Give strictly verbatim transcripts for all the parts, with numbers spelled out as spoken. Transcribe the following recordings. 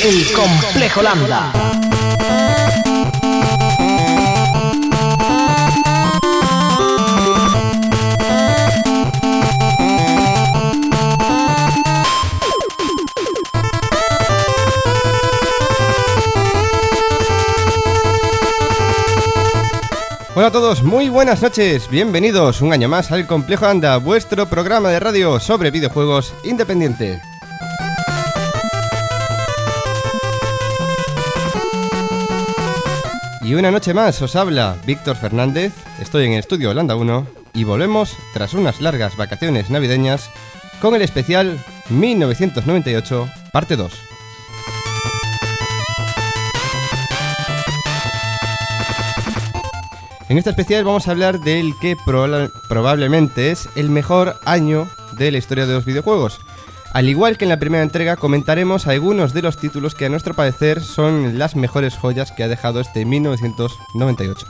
El Complejo Lambda. Hola a todos, muy buenas noches, bienvenidos un año más al Complejo Lambda, vuestro programa de radio sobre videojuegos independiente. Y una noche más os habla Víctor Fernández, estoy en el estudio Lambda uno y volvemos tras unas largas vacaciones navideñas con el especial mil novecientos noventa y ocho, parte dos. En este especial vamos a hablar del que proba- probablemente es el mejor año de la historia de los videojuegos. Al igual que en la primera entrega, comentaremos algunos de los títulos que a nuestro parecer son las mejores joyas que ha dejado este mil novecientos noventa y ocho.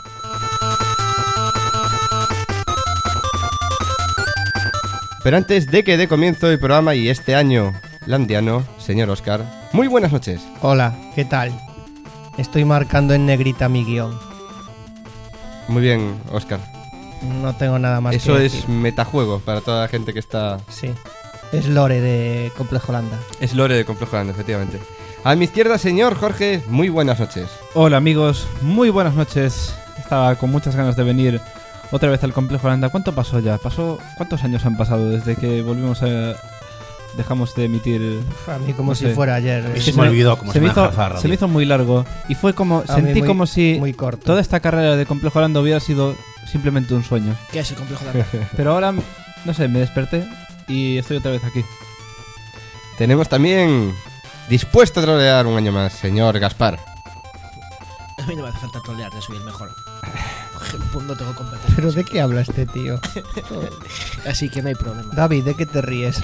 Pero antes de que dé comienzo el programa y este año landiano, señor Oscar, muy buenas noches. Hola, ¿qué tal? Estoy marcando en negrita mi guión. Muy bien, Oscar. No tengo nada más Eso que es decir. metajuego para toda la gente que está... Sí, es lore de Complejo Lambda. Es lore de Complejo Lambda, efectivamente. A mi izquierda, señor Jorge, muy buenas noches. Hola amigos, muy buenas noches. Estaba con muchas ganas de venir otra vez al Complejo Lambda. ¿Cuánto pasó ya? ¿Pasó? ¿Cuántos años han pasado desde que volvimos a... dejamos de emitir? A mí como No si sé. fuera ayer. Es eh. que se me olvidó cómo se se me maneja hizo, la radio. se me hizo muy largo. Y fue como... A mí Sentí muy- como si muy corto. toda esta carrera de Complejo Lambda hubiera sido simplemente un sueño. ¿Qué es el Complejo Lambda? Pero ahora, no sé, me desperté y estoy otra vez aquí. Tenemos también dispuesto a trolear un año más, señor Gaspar. A mí no me hace falta trolear, yo soy el mejor. No tengo competencia. ¿Pero de qué habla este tío? Así que no hay problema. David, ¿de qué te ríes?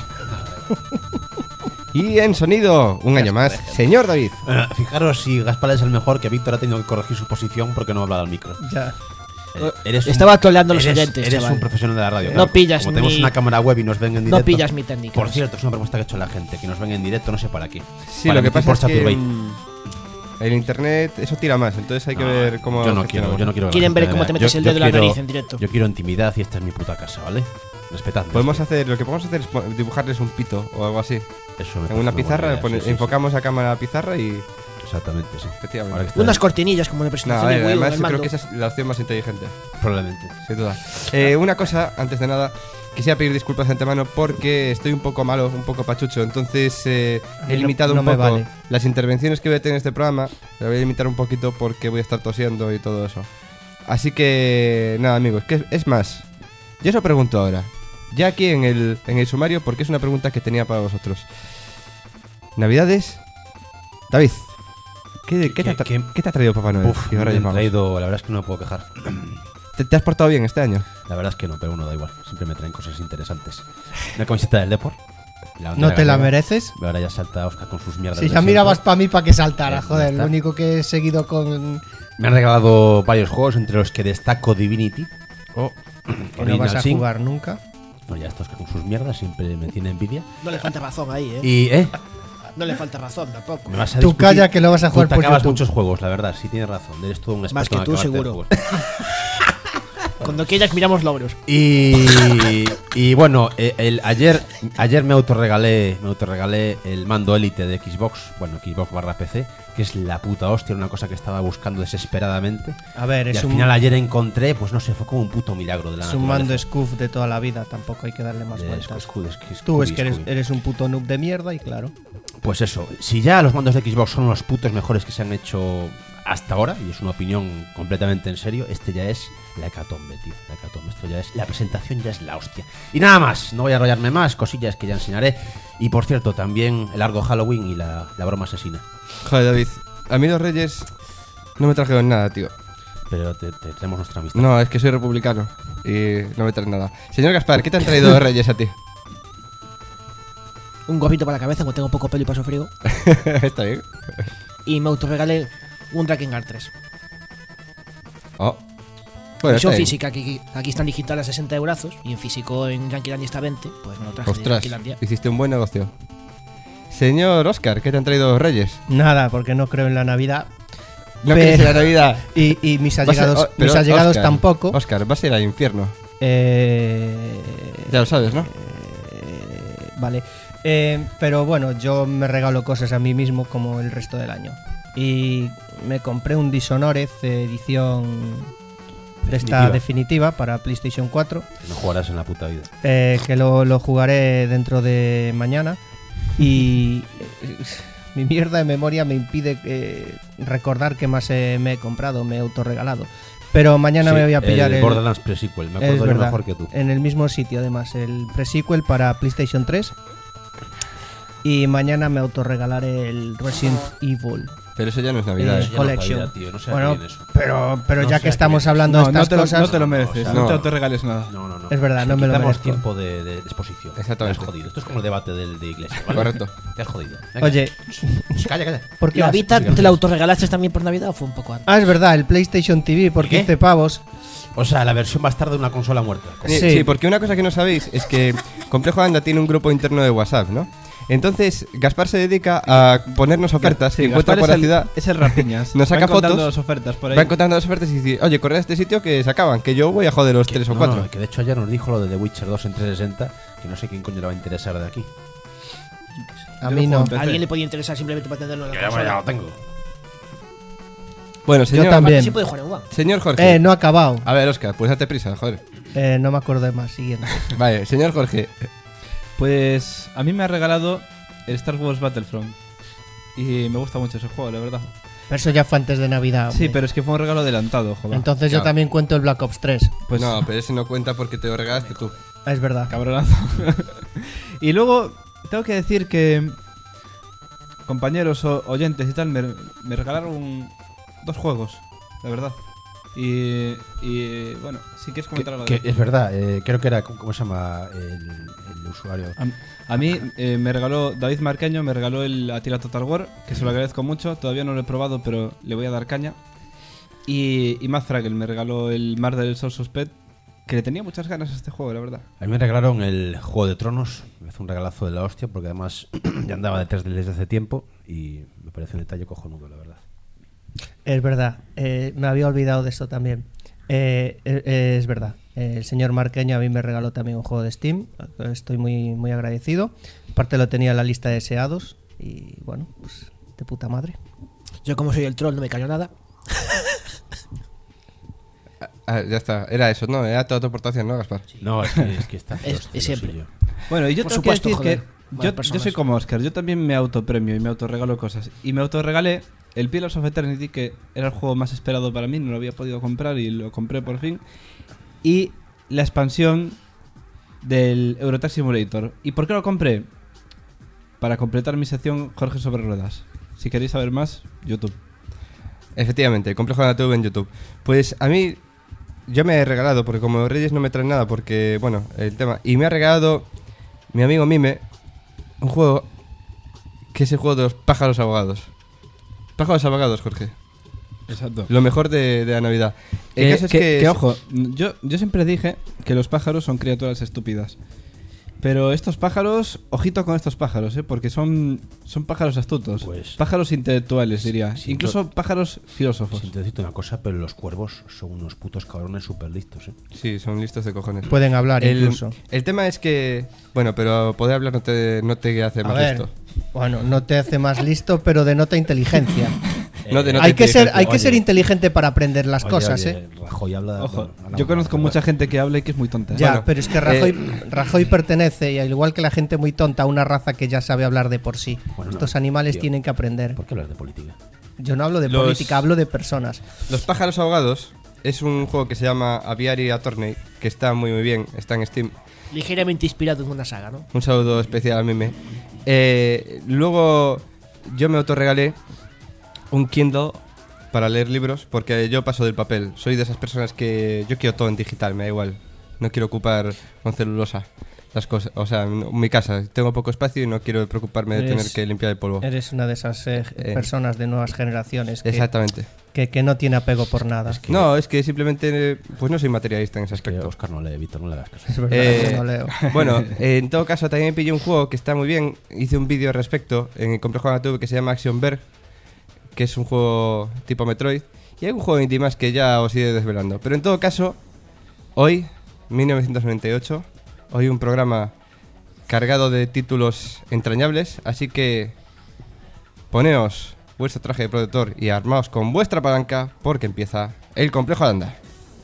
Y en sonido, un año más, señor David. Eh, fijaros si Gaspar es el mejor, que Víctor ha tenido que corregir su posición porque no ha hablado al micro. Ya. Eh, eres un- Estaba troleando a los eres, oyentes, Eres chaval. un profesional de la radio. No claro. pillas Como tenemos mi- una cámara web y nos ven en directo. No pillas mi técnica. Por cierto, es una propuesta que ha hecho la gente, que nos ven en directo, no sé para qué. Sí, Para lo que emitir pasa por es que Chaturbate. mm, el internet, eso tira más, entonces hay que No, ver cómo... Yo no quiero, gestionamos. yo no quiero. que la Quieren gente ver me cómo vea. te metes Yo- el yo dedo en la quiero- nariz en directo. Yo quiero intimidad y esta es mi puta casa, ¿vale? Respetadme. Podemos hacer, lo que podemos hacer es po- dibujarles un pito o algo así. Eso me En parece una buena pizarra, idea, pone- sí, sí, enfocamos a cámara a la pizarra y... sí. Exactamente, sí. Efectivamente. Ahora que está Unas ahí, cortinillas como de No, presentación a ver, de Wii U en además el yo creo mando. que esa es la opción más inteligente. probablemente. Sin duda. Eh, una cosa, antes de nada, quisiera pedir disculpas de antemano porque estoy un poco malo, un poco pachucho. Entonces eh, A mí he no- limitado no un me poco vale. las intervenciones que voy a tener en este programa. Las voy a limitar un poquito porque voy a estar tosiendo y todo eso. Así que, nada, amigos, que es más, yo os lo pregunto ahora. Ya aquí en el, en el sumario, porque es una pregunta que tenía para vosotros. ¿Navidades? David, ¿qué, qué, te, ha tra- ¿Qué- qué te ha traído Papá Noel? Uf, Y ahora me han llamamos. traído, la verdad es que no me puedo quejar. ¿Te, te has portado bien este año? La verdad es que no, pero bueno, da igual. Siempre me traen cosas interesantes. Una camiseta del Depor. la ¿No te la gallega. mereces? Ahora ya salta Oscar con sus mierdas. Si de ya siempre. mirabas para mí para que saltara, Eh, joder. ya está. Lo único que he seguido con... Me han regalado varios juegos, entre los que destaco Divinity. Oh, Que no vas a Sin. jugar nunca. No, ya está Oscar con sus mierdas, siempre me tiene envidia. No le falta razón ahí, ¿eh? Y, ¿eh? No le falta razón tampoco. Me vas a Tú discutir. calla que lo vas a jugar Tú te por acabas YouTube. muchos juegos, la verdad, sí tienes razón. Eres todo un experto Más que en tú, acabarte seguro. juegos. Cuando quieras miramos logros. Y, y bueno, eh, el, ayer, ayer me autorregalé, me autorregalé el mando Elite de Xbox, bueno, Xbox barra P C, que es la puta hostia, una cosa que estaba buscando desesperadamente. A ver, Y es al un, final ayer encontré, pues no sé, fue como un puto milagro de la es un mando naturaleza. Scoof de toda la vida. Tampoco hay que darle más De vueltas. Scooby, Scooby, Tú es que eres, Scooby. eres un puto noob de mierda y claro. Pues eso, si ya los mandos de Xbox son los putos mejores que se han hecho hasta ahora, y es una opinión completamente en serio, este ya es la hecatombe, tío. La hecatombe, esto ya es. La presentación ya es la hostia. Y nada más, no voy a enrollarme más, cosillas que ya enseñaré. Y por cierto, también el largo Halloween y la, la broma asesina. joder, David, a mí los Reyes no me trajeron nada, tío. Pero te, te traemos nuestra amistad. No, es que soy republicano y no me traen nada. Señor Gaspar, ¿qué te han traído los Reyes a ti? Un gorrito para la cabeza, como tengo poco pelo y paso frío. Está bien. Y me autorregalé un Drakengard tres. Oh. Bueno, está Versión bien. física, aquí, aquí están digital a sesenta euros y en físico en Yanquilandia está a veinte. Pues me lo traje de Ostras, Yanquilandia. hiciste un buen negocio. Señor Oscar, ¿qué te han traído los Reyes? Nada, porque no creo en la Navidad. No Pero- crees en la Navidad. Y, y mis Vas a- allegados, oh, pero, mis allegados Óscar, tampoco. Oscar, vas a ir al infierno. Eh, Ya lo sabes, ¿no? eh, vale. Eh, pero bueno, yo me regalo cosas a mí mismo como el resto del año. Y me compré un Dishonored edición de esta Definitiva. definitiva para PlayStation cuatro. Que no jugarás en la puta vida. eh, que lo, lo jugaré dentro de mañana. Y eh, mi mierda de memoria me impide eh, recordar qué más eh, me he comprado, me he autorregalado. Pero mañana Sí, me voy a pillar el, el, Borderlands Pre-Sequel. Me es acuerdo yo verdad, mejor que tú. en el mismo sitio además, el pre-sequel para PlayStation tres. Y mañana me autorregalaré el Resident Evil. Pero eso ya no es Navidad. Eh, ¿eh? Ya no Collection. Navidad, tío, no sé Bueno, bien eso. pero, pero No ya sé que a estamos qué hablando No, de no estas te, lo, cosas, no te lo o mereces, sea, no, no. te autorregales nada. No, no, no. Es verdad, no me lo Quitamos merezco. tiempo de, de exposición. Exactamente. Te has jodido. Esto es como el debate del, de iglesia. ¿vale? Correcto. Te has jodido. Venga. Oye, Calla, calla. ¿por qué ¿La has- Vita sí, te la autorregalaste también por Navidad o fue un poco antes? Ah, es verdad, el PlayStation T V por ¿Qué? quince pavos. O sea, la versión bastarda de una consola muerta. Sí. Sí. sí, porque una cosa que no sabéis es que Complejo Anda tiene un grupo interno de WhatsApp, ¿no? Entonces, Gaspar se dedica a ponernos ofertas Sí, que encuentra Gaspar por la es el- ciudad. Es el rapiñas. Nos saca Va encontrando fotos. las ofertas por ahí. Va encontrando las ofertas y dice, oye, corred a este sitio que se acaban, que yo voy a joder los Que- tres o no, cuatro. no, que de hecho ayer nos dijo lo de The Witcher dos en trescientos sesenta, que no sé quién coño le va a interesar de aquí. A Yo mí lo no. juego ¿A alguien le podía interesar simplemente para tenerlo en la Ya, consola? ya lo tengo. Bueno, señor, también. Aparte, sí puede jugar en One. señor Jorge. Eh, no ha acabado. A ver, Oscar, pues date prisa, joder. Eh, no me acuerdo de más. Siguiente. Vale, señor Jorge. Pues a mí me ha regalado el Star Wars Battlefront. Y me gusta mucho ese juego, la verdad. Pero eso ya fue antes de Navidad. Sí, hombre. pero es que fue un regalo adelantado, joder. Entonces yo Ya. también cuento el Black Ops tres. Pues no, pero ese no cuenta porque te lo regalaste tú. Ah, es verdad. Cabronazo. Y luego, tengo que decir que compañeros o oyentes y tal me, me regalaron dos juegos, la verdad. Y, y bueno, si quieres Que, comentar algo que de es verdad, eh, creo que era, ¿cómo se llama el, el usuario? A, a mí eh, me regaló David Marqueño, me regaló el Attila Total War, que se lo agradezco mucho. Todavía no lo he probado, pero le voy a dar caña. Y, y Matt Fraggle me regaló el Mar del Sol Suspect, que le tenía muchas ganas a este juego, la verdad. A mí me regalaron el Juego de Tronos, me hace un regalazo de la hostia, porque además ya andaba detrás de él desde hace tiempo y me parece un detalle cojonudo, la verdad. Es verdad. Eh, me había olvidado de esto también. Eh, eh, es verdad. Eh, el señor Marqueño a mí me regaló también un juego de Steam. Estoy muy, muy agradecido. Aparte lo tenía en la lista de deseados. Y bueno, pues de puta madre. Yo, como soy el troll, no me cayó nada. Ah, ya está, era eso, ¿no? Era toda tu aportación, ¿no, Gaspar? No, es que, es que está Es- hostia, es lo siempre. suyo. Bueno, y yo Por tengo supuesto, que decir joder. que Buenas yo, yo personas. soy como Oscar, yo también me autopremio y me autorregalo cosas. Y me autorregalé el Pillars of Eternity, que era el juego más esperado para mí, no lo había podido comprar y lo compré por fin. Y la expansión del Eurotruck Simulator. ¿Y por qué lo compré? Para completar mi sección Jorge sobre ruedas. Si queréis saber más, YouTube. Efectivamente, Complejo Anda tuve en YouTube. Pues a mí, yo me he regalado, porque como los Reyes no me traen nada, porque, bueno, el tema. Y me ha regalado mi amigo Mime un juego que es el juego de los pájaros abogados. Pájaros abogados, Jorge. Exacto. Lo mejor de, de la Navidad. El Que, caso es que- que. que, ojo, yo, yo siempre dije que los pájaros son criaturas estúpidas. Pero estos pájaros, ojito con estos pájaros, ¿eh? Porque son, son pájaros astutos. Pues- pájaros intelectuales, diría. sí, Incluso pájaros filósofos. Siento decirte una cosa, pero los cuervos son unos putos cabrones súper listos, ¿eh? Sí, son listos de cojones. Pueden hablar el, incluso. el tema es que. Bueno, pero poder hablar no te, no te hace A más ver, listo. bueno, no te hace más listo, pero denota inteligencia. No denota hay que ser, inteligencia. hay que Oye. ser inteligente para aprender las Oye, cosas, oye, ¿eh? Rajoy habla... Ojo, bueno, habla- yo conozco habla- mucha gente que habla y que es muy tonta. ¿eh? Ya, Bueno, pero es que Rajoy, eh, Rajoy pertenece, y al igual que la gente muy tonta, a una raza que ya sabe hablar de por sí. Bueno, no, Estos animales tío. tienen que aprender. ¿Por qué hablas de política? Yo no hablo de Los- política, hablo de personas. Los pájaros ahogados es un juego que se llama Aviary Attorney, que está muy muy bien, está en Steam. Ligeramente inspirado en una saga, ¿no? Un saludo especial a Mime. Eh, luego yo me autorregalé un Kindle para leer libros, porque yo paso del papel. Soy de esas personas que yo quiero todo en digital, me da igual. No quiero ocupar con celulosa las cosas. O sea, en mi casa tengo poco espacio y no quiero preocuparme de Eres- tener que limpiar el polvo. Eres una de esas eh, Eh. personas de nuevas generaciones que, Exactamente. que, que no tiene apego por nada. Es que- No, es que simplemente pues no soy materialista en ese Que aspecto. Oscar no lee, Víctor, no le hagas caso. Es verdad, Eh, yo no leo. Bueno, eh, en todo caso también pillé un juego que está muy bien. Hice un vídeo al respecto en el complejo de YouTube que se llama Action Verge, que es un juego tipo Metroid. Y hay un juego indie más que ya os iré desvelando. Pero en todo caso, hoy, mil novecientos noventa y ocho, hoy un programa cargado de títulos entrañables. Así que poneos vuestro traje de protector y armaos con vuestra palanca porque empieza el complejo de Anda.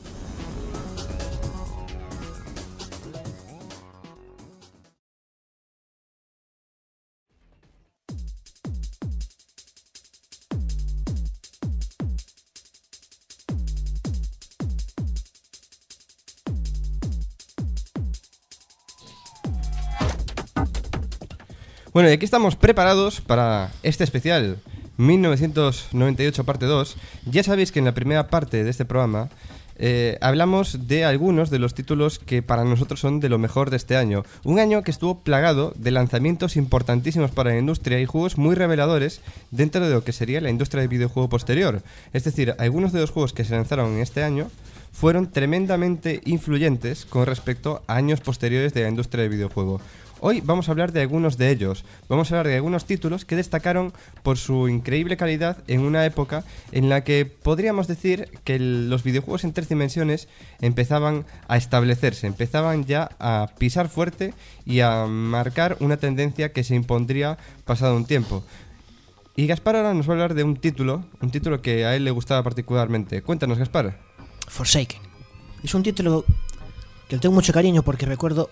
Bueno, y aquí estamos preparados para este especial mil novecientos noventa y ocho parte dos. Ya sabéis que en la primera parte de este programa eh, hablamos de algunos de los títulos que para nosotros son de lo mejor de este año. Un año que estuvo plagado de lanzamientos importantísimos para la industria y juegos muy reveladores dentro de lo que sería la industria del videojuego posterior. Es decir, algunos de los juegos que se lanzaron en este año fueron tremendamente influyentes con respecto a años posteriores de la industria del videojuego. Hoy vamos a hablar de algunos de ellos. Vamos a hablar de algunos títulos que destacaron por su increíble calidad en una época en la que podríamos decir que el- los videojuegos en tres dimensiones empezaban a establecerse, empezaban ya a pisar fuerte y a marcar una tendencia que se impondría pasado un tiempo. Y Gaspar ahora nos va a hablar de un título, un título que a él le gustaba particularmente. Cuéntanos, Gaspar. Forsaken. Es un título que le tengo mucho cariño porque recuerdo...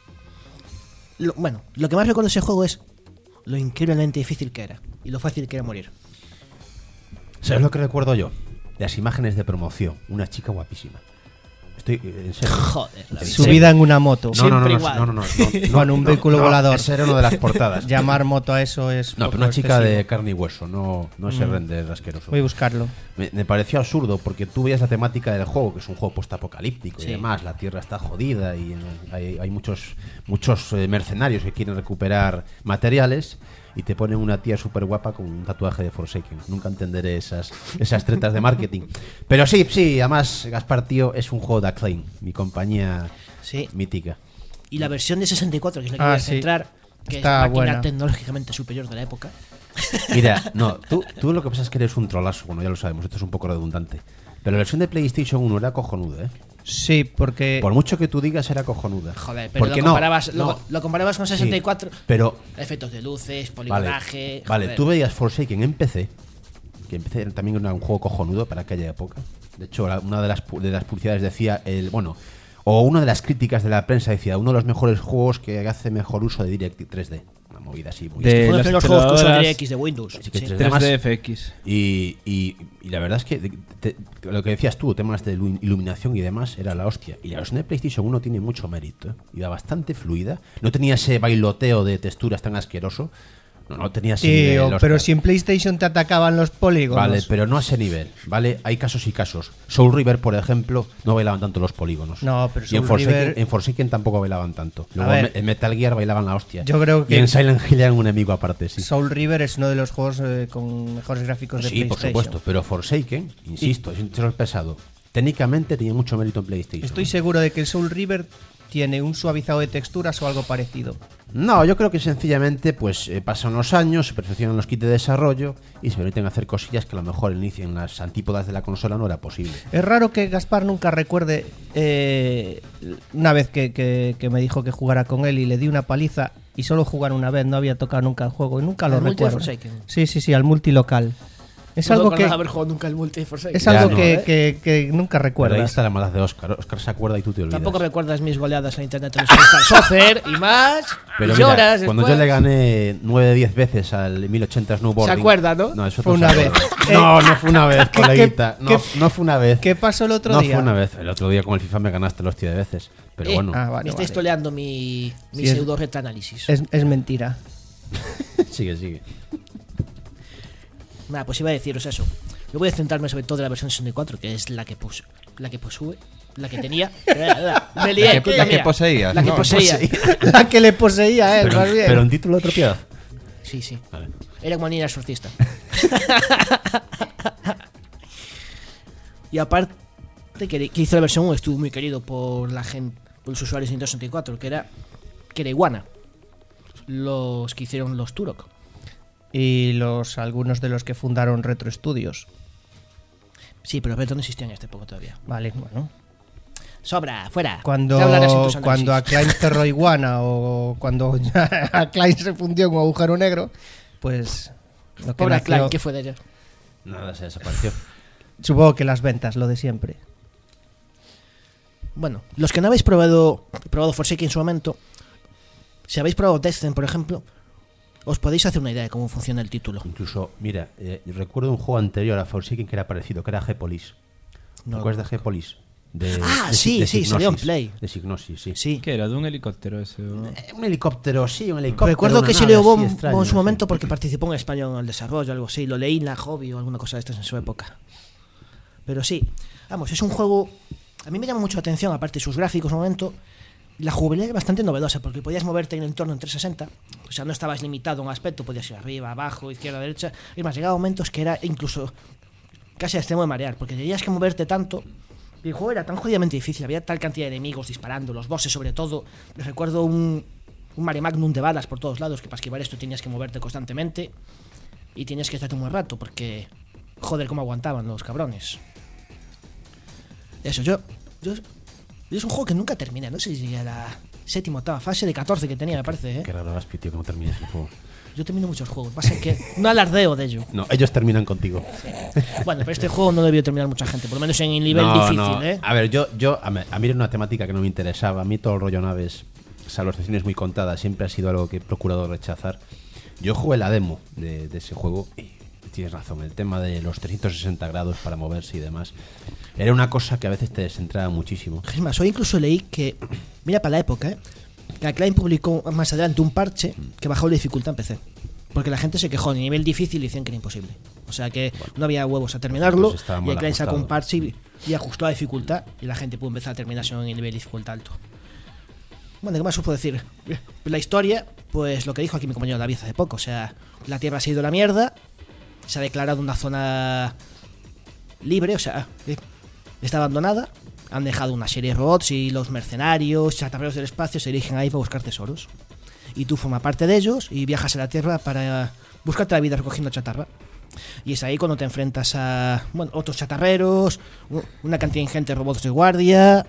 Lo, bueno, lo que más recuerdo de ese juego es lo increíblemente difícil que era y lo fácil que era morir. ¿Sabes lo que recuerdo yo? Las imágenes de promoción. Una chica guapísima. Estoy, eh, en serio. Joder, la Subida en una moto. No, no, no, Siempre no, igual. no, no, no, no, Con no, un no, vehículo no, volador. Esa era una de las portadas. Llamar moto a eso es. No, poco pero una chica excesivo. de carne y hueso, no, no ese render asqueroso. Voy a buscarlo. Me, me pareció absurdo porque tú veías la temática del juego, que es un juego postapocalíptico Sí. y demás, la tierra está jodida y eh, hay, hay muchos muchos eh, mercenarios que quieren recuperar materiales y te ponen una tía súper guapa con un tatuaje de Forsaken. Nunca entenderé esas, esas tretas de marketing. Pero sí, sí, además Gaspar, tío, es un juego de Acclaim, mi compañía Sí. mítica. Y la versión de sesenta y cuatro, que es la que Ah, voy a sí. centrar, que Está es máquina buena. tecnológicamente superior de la época. Mira, no, tú, tú lo que pasa es que eres un trolazo, bueno, ya lo sabemos, esto es un poco redundante. Pero la versión de PlayStation uno era cojonuda, ¿eh? Sí, porque. Por mucho que tú digas, era cojonuda. Joder, pero Porque lo no, comparabas, no. lo, lo comparabas con sesenta y cuatro. Sí, pero Efectos de luces, Vale, poligonaje. vale, joder. tú veías Forsaken en P C, que en P C también era un juego cojonudo para aquella época. De hecho, la- una de las, pu- de las publicidades decía, el bueno, o una de las críticas de la prensa decía, uno de los mejores juegos que hace mejor uso de DirectX tres D. Una movida así muy... De- Fue uno de las los primeros juegos que usó exploradoras- DirectX de Windows. Así que sí. tres- tres Además- D F X. Y, y- y la verdad es que te- te- lo que decías tú, temas de ilu- iluminación y demás, era la hostia. Y la versión de PlayStation uno tiene mucho mérito, ¿eh? Iba bastante fluida. No tenía ese bailoteo de texturas tan asqueroso. No, no tenía ese nivel, Tío, Oscar. pero si en PlayStation te atacaban los polígonos. Vale, pero no a ese nivel, ¿vale? Hay casos y casos. Soul River, por ejemplo, no bailaban tanto los polígonos. No, pero Y en Soul Forsaken, River- en Forsaken tampoco bailaban tanto. Luego ver. en Metal Gear bailaban la hostia. Yo creo que- Y en Silent Hill eran un enemigo aparte, sí. Soul River es uno de los juegos eh, con mejores gráficos de Sí, por PlayStation. supuesto. Pero Forsaken, insisto, es un tesoro pesado. Técnicamente tenía mucho mérito en PlayStation. Estoy seguro de que el Soul River tiene un suavizado de texturas o algo parecido. No, yo creo que sencillamente pues eh, pasan los años, se perfeccionan los kits de desarrollo y se permiten hacer cosillas que a lo mejor al inicio en las antípodas de la consola no era posible. Es raro que Gaspar nunca recuerde eh, una vez que, que- que me dijo que jugara con él y le di una paliza y solo jugar una vez, no había tocado nunca el juego y nunca lo ¿Al multi de recuerdo. Forsaken? Sí, sí, sí, al multilocal. Es No algo recuerdo que haber jugado nunca el multi de Forsaken. es Ya algo no, que, ¿eh? que- que nunca Pero ahí recuerdas. está la maldad de Oscar. Oscar se acuerda y tú te olvidas. Tampoco recuerdas mis goleadas en internet en Star Soccer y más. Pero y mira, lloras cuando después. yo le gané nueve de diez veces al mil ochenta Snowboarding... ¿Se acuerda, no? No, eso Fue no se una acuerda. vez. No, no fue una vez, ¿Qué- coleguita. qué- No, qué- no fue una vez. ¿Qué pasó el otro no día? fue una vez. El otro día con el FIFA me ganaste la hostia de veces. Pero Eh, bueno, Ah, Me vale, estáis vale. toleando mi, mi Sí, es- pseudo retaanálisis. Es, es mentira. sigue, sigue. Nada, pues iba a deciros eso. Yo voy a centrarme sobre todo en la versión sesenta y cuatro, que es la que pos la que posue, la que tenía. Me lié, La que- culpa la que mía. poseías, La que ¿no? poseía. La que le poseía a él, Pero, más bien. pero en título de propiedad. Sí, sí. Vale. Era como niña exorcista. Y aparte que, que hizo la versión uno estuvo muy querido por la gente, por los usuarios de Nintendo sesenta y cuatro, que era que era Iguana, los que hicieron los Turok. Y los algunos de los que fundaron Retro Studios. Sí, pero Retro no existía en este época todavía. Vale, bueno. Sobra, fuera. Cuando, Ya hablarás en tus análisis. cuando a Klein cerró Iguana o cuando ya a Klein se fundió en un agujero negro, pues lo que Pobre nació- Klein, ¿qué fue de ella? Nada, se desapareció. Supongo que las ventas, lo de siempre. Bueno, los que no habéis probado probado Forsaken en su momento, si habéis probado Descent, por ejemplo, os podéis hacer una idea de cómo funciona el título. Incluso, mira, eh, recuerdo un juego anterior a Forsaken que era parecido, que era G-Police. ¿Te No lo acuerdas de G-Police? De- Ah, de- sí, de sí, salió en Psygnosis. Play. De Psygnosis, sí. Sí. ¿Qué era? ¿De un helicóptero ese? o? Eh, Un helicóptero, sí, un helicóptero. Recuerdo una que sí nave le hubo así en extraña, en su sí. momento porque participó en España en el desarrollo, algo así. Lo leí en la Hobby o alguna cosa de estas en su época. Pero sí, vamos, es un juego. A mí me llama mucho la atención, aparte de sus gráficos en un momento. La jugabilidad es bastante novedosa porque podías moverte en el entorno en trescientos sesenta. O sea, no estabas limitado a un aspecto, podías ir arriba, abajo, izquierda, derecha. Es más, llegaba momentos que era incluso casi a extremo de marear porque tenías que moverte tanto. Y el juego era tan jodidamente difícil, había tal cantidad de enemigos disparando, los bosses sobre todo. Recuerdo un, un mare magnum de balas por todos lados, que para esquivar esto tenías que moverte constantemente y tenías que estarte un buen rato porque, joder, cómo aguantaban los cabrones. Eso, yo, yo, yo es un juego que nunca terminé, no sé si llegué a la séptima octava fase de catorce que tenía, me parece, ¿eh? Qué raro Gaspi, tío, cómo terminas el juego. Yo termino muchos juegos, pasa que no alardeo de ello. No, ellos terminan contigo. Bueno, pero este juego no debió terminar mucha gente, por lo menos en el nivel No, difícil, no. ¿eh? A ver, yo, yo a, mí, a mí era una temática que no me interesaba. A mí todo el rollo naves, salvo excepciones muy contadas, siempre ha sido algo que he procurado rechazar. Yo jugué la demo de, de ese juego y tienes razón, el tema de los trescientos sesenta grados para moverse y demás era una cosa que a veces te descentraba muchísimo. Es más, hoy incluso leí que, mira para la época, ¿eh? Que Acclaim publicó más adelante un parche que bajó la dificultad en P C. Porque la gente se quejó de nivel difícil y decían que era imposible. O sea que no había huevos a terminarlo. Pues estaba Y mal Acclaim sacó ajustado. un parche y, y ajustó la dificultad. Y la gente pudo empezar a terminarse en el nivel de dificultad alto. Bueno, ¿qué más os puedo decir? La historia, pues lo que dijo aquí mi compañero David hace poco. O sea, la Tierra se ha ido a la mierda. Se ha declarado una zona libre, o sea, eh, está abandonada. Han dejado una serie de robots y los mercenarios, chatarreros del espacio se dirigen ahí para buscar tesoros. Y tú formas parte de ellos y viajas a la Tierra para buscarte la vida recogiendo chatarra. Y es ahí cuando te enfrentas a, bueno, otros chatarreros, u- una cantidad ingente de robots de guardia.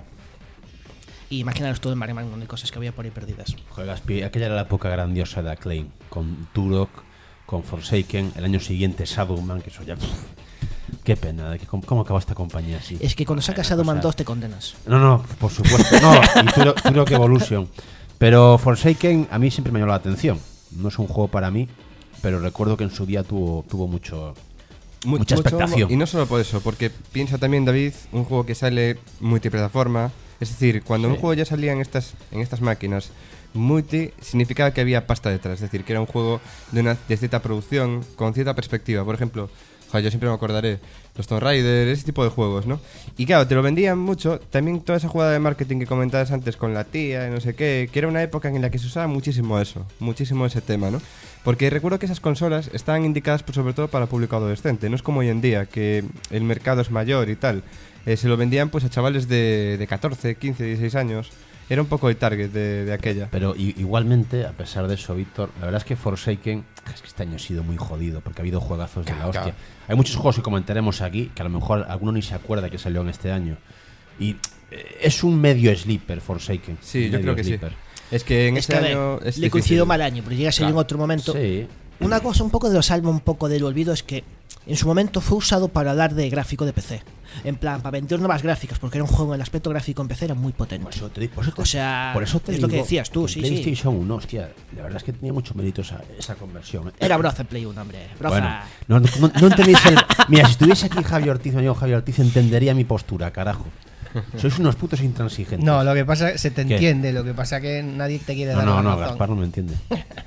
Y imaginaros todo el mare magnum de cosas que había por ahí perdidas. Joder, Gaspi, aquella era la época grandiosa de Acclaim, con Turok, con Forsaken, el año siguiente Shadowman, que eso ya... pff, qué pena, que- ¿cómo, cómo acaba esta compañía así? Es que cuando sacas Una Shadowman cosa- dos te condenas. No, no, por supuesto. No, y Turok, Turok Evolution. Pero Forsaken a mí siempre me llamó la atención. No es un juego para mí, pero recuerdo que en su día tuvo, tuvo mucho, Mu- mucha mucho- expectación. Y no solo por eso, porque piensa también, David, un juego que sale multiplataforma. Es decir, cuando un Sí. juego ya salía en estas, en estas máquinas, multi significaba que había pasta detrás. Es decir, que era un juego de, una, de cierta producción, con cierta perspectiva. Por ejemplo, joder, yo siempre me acordaré, los Tomb Raider, ese tipo de juegos, ¿no? Y claro, te lo vendían mucho. También toda esa jugada de marketing que comentabas antes con la tía y no sé qué, que era una época en la que se usaba muchísimo eso, muchísimo ese tema, ¿no? Porque recuerdo que esas consolas estaban indicadas pues, sobre todo para público adolescente. No es como hoy en día, que el mercado es mayor y tal. Eh, se lo vendían pues a chavales de, de catorce, quince, dieciséis años. Era un poco el target de, de aquella. Pero i- igualmente, a pesar de eso, Víctor, la verdad es que Forsaken, es que este año ha sido muy jodido, porque ha habido juegazos de la Claro, hostia. claro. Hay muchos juegos que comentaremos aquí, que a lo mejor alguno ni se acuerda que salió en este año. Y eh, es un medio sleeper, Forsaken. Sí, un yo medio creo que sleeper. sí. Es que en Es ese que a ver, año es le difícil. coincidió mal año, pero llega a ser en Claro. otro momento. Sí. Una cosa un poco de lo salva un poco del olvido es que en su momento fue usado para hablar de gráfico de P C. En plan, para vender nuevas gráficas, porque era un juego en el aspecto gráfico en P C era muy potente. Por eso te, di- por eso te- O sea, por eso te es lo que digo decías tú, que sí, en sí. PlayStation uno, hostia, la verdad es que tenía mucho mérito esa, esa conversión. ¿eh? Era broza en Play uno, hombre. Broza. Bueno, no, no, no entendéis el... Mira, si estuviese aquí Javier Ortiz, mi amigo Javier Ortiz, entendería mi postura, carajo. Sois unos putos intransigentes. No, lo que pasa se te ¿Qué? entiende, lo que pasa que nadie te quiere no, dar no, la no, razón. Gaspar no me entiende.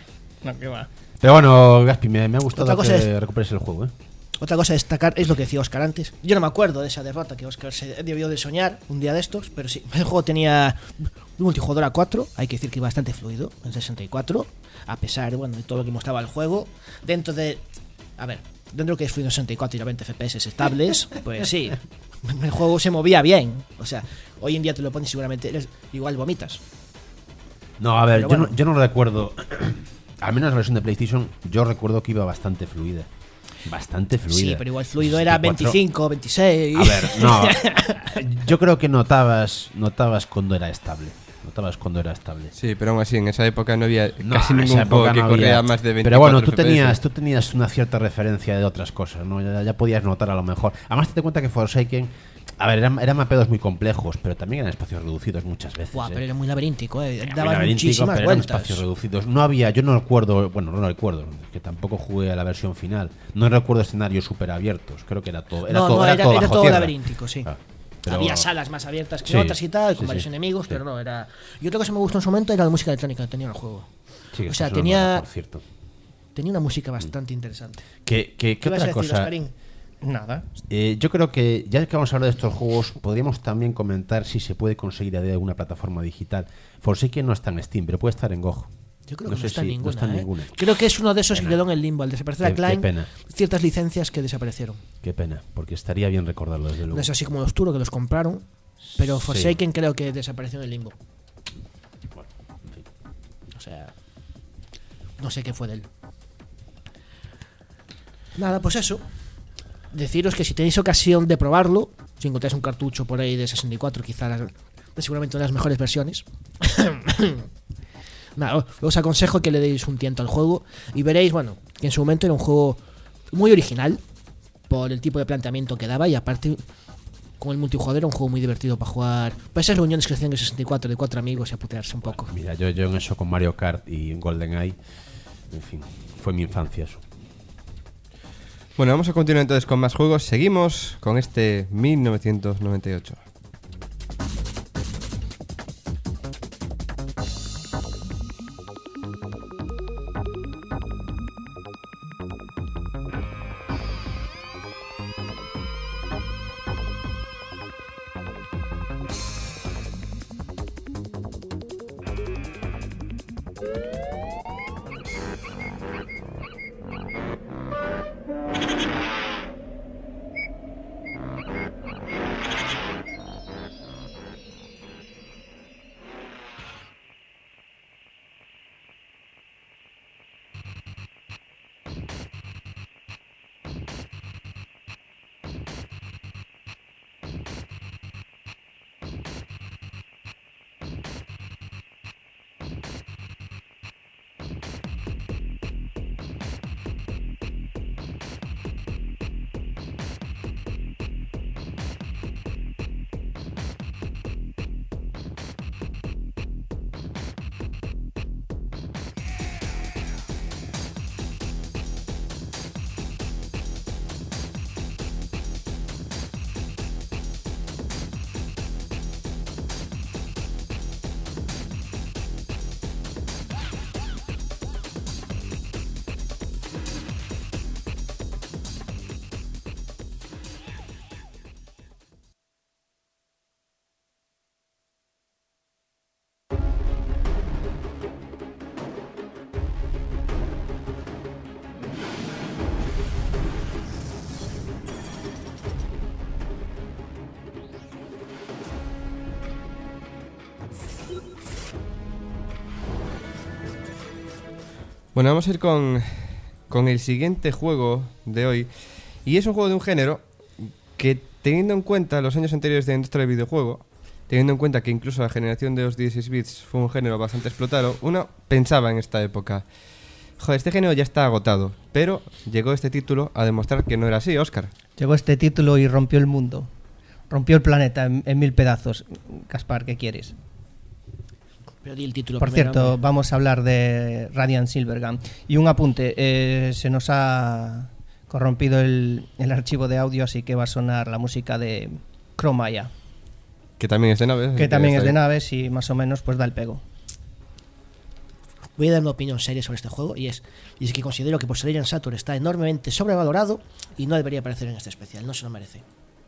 No, que va. Pero bueno, Gaspi, me, me ha gustado Otra cosa que es- recuperes el juego, ¿eh? Otra cosa a destacar es lo que decía Oscar antes. Yo no me acuerdo de esa derrota que Oscar se debió de soñar un día de estos, pero sí, el juego tenía un multijugador a cuatro, hay que decir que bastante fluido en sesenta y cuatro, a pesar bueno, de todo lo que mostraba el juego. Dentro de... A ver, dentro que es Fluido sesenta y cuatro y a veinte F P S estables, pues sí, el juego se movía bien. O sea, hoy en día te lo pones y seguramente eres, igual vomitas. No, a ver, Pero yo, bueno. no, yo no recuerdo. Al menos la versión de PlayStation, yo recuerdo que iba bastante fluida. Bastante fluida. Sí, pero igual fluido era sesenta y cuatro. veinticinco, veintiséis. A ver, no. Yo creo que notabas, notabas cuando era estable. Notabas cuando era estable. Sí, pero aún así, en esa época no había No, casi en esa ningún juego época que no corría había. más de veinticuatro Pero bueno, tú F P S. tenías, tú tenías una cierta referencia de otras cosas, ¿no? Ya, ya podías notar a lo mejor. Además, te das cuenta que Forsaken, a ver, eran, eran mapeos muy complejos, pero también eran espacios reducidos muchas veces. Buah, ¿eh? pero era muy laberíntico, eh. Era muy Dabas laberíntico, muchísimas pero eran vueltas. espacios reducidos. No había, yo no recuerdo, bueno, no recuerdo, que tampoco jugué a la versión final. No recuerdo escenarios súper abiertos. Creo que era todo, era no, todo, no, era era, todo era bajo todo tierra. laberíntico, sí. Ah, pero- Había salas más abiertas que Sí, otras y tal, con sí, varios sí, enemigos, sí. pero no, era... Y otra cosa que me gustó en su momento era la música electrónica que tenía en el juego. Sí, que o sea, está sonando tenía- ahora, por cierto. Tenía una música bastante interesante. ¿Qué, qué, qué ¿Qué vas a otra decir, cosa? Oscarín? Nada. Eh, yo creo que ya que vamos a hablar de estos juegos, podríamos también comentar si se puede conseguir a alguna plataforma digital. Forsaken no está en Steam, pero puede estar en G O G. Yo creo No que no sé está, si- en no ninguna, está en ¿eh? ninguna. Creo que es uno de esos Pena. que quedó en el limbo. Al desaparecer Qué- a Klein, qué pena. ciertas licencias que desaparecieron. Qué pena, porque estaría bien recordarlo desde luego. No es así como los Turo que los compraron, pero Sí. Forsaken creo que desapareció en el limbo. Bueno, en fin. O sea, no sé qué fue de él. Nada, pues eso. Deciros que si tenéis ocasión de probarlo, si encontráis un cartucho por ahí de sesenta y cuatro, quizá las- seguramente una de las mejores versiones. Nada, os aconsejo que le deis un tiento al juego y veréis, bueno, que en su momento era un juego muy original por el tipo de planteamiento que daba y aparte con el multijugador era un juego muy divertido para jugar. Para esas reuniones que hacían en sesenta y cuatro de cuatro amigos y a putearse un poco. Mira, yo, yo en eso con Mario Kart y GoldenEye, en fin, fue mi infancia eso. Bueno, vamos a continuar entonces con más juegos. Seguimos con este mil novecientos noventa y ocho. Bueno, vamos a ir con, con el siguiente juego de hoy. Y es un juego de un género que, teniendo en cuenta los años anteriores de la industria del videojuego, teniendo en cuenta que incluso la generación de los dieciséis bits fue un género bastante explotado, uno pensaba en esta época: joder, este género ya está agotado. Pero llegó este título a demostrar que no era así, Óscar. Llegó este título y rompió el mundo. Rompió el planeta en, en mil pedazos. Gaspar, ¿qué quieres? Pero di el título Por primero, cierto, hombre. vamos a hablar de Radiant Silvergun. Y un apunte, eh, se nos ha corrompido el, el archivo de audio, así que va a sonar la música de Chromaya, Que también es de naves. así que también está es de ahí. naves y más o menos pues da el pego. Voy a dar una opinión seria sobre este juego y es, y es que considero que por Sirian Saturn está enormemente sobrevalorado y no debería aparecer en este especial, no se lo merece.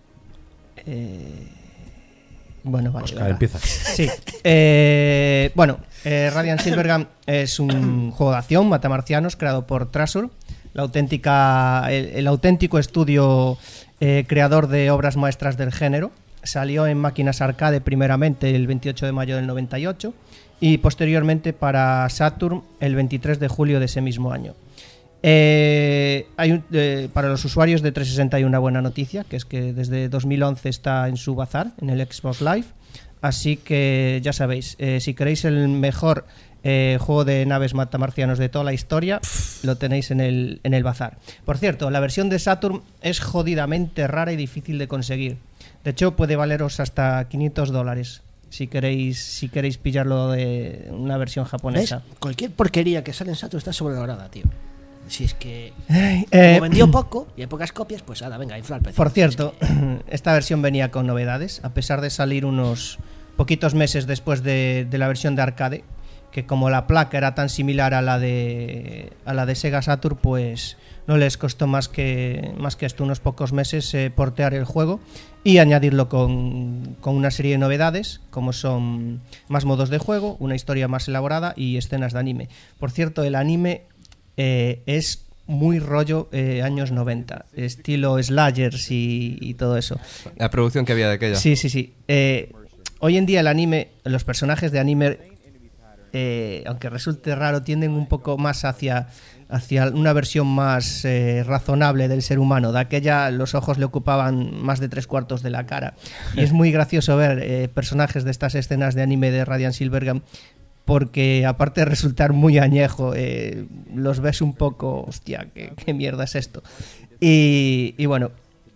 Eh, bueno, vale. Oscar, venga. empieza. Sí. Eh, bueno, eh, Radiant Silvergun es un juego de acción, matamarcianos, creado por Trasur. la auténtica, el, el auténtico estudio eh, creador de obras maestras del género. Salió en máquinas arcade primeramente el veintiocho de mayo del noventa y ocho y posteriormente para Saturn el veintitrés de julio de ese mismo año. Eh, hay un, eh, para los usuarios de trescientos sesenta hay una buena noticia, que es que desde dos mil once está en su bazar, en el Xbox Live. Así que ya sabéis, eh, si queréis el mejor eh, juego de naves matamarcianos de toda la historia, lo tenéis en el, en el bazar. Por cierto, la versión de Saturn es jodidamente rara y difícil de conseguir. De hecho, puede valeros hasta quinientos dólares si queréis si queréis pillarlo de una versión japonesa. ¿Ves? Cualquier porquería que sale en Saturn está sobrevalorada, tío. Si es que Eh, como vendió poco y hay pocas copias, pues ahora, venga, infla el precio. Por cierto, esta versión venía con novedades, a pesar de salir unos poquitos meses después de, de la versión de arcade, que como la placa era tan similar a la de a la de Sega Saturn, pues no les costó más que más que esto, unos pocos meses eh, portear el juego y añadirlo con, con una serie de novedades, como son más modos de juego, una historia más elaborada y escenas de anime. Por cierto, el anime eh, es muy rollo eh, años noventa, estilo Slashers y, y todo eso. La producción que había de aquella. Sí, sí, sí. Eh, hoy en día el anime, los personajes de anime, eh, aunque resulte raro, tienden un poco más hacia, hacia una versión más eh, razonable del ser humano. De aquella los ojos le ocupaban más de tres cuartos de la cara. Y es muy gracioso ver eh, personajes de estas escenas de anime de Radiant Silvergun, porque aparte de resultar muy añejo, eh, los ves un poco, hostia, ¿qué, qué mierda es esto? Y, y bueno,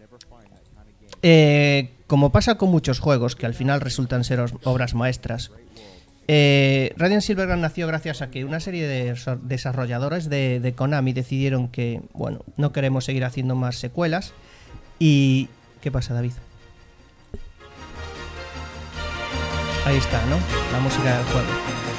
eh, como pasa con muchos juegos que al final resultan ser os- obras maestras, eh, Radiant Silvergun nació gracias a que una serie de so- desarrolladores de, de Konami decidieron que, bueno, no queremos seguir haciendo más secuelas. Y... ¿qué pasa, David? Ahí está, ¿no? La música del juego.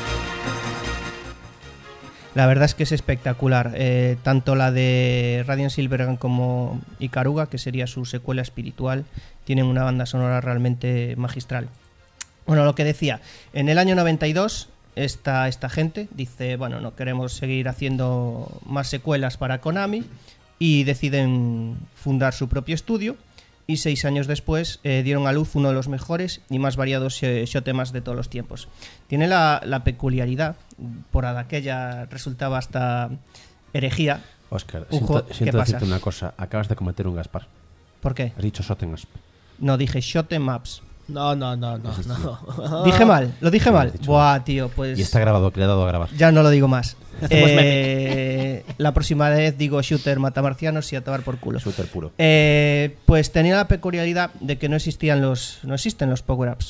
La verdad es que es espectacular, eh, tanto la de Radiant Silvergun como Ikaruga, que sería su secuela espiritual, tienen una banda sonora realmente magistral. Bueno, lo que decía, en el año noventa y dos esta, esta gente dice, bueno, no queremos seguir haciendo más secuelas para Konami, y deciden fundar su propio estudio. Y seis años después eh, dieron a luz uno de los mejores y más variados eh, shotemas de todos los tiempos. Tiene la, la peculiaridad, por aquella resultaba hasta herejía. Óscar, Un siento, juego- ¿qué siento pasa? decirte una cosa. Acabas de cometer un Gaspar. ¿Por qué? Has dicho Shotengasp. No, dije shotem ups. No, no, no, no, no. Dije mal, lo dije Sí, mal. has dicho Buah, tío, pues Y está grabado, que le he dado a grabar. ya no lo digo más. Hacemos Eh, la próxima vez digo shooter matamarcianos y a tomar por culo. Súper puro. Eh, pues tenía la peculiaridad de que no existían los no existen los power-ups.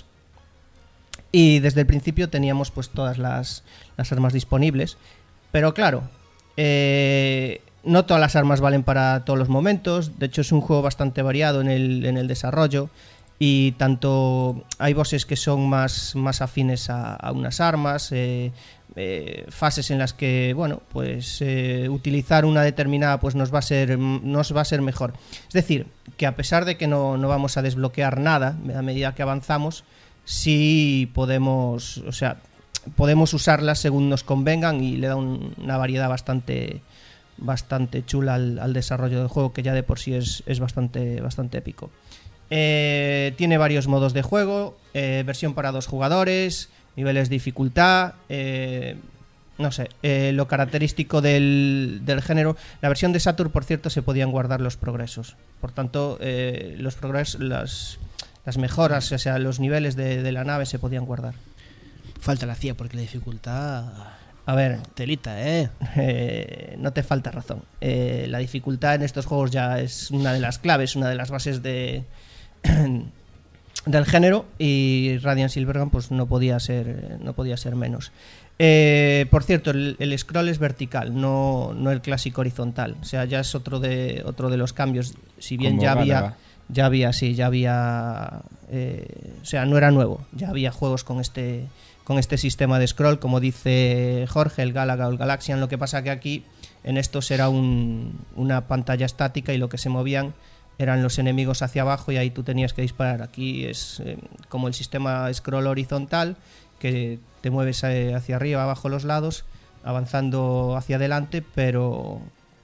Y desde el principio teníamos pues todas las, las armas disponibles. Pero claro, eh, no todas las armas valen para todos los momentos. De hecho, es un juego bastante variado en el, en el desarrollo. Y tanto hay bosses que son más, más afines a, a unas armas, eh, eh, fases en las que, bueno, pues eh, utilizar una determinada pues nos va a ser nos va a ser mejor. Es decir, que a pesar de que no, no vamos a desbloquear nada a medida que avanzamos, sí podemos, o sea, podemos usarlas según nos convengan, y le da un- una variedad bastante bastante chula al, al desarrollo del juego, que ya de por sí es, es bastante, bastante épico. Eh, tiene varios modos de juego, eh, versión para dos jugadores, niveles de dificultad, eh, no sé, eh, lo característico del, del género. La versión de Saturn, por cierto, se podían guardar los progresos. Por tanto, eh, los progresos, las, las mejoras, o sea, los niveles de, de la nave se podían guardar. Falta la C I A porque la dificultad... A ver, Telita, ¿eh? eh, no te falta razón. Eh, la dificultad en estos juegos ya es una de las claves, una de las bases de del género, y Radiant Silvergun pues no podía ser no podía ser menos. Eh, por cierto, el, el scroll es vertical, no, no el clásico horizontal. O sea, ya es otro de otro de los cambios. Si bien Como ya había Galaga. ya había sí, ya había eh, o sea, no era nuevo, ya había juegos con este con este sistema de scroll, como dice Jorge, el Galaga o el Galaxian. Lo que pasa que aquí en estos era un, una pantalla estática, y lo que se movían eran los enemigos hacia abajo, y ahí tú tenías que disparar. Aquí es eh, como el sistema scroll horizontal, que te mueves eh, hacia arriba, abajo, los lados, avanzando hacia adelante, pero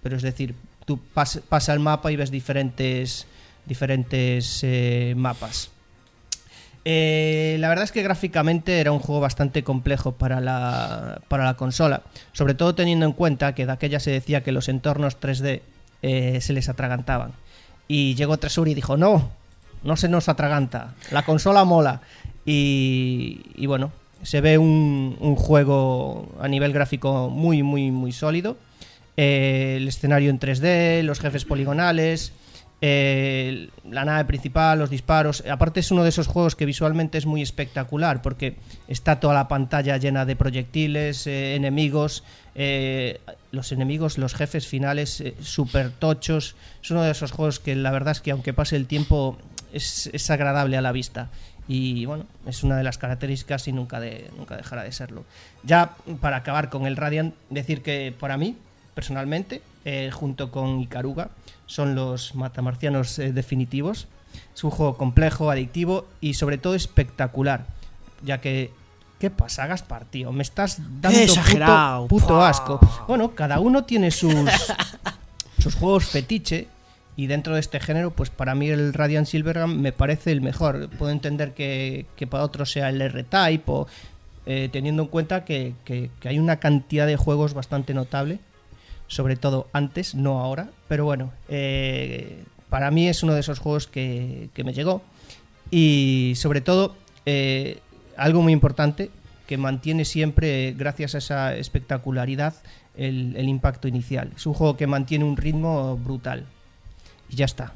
pero es decir, tú pas, pasa el mapa y ves diferentes, diferentes eh, mapas. Eh, la verdad es que gráficamente era un juego bastante complejo para la, para la consola, sobre todo teniendo en cuenta que de aquella se decía que los entornos tres D eh, se les atragantaban. Y llegó Treasury y dijo, no, no se nos atraganta, la consola mola. Y, y bueno, se ve un, un juego a nivel gráfico muy, muy, muy sólido. Eh, el escenario en tres D, los jefes poligonales, eh, la nave principal, los disparos. Aparte es uno de esos juegos que visualmente es muy espectacular porque está toda la pantalla llena de proyectiles, eh, enemigos, eh, los enemigos, los jefes finales eh, súper tochos. Es uno de esos juegos que la verdad es que aunque pase el tiempo es, es agradable a la vista. Y bueno, es una de las características y nunca, de, nunca dejará de serlo. Ya para acabar con el Radiant, decir que para mí, personalmente, eh, junto con Ikaruga, son los matamarcianos eh, definitivos. Es un juego complejo, adictivo y sobre todo espectacular. Ya que, ¿qué pasa, Gaspar, tío? Me estás dando ¡Qué exagerado! puto, puto ¡Pah! asco. Bueno, cada uno tiene sus, sus juegos fetiche. Y dentro de este género, pues para mí el Radiant Silvergun me parece el mejor. Puedo entender que, que para otros sea el R-Type, o, eh, teniendo en cuenta que, que, que hay una cantidad de juegos bastante notable, sobre todo antes, no ahora. Pero bueno, eh, para mí es uno de esos juegos que, que me llegó. Y sobre todo, eh, algo muy importante, que mantiene siempre, gracias a esa espectacularidad, el, el impacto inicial. Es un juego que mantiene un ritmo brutal. Y ya está.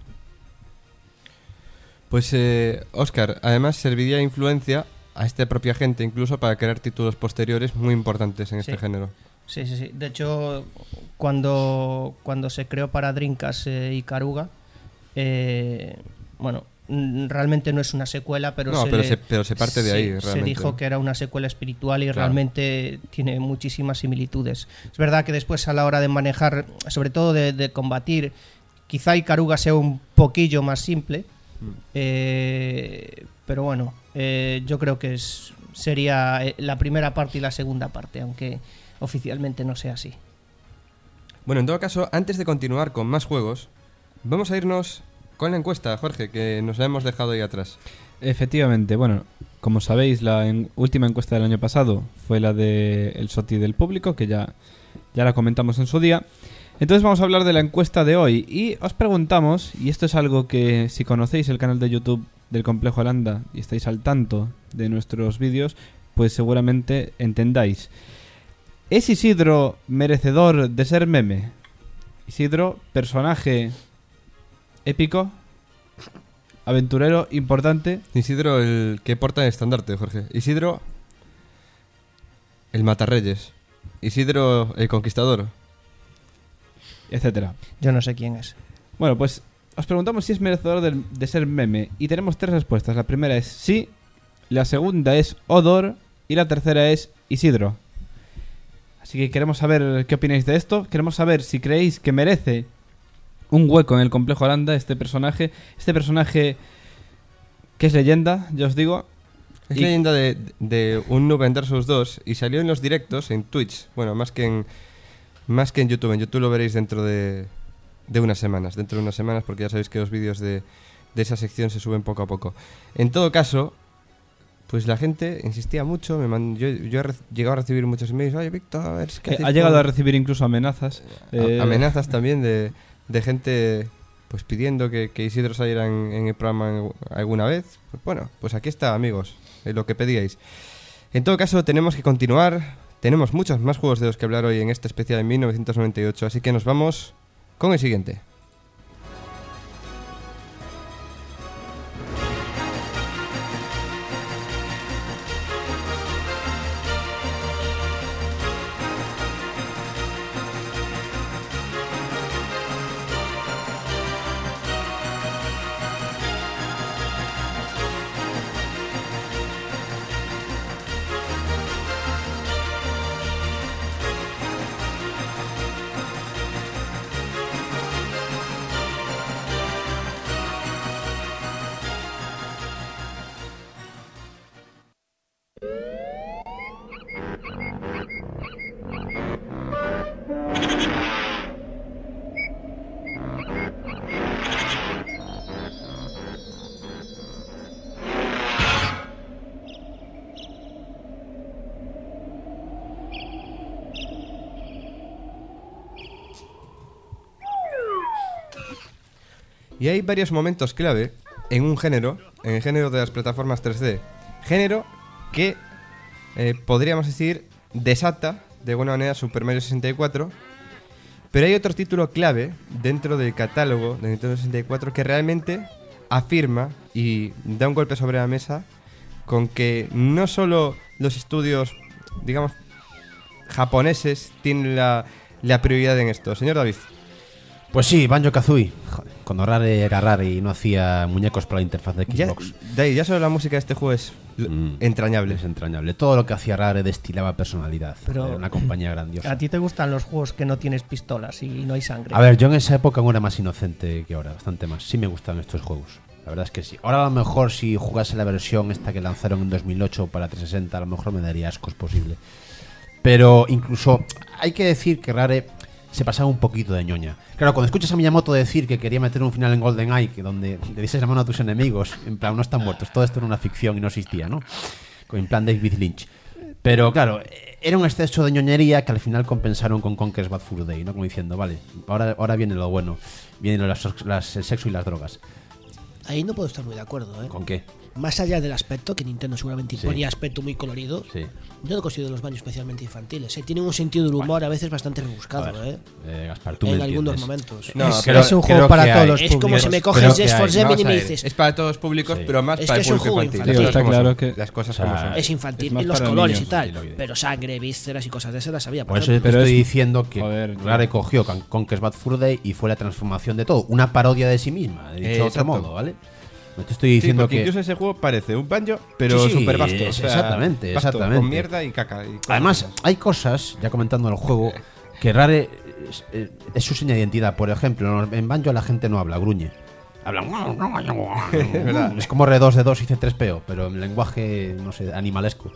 Pues, eh, Óscar, además serviría de influencia a esta propia gente, incluso para crear títulos posteriores muy importantes en este Sí. género. Sí, sí, sí. De hecho, cuando, cuando se creó para Dreamcast eh, Ikaruga, eh, bueno, mm, realmente no es una secuela, pero, No, se, pero le- se- pero se parte de sí, ahí, se realmente, dijo ¿no? que era una secuela espiritual y Claro. realmente tiene muchísimas similitudes. Es verdad que después a la hora de manejar, sobre todo de, de combatir, quizá Ikaruga sea un poquillo más simple, eh, pero bueno, eh, yo creo que es, sería eh, la primera parte y la segunda parte, aunque oficialmente no sea así. Bueno, en todo caso, antes de continuar con más juegos, vamos a irnos con la encuesta, Jorge, que nos la hemos dejado ahí atrás. Efectivamente, bueno, como sabéis, la en- última encuesta del año pasado fue la del el S O T I del público, que ya, ya la comentamos en su día. Entonces vamos a hablar de la encuesta de hoy y os preguntamos, y esto es algo que si conocéis el canal de YouTube del Complejo Holanda y estáis al tanto de nuestros vídeos, pues seguramente entendáis. ¿Es Isidro merecedor de ser meme? Isidro, personaje épico, aventurero, importante. Isidro, el que porta el estandarte, Jorge. Isidro, el matarreyes. Isidro, el conquistador. Etcétera. Yo no sé quién es. Bueno, pues os preguntamos si es merecedor de, de ser meme y tenemos tres respuestas. La primera es sí, la segunda es Odor y la tercera es Isidro. Así que queremos saber qué opináis de esto. Queremos saber si creéis que merece un hueco en el Complejo Holanda este personaje. Este personaje que es leyenda, ya os digo. Es Y- leyenda de, de un noob en Dark Souls dos y salió en los directos en Twitch. Bueno, más que en, más que en YouTube. En YouTube lo veréis dentro de, de unas semanas. Dentro de unas semanas, porque ya sabéis que los vídeos de, de esa sección se suben poco a poco. En todo caso, pues la gente insistía mucho. Me mand- yo, yo he re- llegado a recibir muchos emails. Oye, Víctor, a ver, es que Eh, hacéis ha llegado con-". a recibir incluso amenazas. A- Eh, amenazas también de, de gente pues pidiendo que, que Isidro saliera en, en el programa en- alguna vez. Pues bueno, pues aquí está, amigos, eh, lo que pedíais. En todo caso, tenemos que continuar. Tenemos muchos más juegos de los que hablar hoy en este especial de mil novecientos noventa y ocho, así que nos vamos con el siguiente. Y hay varios momentos clave en un género, en el género de las plataformas tres D. Género que eh, podríamos decir desata de buena manera Super Mario sesenta y cuatro. Pero hay otro título clave dentro del catálogo de Nintendo sesenta y cuatro que realmente afirma y da un golpe sobre la mesa con que no solo los estudios, digamos, japoneses tienen la, la prioridad en esto. Señor David. Pues sí, Banjo-Kazooie. Joder, cuando Rare era Rare y no hacía muñecos para la interfaz de Ya, Xbox. de ahí, ya solo la música de este juego es Mm, entrañable. Es entrañable. Todo lo que hacía Rare destilaba personalidad. Pero- Era una compañía grandiosa. ¿A ti te gustan los juegos que no tienes pistolas y no hay sangre? A ver, yo en esa época no era más inocente que ahora, bastante más. Sí me gustan estos juegos. La verdad es que sí. Ahora a lo mejor si jugase la versión esta que lanzaron en dos mil ocho para trescientos sesenta, a lo mejor me daría ascos posible. Pero incluso hay que decir que Rare se pasaba un poquito de ñoña. Claro, cuando escuchas a Miyamoto decir que quería meter un final en GoldenEye, que donde le dices la mano a tus enemigos, en plan, no están muertos, todo esto era una ficción y no existía, ¿no? En plan David Lynch. Pero claro, era un exceso de ñoñería que al final compensaron con Conker's Bad Fur Day, ¿no? Como diciendo, vale, ahora, ahora viene lo bueno, vienen las, las, el sexo y las drogas. Ahí no puedo estar muy de acuerdo, ¿eh? ¿Con qué? Más allá del aspecto, que Nintendo seguramente Sí. imponía aspecto muy colorido, Sí. yo no considero los baños especialmente infantiles. ¿eh? Tienen un sentido del humor a veces bastante rebuscado, A ver, ¿eh? eh, Gaspar, tú En me algunos entiendes. momentos. No, es, pero es un creo juego para que todos hay- los Es como públicos. si me Creo coges que Just for hay. Them y Vamos a me ver, dices, es para todos los públicos, Sí. pero más Es para que el es un público juego infantil. infantil. Las Sí, cosas está como claro son. que- Las cosas o sea, como son. es infantil, Es más y los para colores niños, y tal, sí, lo diré. pero sangre, vísceras y cosas de esas las había. Por eso ejemplo. te Pero estoy es- diciendo que Joder, tío. Rare cogió Con- Conker's Bad Fur Day y fue la transformación de todo. Una parodia de sí misma, dicho Eh, de otro exacto. modo, ¿vale? No te estoy Sí, diciendo porque que... incluso ese juego parece un banjo, pero Sí, sí, súper vasto. es- exactamente, vasto, exactamente. Con mierda y caca. y cosas Además, de esas. hay cosas, ya comentando el juego, que Rare es, eh, es su seña de identidad. Por ejemplo, en Banjo la gente no habla, gruñe. Hablan... es como R dos D dos y C tres P O, pero en lenguaje, no sé, animalesco.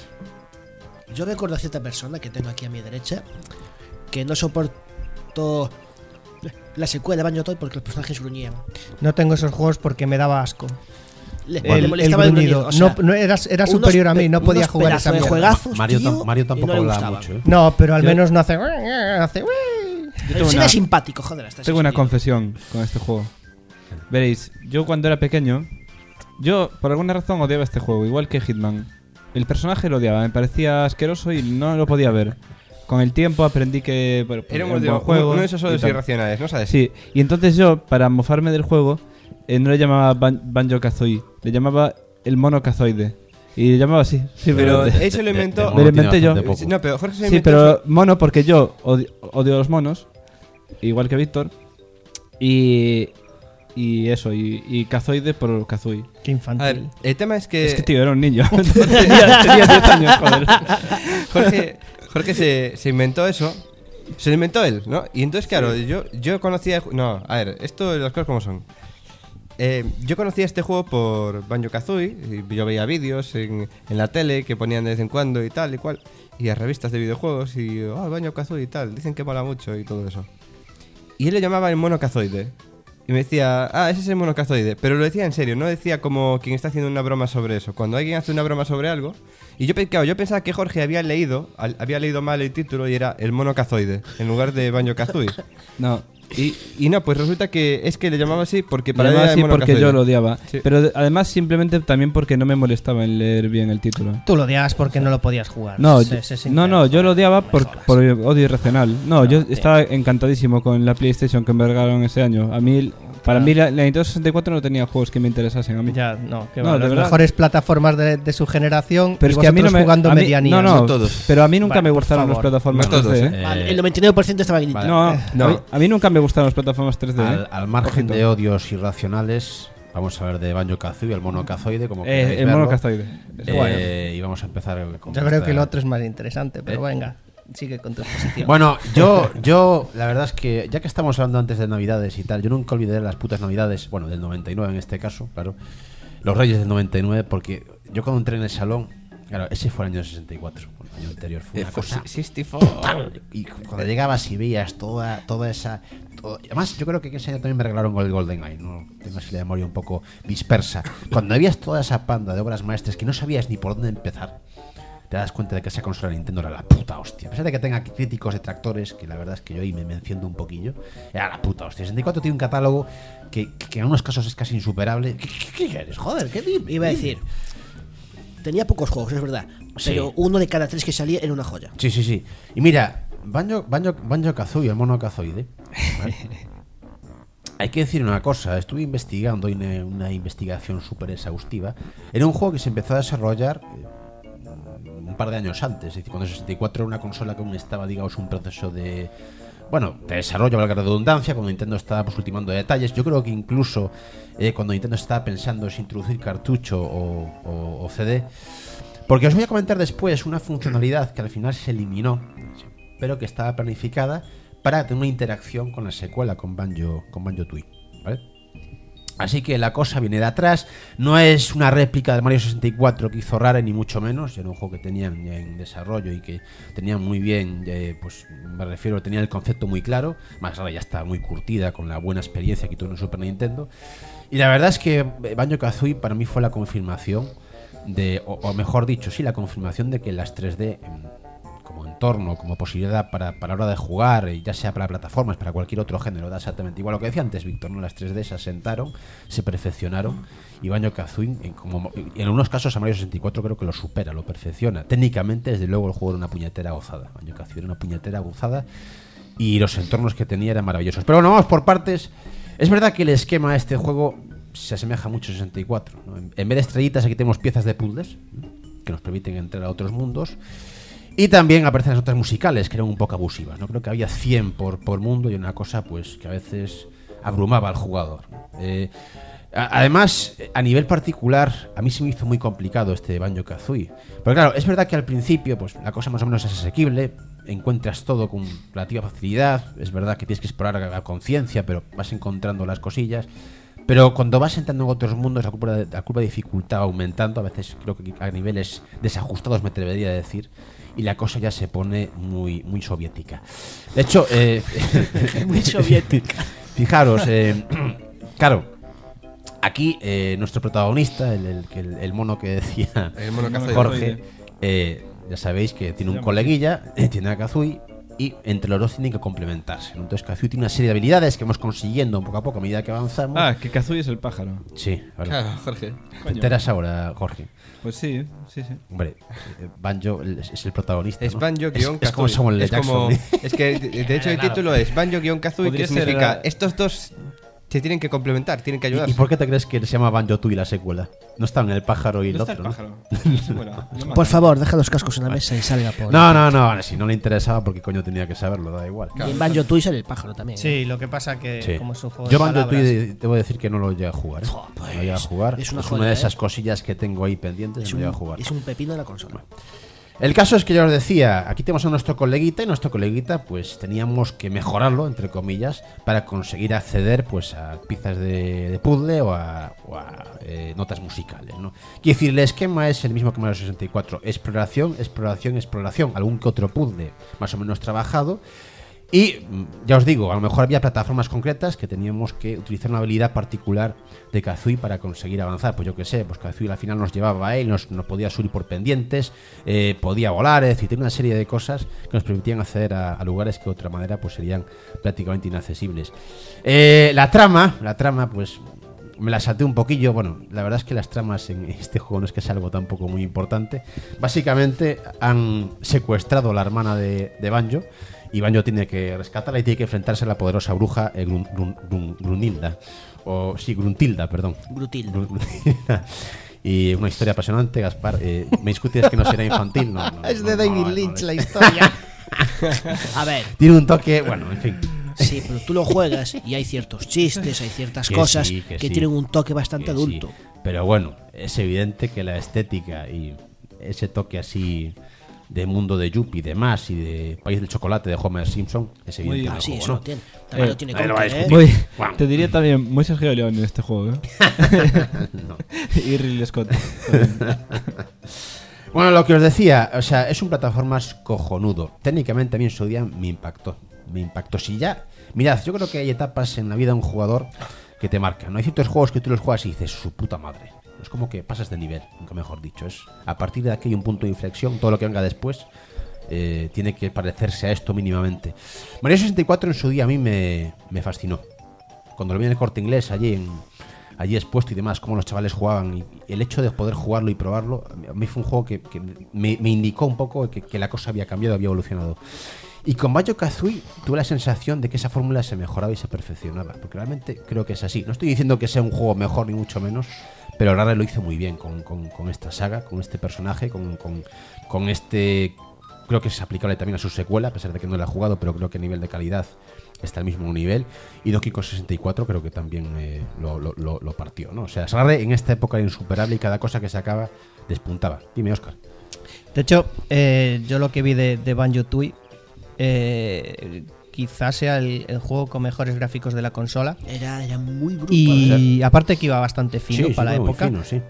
Yo recuerdo a cierta persona que tengo aquí a mi derecha que no soportó la secuela de Banjo-Toy porque los personajes gruñían. No tengo esos juegos porque me daba asco. Le, El, le molestaba el gruñido. gruñido. O sea, no, no, eras, era unos superior a mí, pe- no podía unos jugar esa pedazos de mierda. juegazos, Mario, tío, tam- Mario y tampoco no le hablaba gustaba. mucho, ¿eh? No, pero al Yo- menos no hace. hace uy. Yo El tengo cine una, es simpático, joder. Hasta ese tengo una sonido. confesión con este juego. Veréis, yo cuando era pequeño, yo por alguna razón odiaba este juego, igual que Hitman. El personaje lo odiaba, me parecía asqueroso y no lo podía ver. Con el tiempo aprendí que bueno, Era un, buen buen juego. uno de esos y odios tal. irracionales, ¿no sabes? Sí, y entonces yo, para mofarme del juego, eh, no le llamaba Ban- Banjo-Kazooie, le llamaba el mono cazoide. Y le llamaba así, Pero simplemente. eso lo inventó. de Me lo mono tiene inventé yo. bastante poco. No, pero Jorge se Sí, inventó pero eso. mono porque yo odio, odio a los monos, igual que Víctor. Y. Y eso, y, y cazoide por Kazooie. Qué A ver, infantil. el tema es que. Es que, tío, era un niño. tenía, tenía diez años, joder. Jorge, Jorge se, se inventó eso. Se lo inventó él, ¿no? Y entonces, claro, yo, yo conocía. No, a ver, esto las cosas como son. Eh, yo conocía este juego por Banjo-Kazooie. Y yo veía vídeos en, en la tele que ponían de vez en cuando y tal y cual. Y a revistas de videojuegos. Y, oh, Banjo-Kazooie y tal. Dicen que mola mucho y todo eso. Y él le llamaba el mono cazoide. Y me decía, ah, ese es el mono cazoide. Pero lo decía en serio, no decía como quien está haciendo una broma sobre eso. Cuando alguien hace una broma sobre algo. Y yo, pe- claro, yo pensaba que Jorge había leído, al- había leído mal el título y era el mono cazoide, en lugar de Banjo-Kazooie. No, Y, y no, pues resulta que es que le llamaba así porque le para él llamaba era el así mono porque cazoide. yo lo odiaba. Sí. Pero de- además, simplemente también porque no me molestaba en leer bien el título. Tú lo odiabas porque no lo podías jugar. No, Sé- yo- sé no, sincero. no, yo lo odiaba No me por, jodas. por odio irracional. No, yo estaba encantadísimo con la PlayStation que me regalaron ese año. A mí, para Claro. mí, la, la Nintendo sesenta y cuatro no tenía juegos que me interesasen a mí. Ya, no, que No, va, de las verdad. mejores plataformas de, de su generación. Pero y es que a mí no vosotros me. jugando a mí- medianías. no, no, No todos. pero a mí nunca Vale, me por gustaron las favor. plataformas No todos, tres D. ¿eh? Vale, el noventa y nueve por ciento estaba en Vale. No, No. A, mí, a mí nunca me gustaron las plataformas tres D. Al, ¿eh? al margen Ojito. de odios irracionales, vamos a ver de Banjo-Kazooie, el mono cazoide, como Eh, queráis el mono verlo. cazoide. Es guay. Eh, y vamos a empezar con Yo creo esta- que el otro es más interesante, pero ¿Eh? venga, sigue con tu exposición. Bueno, yo, yo, la verdad es que, ya que estamos hablando antes de Navidades y tal, yo nunca olvidaré las putas Navidades, bueno, del noventa y nueve en este caso, claro, los Reyes del noventa y nueve, porque yo cuando entré en el salón, claro, ese fue el año sesenta y cuatro, el año anterior, fue una cosa... Y cuando llegabas y veías toda, toda esa... todo- además, yo creo que ese año también me regalaron el GoldenEye, no tengo así la memoria un poco dispersa. Cuando veías toda esa panda de obras maestras que no sabías ni por dónde empezar, te das cuenta de que esa consola de Nintendo era la puta hostia. A pesar de que tenga críticos detractores, que la verdad es que yo ahí me, me enciendo un poquillo, era la puta hostia. sesenta y cuatro tiene un catálogo que, que en algunos casos es casi insuperable. ¿Qué, qué, qué quieres? Joder, ¿qué dime? Iba a decir, tenía pocos juegos, es verdad, Sí. pero uno de cada tres que salía era una joya. Sí, sí, sí. Y mira, Banjo, Banjo, Banjo Kazooie, el mono Kazoide. ¿Vale? Hay que decir una cosa, estuve investigando una, una investigación súper exhaustiva. Era un juego que se empezó a desarrollar eh, un par de años antes, es decir, cuando el sesenta y cuatro era una consola que aún estaba, digamos, un proceso de, bueno, de desarrollo, valga la redundancia, cuando Nintendo estaba pues ultimando detalles. Yo creo que incluso eh, cuando Nintendo estaba pensando si introducir cartucho o, o, o C D, porque os voy a comentar después una funcionalidad que al final se eliminó, pero que estaba planificada para tener una interacción con la secuela, con Banjo, con Banjo-Tooie, ¿vale? Así que la cosa viene de atrás. No es una réplica de Mario sesenta y cuatro que hizo Rare, ni mucho menos. Era un juego que tenían ya en desarrollo y que tenían muy bien, eh, pues me refiero, tenía el concepto muy claro. Más Rare ya está muy curtida con la buena experiencia que tuvo en Super Nintendo. Y la verdad es que Banjo-Kazooie para mí fue la confirmación de, o, o mejor dicho, sí, la confirmación de que las tres D como entorno, como posibilidad para, para la hora de jugar, ya sea para plataformas, para cualquier otro género, da exactamente igual lo que decía antes Víctor, ¿no? Las tres D se asentaron, se perfeccionaron y Banjo-Kazooie, en, como, en algunos casos a Mario sesenta y cuatro creo que lo supera, lo perfecciona. Técnicamente, desde luego, el juego era una puñetera gozada. Banjo-Kazooie era una puñetera gozada y los entornos que tenía eran maravillosos. Pero bueno, vamos por partes. Es verdad que el esquema de este juego se asemeja mucho a sesenta y cuatro, ¿no? En, en vez de estrellitas aquí tenemos piezas de puzzles, ¿no? Que nos permiten entrar a otros mundos. Y también aparecen las notas musicales, que eran un poco abusivas, ¿no? Creo que había cien por, por mundo y una cosa pues que a veces abrumaba al jugador. Eh, a, además, a nivel particular, a mí se me hizo muy complicado este Banjo-Kazooie. Pero claro, es verdad que al principio pues la cosa más o menos es asequible, encuentras todo con relativa facilidad, es verdad que tienes que explorar a, a conciencia, pero vas encontrando las cosillas. Pero cuando vas entrando en otros mundos, la curva de, la curva de dificultad va aumentando, a veces creo que a niveles desajustados me atrevería a decir, y la cosa ya se pone muy muy soviética. De hecho, eh, Muy soviética. Fijaros, eh, claro, aquí eh, nuestro protagonista, el, el, el, el mono que decía El mono Kazooie. Jorge, eh, ya sabéis que tiene un coleguilla, eh, tiene a Kazooie, y entre los dos tienen que complementarse, ¿no? Entonces Kazooie tiene una serie de habilidades que vamos consiguiendo poco a poco a medida que avanzamos. Ah, que Kazooie es el pájaro. Sí, vale. Claro, Jorge. ¿Te enteras ahora, Jorge? Pues sí, sí, sí. Hombre, eh, Banjo es, es el protagonista, Es ¿no? Banjo-Kazooie. Es, es como Samuel L. Es Jackson. como- ¿eh? es que, de de hecho, el Claro. título es Banjo-Kazooie, que Podría ser, significa eh, estos dos se tienen que complementar, tienen que ¿Y, ayudarse. ¿Y por qué te crees que se llama Banjo-Tooie la secuela? No están el pájaro y el ¿Dónde está otro, el ¿no? pájaro? Bueno, lo mata. Por favor, deja los cascos en la mesa y salga por. No, no, no, si no le interesaba, porque coño tenía que saberlo, da igual. Y en Banjo-Tooie sale el pájaro también. ¿eh? Sí, lo que pasa que Sí. como es un juego Yo de Banjo-Tooie palabras, debo decir que no lo llegué a jugar, ¿eh? Jo, pues, no lo llegué a jugar. es Es una una, joya, de ¿eh? esas cosillas que tengo ahí pendientes, Es no llegué a un, jugar. es un pepino de la consola. El caso es que yo os decía, aquí tenemos a nuestro coleguita y nuestro coleguita pues teníamos que mejorarlo, entre comillas, para conseguir acceder pues a piezas de, de puzzle o a, o a, eh, notas musicales, ¿no? Quiero decir, el esquema es el mismo que Mario sesenta y cuatro, exploración, exploración, exploración, algún que otro puzzle más o menos trabajado. Y mm, ya os digo, a lo mejor había plataformas concretas que teníamos que utilizar una habilidad particular de Kazooie para conseguir avanzar. Pues yo qué sé, pues Kazooie al final nos llevaba a él, nos, nos podía subir por pendientes, eh, podía volar, es decir, tenía una serie de cosas que nos permitían acceder a, a lugares que de otra manera pues serían prácticamente inaccesibles. Eh, la trama, la trama pues me la salté un poquillo. Bueno, la verdad es que las tramas en este juego no es que sea algo tampoco muy importante. Básicamente han secuestrado a la hermana de, de Banjo, y Banjo tiene que rescatarla y tiene que enfrentarse a la poderosa bruja eh, Grun, Grun, Grun, Grunilda. O sí, Gruntilda, perdón. Grutil. Grun- Gruntilda. Y una historia apasionante, Gaspar. Eh, me discutes que no será infantil. No, no, es no, de no, David no, Lynch no, la historia. A ver, Tiene un toque, bueno, en fin. sí, pero tú lo juegas y hay ciertos chistes, hay ciertas Que cosas sí, que, que sí. tienen un toque bastante Que adulto. sí. Pero bueno, es evidente que la estética y ese toque así de mundo de Yuppie y demás y de País del Chocolate de Homer Simpson es evidente. Muy- en Ah, el sí, juego, eso ¿no? lo tiene. También Eh, lo tiene ahí lo Conker, vais, ¿eh? Muy- Guau. te diría también muy Sergio León en este juego, ¿eh? No. Y Ridley Scott. Bueno, lo que os decía, o sea, es un plataformas cojonudo. Técnicamente a mí en su día me impactó. Me impactó. Si ya, mirad, yo creo que hay etapas en la vida de un jugador que te marcan, ¿no? Hay ciertos juegos que tú los juegas y dices, su puta madre. Es como que pasas de nivel, nunca mejor dicho. Es a partir de aquí hay un punto de inflexión. Todo lo que venga después eh, tiene que parecerse a esto mínimamente. Mario sesenta y cuatro en su día a mí me, me fascinó. Cuando lo vi en el Corte Inglés, allí en, allí expuesto y demás, cómo los chavales jugaban, y el hecho de poder jugarlo y probarlo, a mí fue un juego que, que me, me indicó un poco que, que la cosa había cambiado, había evolucionado. Y con Banjo-Kazooie tuve la sensación de que esa fórmula se mejoraba y se perfeccionaba, porque realmente creo que es así. No estoy diciendo que sea un juego mejor ni mucho menos, pero Rare lo hizo muy bien con, con, con esta saga, con este personaje, con, con, con este... Creo que es aplicable también a su secuela, a pesar de que no la he jugado, pero creo que a nivel de calidad está al mismo nivel. Y Donkey Kong sesenta y cuatro creo que también eh, lo, lo, lo, lo partió, ¿no? O sea, Rare en esta época era insuperable y cada cosa que sacaba despuntaba. Dime, Óscar. De hecho, eh, yo lo que vi de, de Banjo-Tooie eh, quizás sea el, el juego con mejores gráficos de la consola. Era, era muy brutal. Y aparte que iba bastante fino Sí, para sí, la muy época. fino, sí.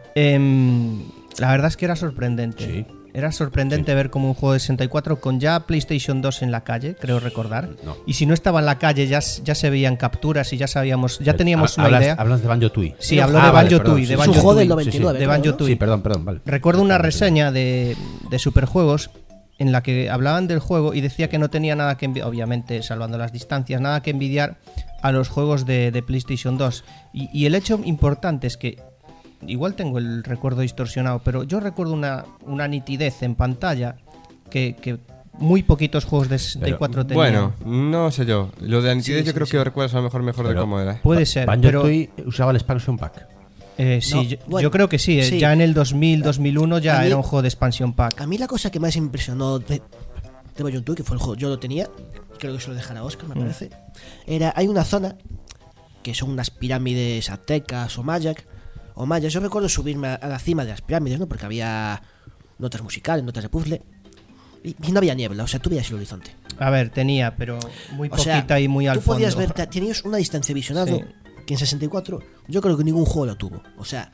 Em, la verdad es que era sorprendente. Sí. Era sorprendente Sí. ver como un juego de sesenta y cuatro con ya PlayStation dos en la calle, creo recordar. No. Y si no estaba en la calle ya, ya se veían capturas y ya sabíamos, ya teníamos Ha- una hablas, idea. Hablas de Banjo-Tooie. Sí, habló Ah, de vale, Banjo-Tooie, perdón, de sí, Es sí. un juego del Banjo-Tooie. noventa y nueve. de creo, ¿no? Banjo-Tooie. Sí, perdón, perdón, vale. Recuerdo una reseña de, de Superjuegos en la que hablaban del juego y decía que no tenía nada que envidiar, obviamente salvando las distancias, nada que envidiar a los juegos de, de PlayStation dos. Y, y el hecho importante es que, igual tengo el recuerdo distorsionado, pero yo recuerdo una, una nitidez en pantalla que, que muy poquitos juegos de sesenta y cuatro tenían. Bueno, no sé yo. Lo de la nitidez Sí, yo sí, creo sí. que recuerdas a lo mejor mejor de Pero- cómo era. Puede ser, pero Banjo-Tooie usaba el expansion pack. eh, sí, No, yo, bueno, yo creo que sí, eh, sí. ya en el dos mil, dos mil uno ya A mí- era un juego de expansion pack. A mí la cosa que más impresionó de, de Banjo-Tooie, que fue el juego, yo lo tenía, creo que se lo dejará a Oscar, me Mm. parece, era, hay una zona que son unas pirámides aztecas o mayas, o mayas, yo recuerdo subirme a, a la cima de las pirámides, ¿no? Porque había notas musicales, notas de puzzle, y, y no había niebla, o sea, tú veías el horizonte. A ver, tenía, pero muy O sea, poquita y muy al tú podías fondo. ver, te- tenías una distancia visionado Sí. que en sesenta y cuatro yo creo que ningún juego lo tuvo. O sea,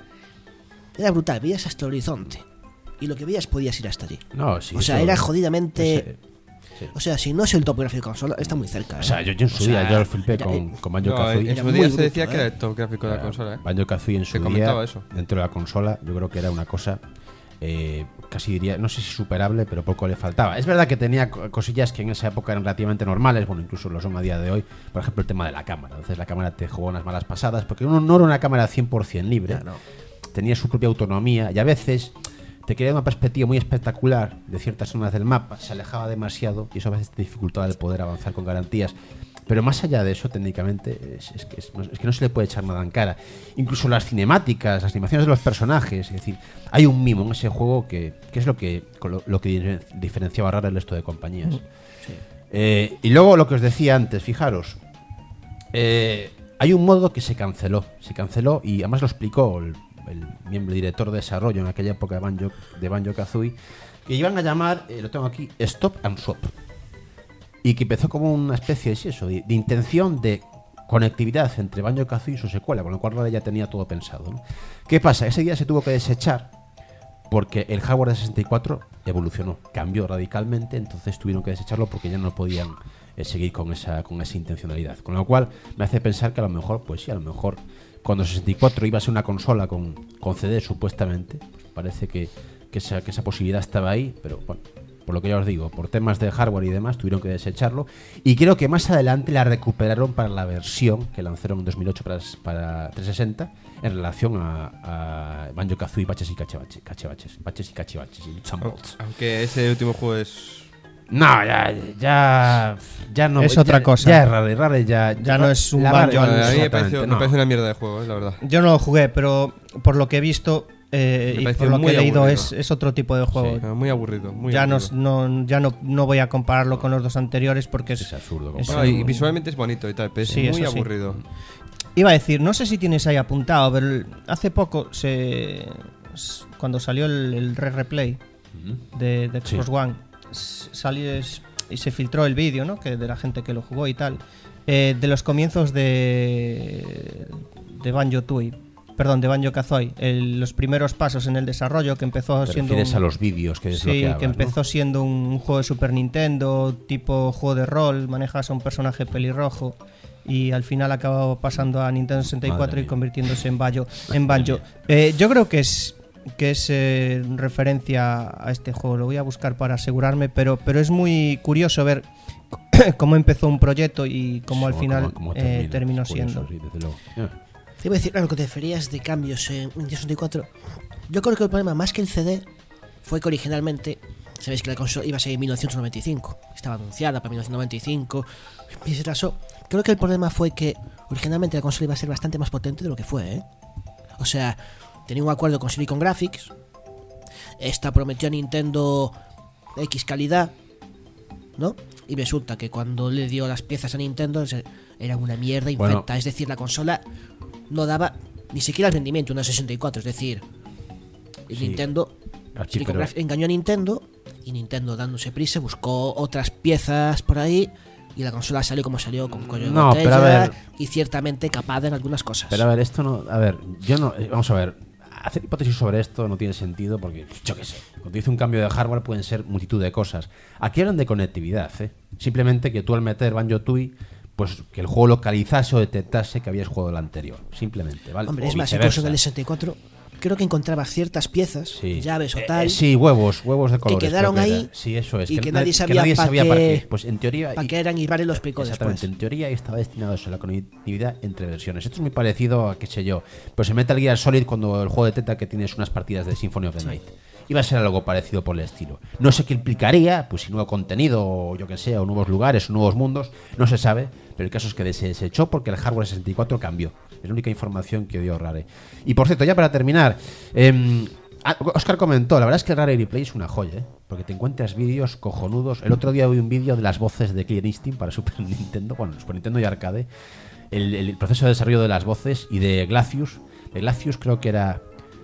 era brutal, veías hasta el horizonte y lo que veías podías ir hasta allí. No, sí. o sea, eso- era jodidamente... ese- sí. O sea, si no es el top gráfico de consola, está muy cerca. O ¿eh? sea, yo, yo en su O día sea, yo lo flipé era- con, eh, con No, en, Banjo-Kazooie. en Era su muy día se bruto, decía que ¿eh? era el top gráfico de la consola, ¿eh? Banjo-Kazooie en su Se día, comentaba eso. dentro de la consola, yo creo que era una cosa eh, casi diría, no sé si superable, pero poco le faltaba. Es verdad que tenía co- cosillas que en esa época eran relativamente normales, bueno, incluso lo son a día de hoy. Por ejemplo, el tema de la cámara. Entonces la cámara te jugó unas malas pasadas, porque uno no era una cámara cien por ciento libre, Ya, no. tenía su propia autonomía y a veces te quería una perspectiva muy espectacular de ciertas zonas del mapa, se alejaba demasiado y eso a veces te dificultaba el poder avanzar con garantías. Pero más allá de eso, técnicamente, es, es que, es, es que no se le puede echar nada en cara. Incluso las cinemáticas, las animaciones de los personajes, es decir, hay un mimo en ese juego que, que es lo que, con lo, lo que diferenciaba a Rare del resto de compañías. Eh, y luego lo que os decía antes, fijaros, eh, hay un modo que se canceló, se canceló y además lo explicó el, el miembro director de desarrollo en aquella época de Banjo, de Banjo-Kazooie, que iban a llamar, eh, lo tengo aquí, Stop and Swap. Y que empezó como una especie de, sí, eso, de, de intención de conectividad entre Banjo-Kazooie y su secuela, con lo cual Rare ya tenía todo pensado, ¿no? ¿Qué pasa? Ese día se tuvo que desechar porque el hardware de sesenta y cuatro evolucionó, cambió radicalmente, entonces tuvieron que desecharlo porque ya no podían eh, seguir con esa, con esa intencionalidad. Con lo cual me hace pensar que a lo mejor, pues sí, a lo mejor cuando sesenta y cuatro iba a ser una consola con, con C D supuestamente, pues parece que, que, esa, que esa posibilidad estaba ahí, pero bueno, por lo que ya os digo, por temas de hardware y demás, tuvieron que desecharlo. Y creo que más adelante la recuperaron para la versión que lanzaron en dos mil ocho para, para trescientos sesenta en relación a, a Banjo-Kazooie, Baches y Cachivaches. Cachivaches, Baches y Cachivaches. y Nuts and Bolts. Aunque ese último juego es... No, ya, ya, ya no. Es ya- otra cosa. Ya es Rare, Rare ya. Ya no es un la Banjo Rare- al- a mí me exactamente, pareció, me no. parece una mierda de juego, eh, la verdad. Yo no lo jugué, pero por lo que he visto eh, Me y pareció por lo que muy he leído aburrido. es, es otro tipo de juego. Sí, muy aburrido. Muy ya no, aburrido. no, ya no, no voy a compararlo con los dos anteriores porque es, Es absurdo. es Bueno, compararlo. y visualmente es bonito y tal, pero es Sí, muy eso sí. aburrido. Iba a decir, no sé si tienes ahí apuntado, pero el- hace poco se s- cuando salió el, el Red Replay Ujú. de, de Sí. Xbox One s- salió es- y se filtró el vídeo, ¿no? Que de la gente que lo jugó y tal, eh, de los comienzos de de Banjo-Tooie, perdón, de Banjo-Kazooie, el- los primeros pasos en el desarrollo que empezó Te siendo refieres un- a los vídeos que Sí, desbloqueabas, que ¿no? empezó siendo un juego de Super Nintendo, tipo juego de rol, manejas a un personaje pelirrojo y al final acabó pasando a Nintendo sesenta y cuatro Madre y mía. convirtiéndose en Banjo. En Banjo. Eh, yo creo que es que es eh, referencia a este juego. Lo voy a buscar para asegurarme, pero pero es muy curioso ver cómo empezó un proyecto y cómo al Como- final como- como eh, termina, terminó es curioso, siendo. sí, desde luego. Yeah. Te iba a decir, claro, que te referías de cambios en Nintendo sesenta y cuatro. Yo creo que el problema, más que el C D, fue que originalmente, sabéis que la consola iba a ser en mil novecientos noventa y cinco. Estaba anunciada para mil novecientos noventa y cinco. Y se retrasó. Creo que el problema fue que originalmente la consola iba a ser bastante más potente de lo que fue, ¿eh? O sea, tenía un acuerdo con Silicon Graphics. Esta prometió a Nintendo X calidad, ¿no? Y resulta que cuando le dio las piezas a Nintendo se- era una mierda infecta. Bueno. Es decir, la consola no daba ni siquiera el rendimiento de una sesenta y cuatro. Es decir, el Sí. Nintendo Aquí, Silicon pero- Graphics engañó a Nintendo y Nintendo, dándose prisa, buscó otras piezas por ahí y la consola salió como salió, con cuello de No, botella pero a ver. y ciertamente capada en algunas cosas. Pero a ver, esto no. A ver, yo no. eh, Vamos a ver. Hacer hipótesis sobre esto no tiene sentido porque, yo qué sé, cuando dice un cambio de hardware pueden ser multitud de cosas. Aquí hablan de conectividad, ¿eh? Simplemente que tú al meter Banjo-Tooie, pues que el juego localizase o detectase que habías jugado el anterior. Simplemente, ¿vale? Hombre, O es más, viceversa. incluso en el sesenta y cuatro creo que encontraba ciertas piezas, Sí. llaves o Eh, tal, eh, sí, huevos, huevos de colores. quedaron creo que ahí era. Sí, eso es. y que na- nadie sabía pa' para qué- qué. Pues en teoría. para y- que eran y vale lo explicó Exactamente, después. en teoría estaba destinado a eso, la conectividad entre versiones. Esto es muy parecido a, qué sé yo, pues en Metal Gear Solid cuando el juego detecta que tienes unas partidas de Symphony of the Night. Iba a ser algo parecido por el estilo. No sé qué implicaría, pues si nuevo contenido, o yo que sé, o nuevos lugares, o nuevos mundos, no se sabe, pero el caso es que se desechó porque el hardware sesenta y cuatro cambió. Es la única información que dio Rare. Y por cierto, ya para terminar, eh, Oscar comentó, la verdad es que Rare Replay es una joya, ¿eh? Porque te encuentras vídeos cojonudos. El otro día vi un vídeo de las voces de Clear Instinct para Super Nintendo, bueno, Super Nintendo y Arcade, el, el proceso de desarrollo de las voces y de Glacius. De Glacius creo que era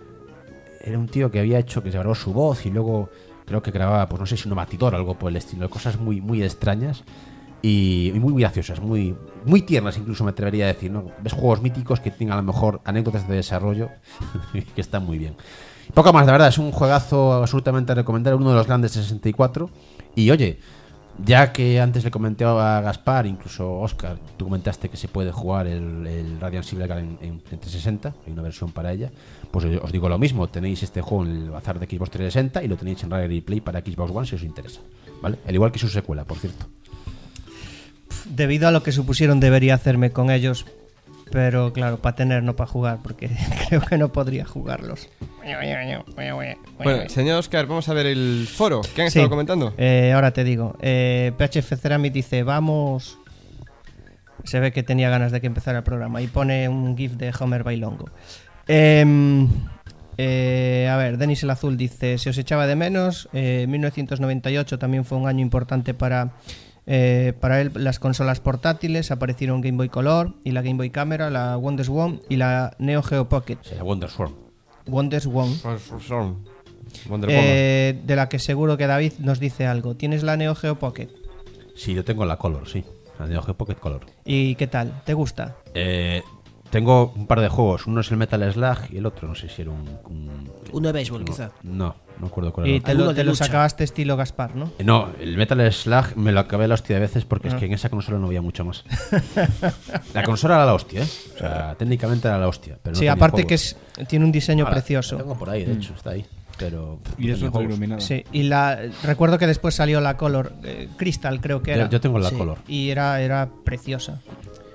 era un tío que había hecho que se grabó su voz y luego creo que grababa, pues no sé si un batidor o algo por el estilo, cosas muy muy extrañas y, y muy graciosas, muy muy tiernas incluso me atrevería a decir, ¿no? Ves juegos míticos que tienen a lo mejor anécdotas de desarrollo que están muy bien. Poco más, de verdad, es un juegazo absolutamente recomendable, uno de los grandes de sesenta y cuatro. Y oye, ya que antes le comenté a Gaspar, incluso Oscar, tú comentaste que se puede jugar el, el Radiant Silvergun en, en, en trescientos sesenta, hay una versión para ella, pues os digo lo mismo, tenéis este juego en el bazar de Xbox trescientos sesenta y lo tenéis en Rare Replay para Xbox One si os interesa, ¿vale? Al igual que su secuela, por cierto. Debido a lo que supusieron debería hacerme con ellos, pero claro, para tener, no para jugar, porque creo que no podría jugarlos. Bueno, señor Oscar, vamos a ver el foro. ¿Qué han Sí. estado comentando? Eh, ahora te digo, eh, P H F Ceramic dice, vamos... Se ve que tenía ganas de que empezara el programa y pone un gif de Homer Bailongo. Eh, eh, a ver, Denis el Azul dice, se os echaba de menos, eh, mil novecientos noventa y ocho también fue un año importante para... Eh, para él las consolas portátiles, aparecieron Game Boy Color y la Game Boy Camera, la Wonder Swan y la Neo Geo Pocket. Será Wonder Swarm. Wonder Swan. Wonder Woman. Eh, de la que seguro que David nos dice algo. ¿Tienes la Neo Geo Pocket? Sí, yo tengo la Color, sí. La Neo Geo Pocket Color. ¿Y qué tal? ¿Te gusta? Eh, tengo un par de juegos. Uno es el Metal Slug y el otro no sé si era un... un Uno de béisbol, no, quizá. No, no acuerdo cuál era. Y el te Alguno lo, de te lo lucha. sacabaste estilo Gaspar, ¿no? otro. No, el Metal Slug me lo acabé la hostia de veces porque es Ah. que en esa consola no había mucho más. La consola era la hostia, ¿eh? O sea, técnicamente era la hostia. Pero no Sí, tenía aparte juegos. que es, tiene un diseño Ahora, precioso. Lo tengo por ahí, de hecho, está ahí. Pero. Y no es tenía otro juegos. iluminado. Sí, y la recuerdo que después salió la Color eh, Crystal, creo que era. Yo, yo tengo la Sí. Color. Y era, era preciosa.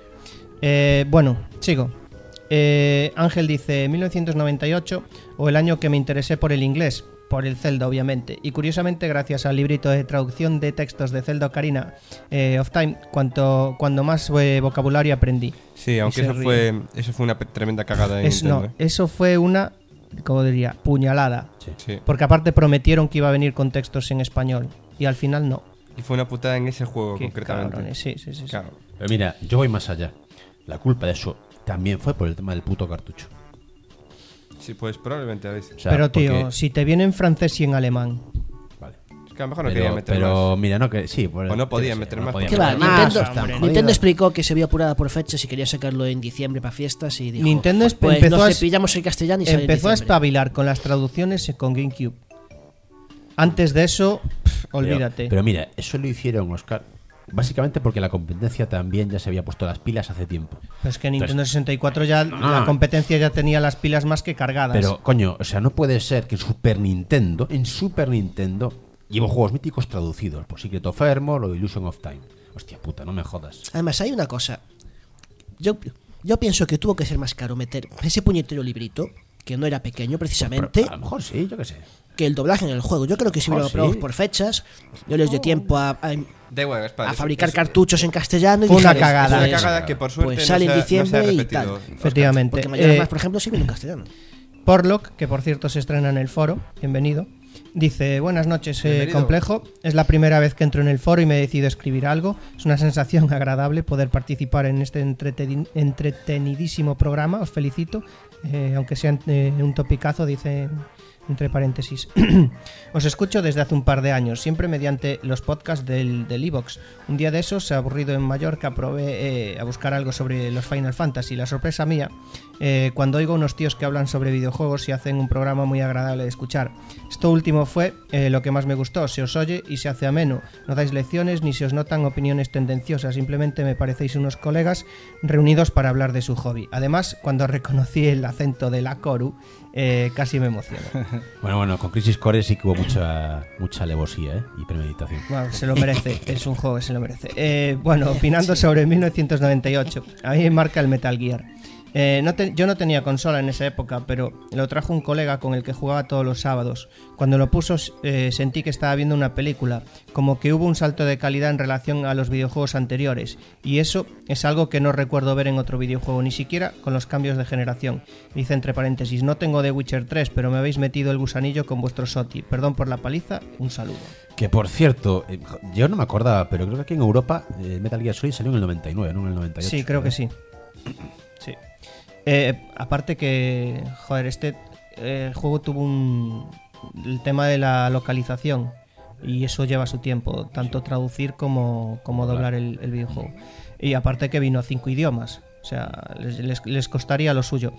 Eh, bueno, sigo. Eh, Ángel dice mil novecientos noventa y ocho, o el año que me interesé por el inglés, por el Zelda obviamente, y curiosamente gracias al librito de traducción de textos de Zelda Ocarina eh, of Time, cuanto, cuando más eh, vocabulario aprendí. Sí, aunque Y se eso ríe. fue, eso fue una pe- tremenda cagada de Es, Nintendo. no, ¿eh? eso fue una, como diría, puñalada, Sí. porque aparte prometieron que iba a venir con textos en español, y al final no. Y fue una putada en ese juego, Qué concretamente. cabrones, sí, sí, sí, sí. Claro. Pero mira, yo voy más allá. La culpa de eso también fue por el tema del puto cartucho. Sí, pues probablemente a veces. O sea, Pero tío, porque- si te viene en francés y en alemán, Vale. Es que a lo mejor no Pero, quería meter pero más. mira, no que sí, por- O no podían sí, meter no más. podían ¿Qué va? meter más, Nintendo, están Nintendo jodidos. explicó que se vio apurada por fechas y quería sacarlo en diciembre para fiestas y dijo, Nintendo espe- pues empezó nos a es- cepillamos el castellano y sale en empezó a diciembre. espabilar con las traducciones con GameCube. Antes de eso, pff, Pero- olvídate. Pero, mira, eso lo hicieron, Oscar, básicamente porque la competencia también ya se había puesto las pilas hace tiempo. Pero es que Nintendo Entonces, sesenta y cuatro ya, no, la no. competencia ya tenía las pilas más que cargadas. Pero, coño, o sea, no puede ser que en Super Nintendo, en Super Nintendo, llevo juegos míticos traducidos, por Secret of Evermore o Illusion of Time. Hostia puta, no me jodas. Además, hay una cosa. Yo, yo pienso que tuvo que ser más caro meter ese puñetero librito, que no era pequeño precisamente, Pero a lo mejor sí, yo qué sé. que el doblaje en el juego. Yo creo que si Oh, hubiera sí. probado por fechas, yo les dio tiempo a, a, Da igual, es para a eso. fabricar Es- cartuchos en castellano. Y Fue una dijeron, cagada. Es una pues, cagada que por suerte pues sale no, en se ha, no se ha diciembre y repetido. tal. Efectivamente. Porque Mayoras Eh, Más, por ejemplo, sí viene en castellano. Porlock, que por cierto se estrena en el foro, bienvenido, dice: buenas noches, eh, Bienvenido. complejo. Es la primera vez que entro en el foro y me he decidido escribir algo. Es una sensación agradable poder participar en este entreteni- entretenidísimo programa. Os felicito, eh, aunque sea eh, un topicazo, dice entre paréntesis. Os escucho desde hace un par de años, siempre mediante los podcasts del del iVoox. Un día de esos, aburrido en Mallorca, probé eh, a buscar algo sobre los Final Fantasy. La sorpresa mía, eh, cuando oigo unos tíos que hablan sobre videojuegos y hacen un programa muy agradable de escuchar. Esto último fue eh, lo que más me gustó. Se os oye y se hace ameno. No dais lecciones ni se os notan opiniones tendenciosas. Simplemente me parecéis unos colegas reunidos para hablar de su hobby. Además, cuando reconocí el acento de la Coru, eh, casi me emociono. Bueno, bueno, con Crisis Core sí que hubo mucha, mucha alevosía, ¿eh? Y premeditación. Bueno, se lo merece, es un juego que se lo merece. Eh, bueno, opinando sobre mil novecientos noventa y ocho, a mí me marca el Metal Gear. Eh, no te- yo no tenía consola en esa época, pero lo trajo un colega con el que jugaba todos los sábados. Cuando lo puso eh, sentí que estaba viendo una película, como que hubo un salto de calidad en relación a los videojuegos anteriores, y eso es algo que no recuerdo ver en otro videojuego, ni siquiera con los cambios de generación. Dice entre paréntesis: no tengo The Witcher tres, pero me habéis metido el gusanillo con vuestro S O T I. Perdón por la paliza, un saludo. Que por cierto, eh, yo no me acordaba, pero creo que aquí en Europa eh, Metal Gear Solid salió en el noventa y nueve, no en el noventa y ocho. Sí, creo que sí. Sí. Eh, aparte que, joder, este eh, juego tuvo un... el tema de la localización, y eso lleva su tiempo, tanto traducir como, como doblar el, el videojuego. Y aparte que vino a cinco idiomas, o sea, les, les, les costaría lo suyo.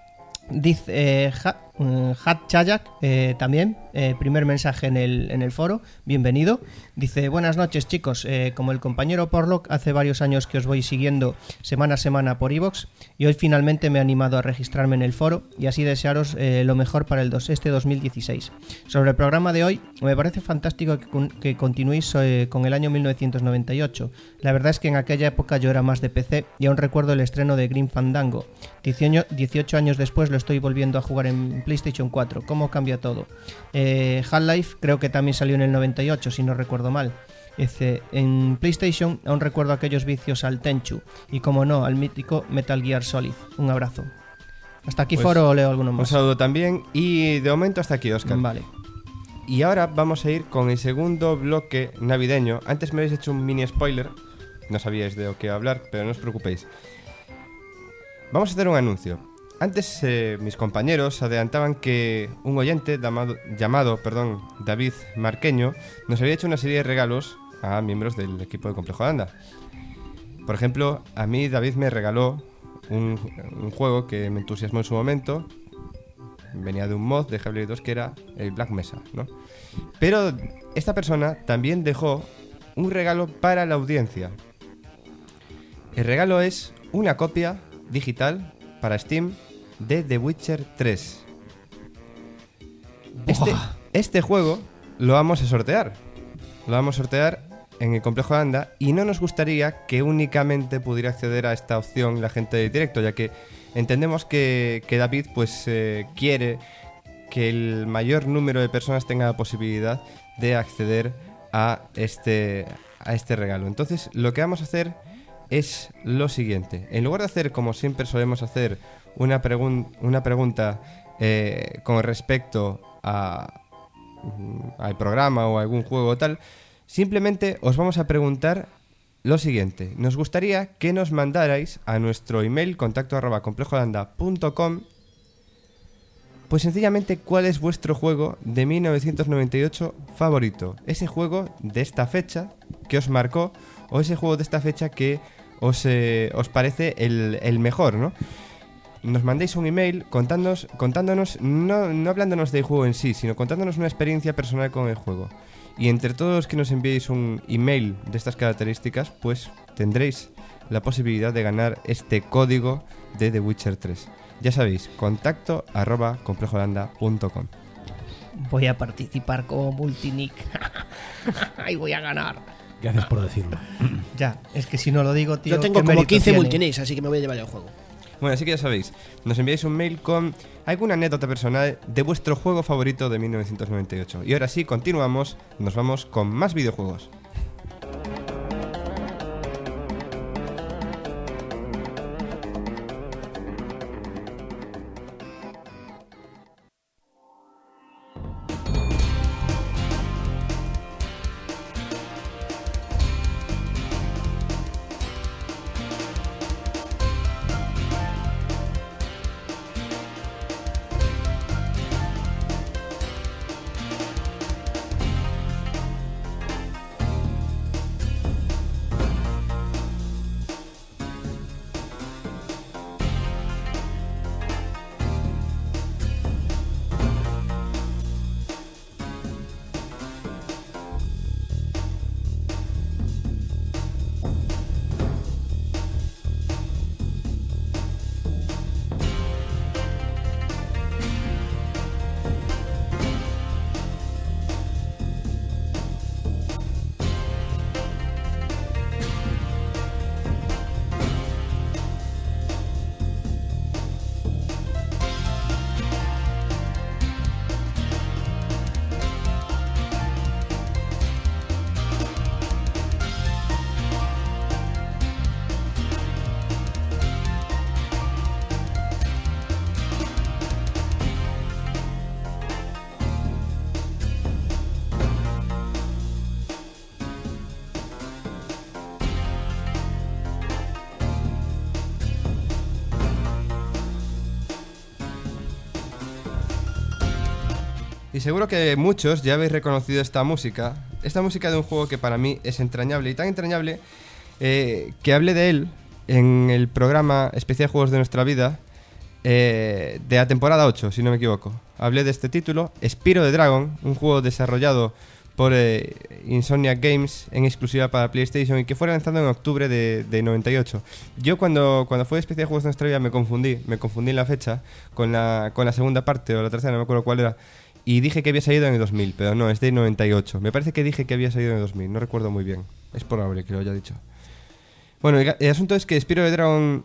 Dice eh, Ha- eh, Hat Chayak eh, también, eh, primer mensaje en el, en el foro, bienvenido. Dice: buenas noches chicos, eh, como el compañero Porlock, hace varios años que os voy siguiendo semana a semana por iVoox y hoy finalmente me he animado a registrarme en el foro y así desearos eh, lo mejor para el dos, este dos mil dieciséis. Sobre el programa de hoy, me parece fantástico que, con- que continuéis eh, con el año mil novecientos noventa y ocho. La verdad es que en aquella época yo era más de P C y aún recuerdo el estreno de Grim Fandango. dieciocho años después lo estoy volviendo a jugar en PlayStation cuatro. ¿Cómo cambia todo? Eh, Half-Life creo que también salió en el noventa y ocho, si no recuerdo mal. Dice: en PlayStation aún recuerdo aquellos vicios al Tenchu y, como no, al mítico Metal Gear Solid. Un abrazo. Hasta aquí Pues, foro, o leo alguno Un más. saludo también. Y de momento hasta aquí, Oscar. Vale. Y ahora vamos a ir con el segundo bloque navideño. Antes me habéis hecho un mini spoiler. No sabíais de lo que hablar, pero no os preocupéis. Vamos a hacer un anuncio. Antes eh, mis compañeros adelantaban que un oyente llamado, llamado perdón, David Marqueño nos había hecho una serie de regalos a miembros del equipo de Complejo Holanda. Por ejemplo, a mí David me regaló un, un juego que me entusiasmó en su momento. Venía de un mod de Hellblade dos que era el Black Mesa, ¿no? Pero esta persona también dejó un regalo para la audiencia. El regalo es una copia digital para Steam de The Witcher tres. Este, este juego lo vamos a sortear. Lo vamos a sortear en el Complejo Holanda y no nos gustaría que únicamente pudiera acceder a esta opción la gente de directo, ya que entendemos que, que David pues eh, quiere que el mayor número de personas tenga la posibilidad de acceder a este, a este regalo. Entonces lo que vamos a hacer es lo siguiente. En lugar de hacer, como siempre solemos hacer, una, pregun- una pregunta eh, con respecto a, mm, al programa o a algún juego o tal, simplemente os vamos a preguntar lo siguiente. Nos gustaría que nos mandarais a nuestro email contacto arroba complejoholanda punto com pues sencillamente cuál es vuestro juego de mil novecientos noventa y ocho favorito. Ese juego de esta fecha que os marcó o ese juego de esta fecha que os, eh, os parece el, el mejor, ¿no? nos mandéis un email contándonos, contándonos no, no hablándonos del juego en sí, sino contándonos una experiencia personal con el juego. Y entre todos los que nos enviéis un email de estas características, pues tendréis la posibilidad de ganar este código de The Witcher tres. Ya sabéis, contacto arroba complejolanda punto com. Voy a participar como multinick. Ahí voy a ganar. Gracias por decirlo. Ya, es que si no lo digo, tío. Yo tengo ¿qué como mérito quince tiene? multinicks, así que me voy a llevar el juego. Bueno, así que ya sabéis, nos enviáis un mail con alguna anécdota personal de vuestro juego favorito de mil novecientos noventa y ocho. Y ahora sí, continuamos, nos vamos con más videojuegos. Y seguro que muchos ya habéis reconocido esta música. Esta música de un juego que para mí es entrañable. Y tan entrañable eh, que hablé de él en el programa especial Juegos de Nuestra Vida eh, de la temporada ocho, si no me equivoco. Hablé de este título, Spyro the Dragon, un juego desarrollado por eh, Insomniac Games en exclusiva para PlayStation y que fue lanzado en octubre de, de noventa y ocho. Yo cuando, cuando fue especial Juegos de Nuestra Vida me confundí, me confundí en la fecha con la, con la segunda parte o la tercera, no me acuerdo cuál era. Y dije que había salido en el dos mil, pero no, es de noventa y ocho. Me parece que dije que había salido en el dos mil, no recuerdo muy bien. Es probable que lo haya dicho. Bueno, el, el asunto es que Spyro the Dragon...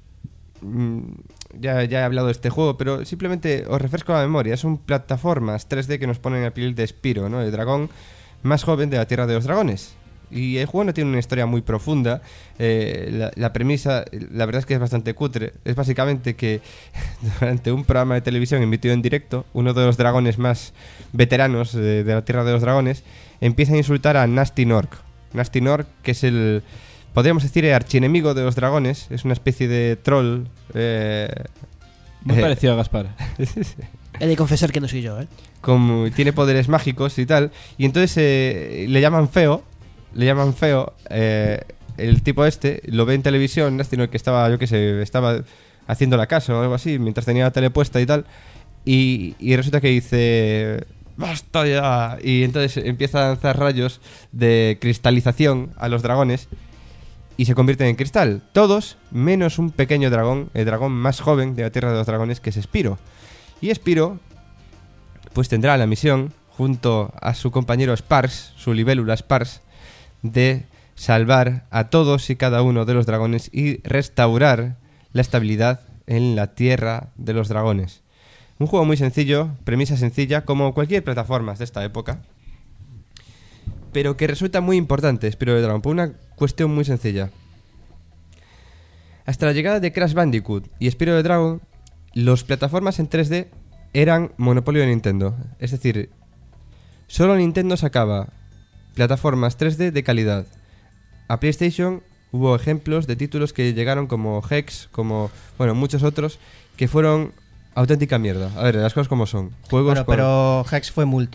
Mmm, ya, ya he hablado de este juego, pero simplemente os refresco la memoria. Es un plataformas tres D que nos ponen a piel de Spyro, ¿no? El dragón más joven de la Tierra de los Dragones. Y el juego no tiene una historia muy profunda. eh, la, la premisa, la verdad es que es bastante cutre. Es básicamente que durante un programa de televisión emitido en directo, uno de los dragones más veteranos de, de la Tierra de los Dragones empieza a insultar a Nasty Nork. Nasty Nork, que es el, podríamos decir, el archienemigo de los dragones. Es una especie de troll. eh, Muy eh, parecido a Gaspar. He de confesar que no soy yo, ¿eh? Como tiene poderes mágicos y tal. Y entonces eh, le llaman feo. Le llaman feo. Eh, el tipo este lo ve en televisión, Nasty Nork, que estaba, yo qué sé, estaba haciendo la casa o algo así, mientras tenía la tele puesta y tal. Y, y resulta que dice: ¡basta ya! Y entonces empieza a lanzar rayos de cristalización a los dragones y se convierten en cristal. Todos, menos un pequeño dragón, el dragón más joven de la Tierra de los Dragones, que es Spyro. Y Spyro, pues tendrá la misión, junto a su compañero Sparx, su libélula Sparx, de salvar a todos y cada uno de los dragones y restaurar la estabilidad en la Tierra de los Dragones. Un juego muy sencillo, premisa sencilla, como cualquier plataforma de esta época, pero que resulta muy importante, Spyro the Dragon, por una cuestión muy sencilla. Hasta la llegada de Crash Bandicoot y Spyro the Dragon, las plataformas en tres D eran monopolio de Nintendo. Es decir, solo Nintendo sacaba plataformas tres D de calidad. A PlayStation hubo ejemplos de títulos que llegaron como Hex, como, bueno, muchos otros, que fueron auténtica mierda. A ver, las cosas como son. Juegos Bueno, con... pero Hex fue multi.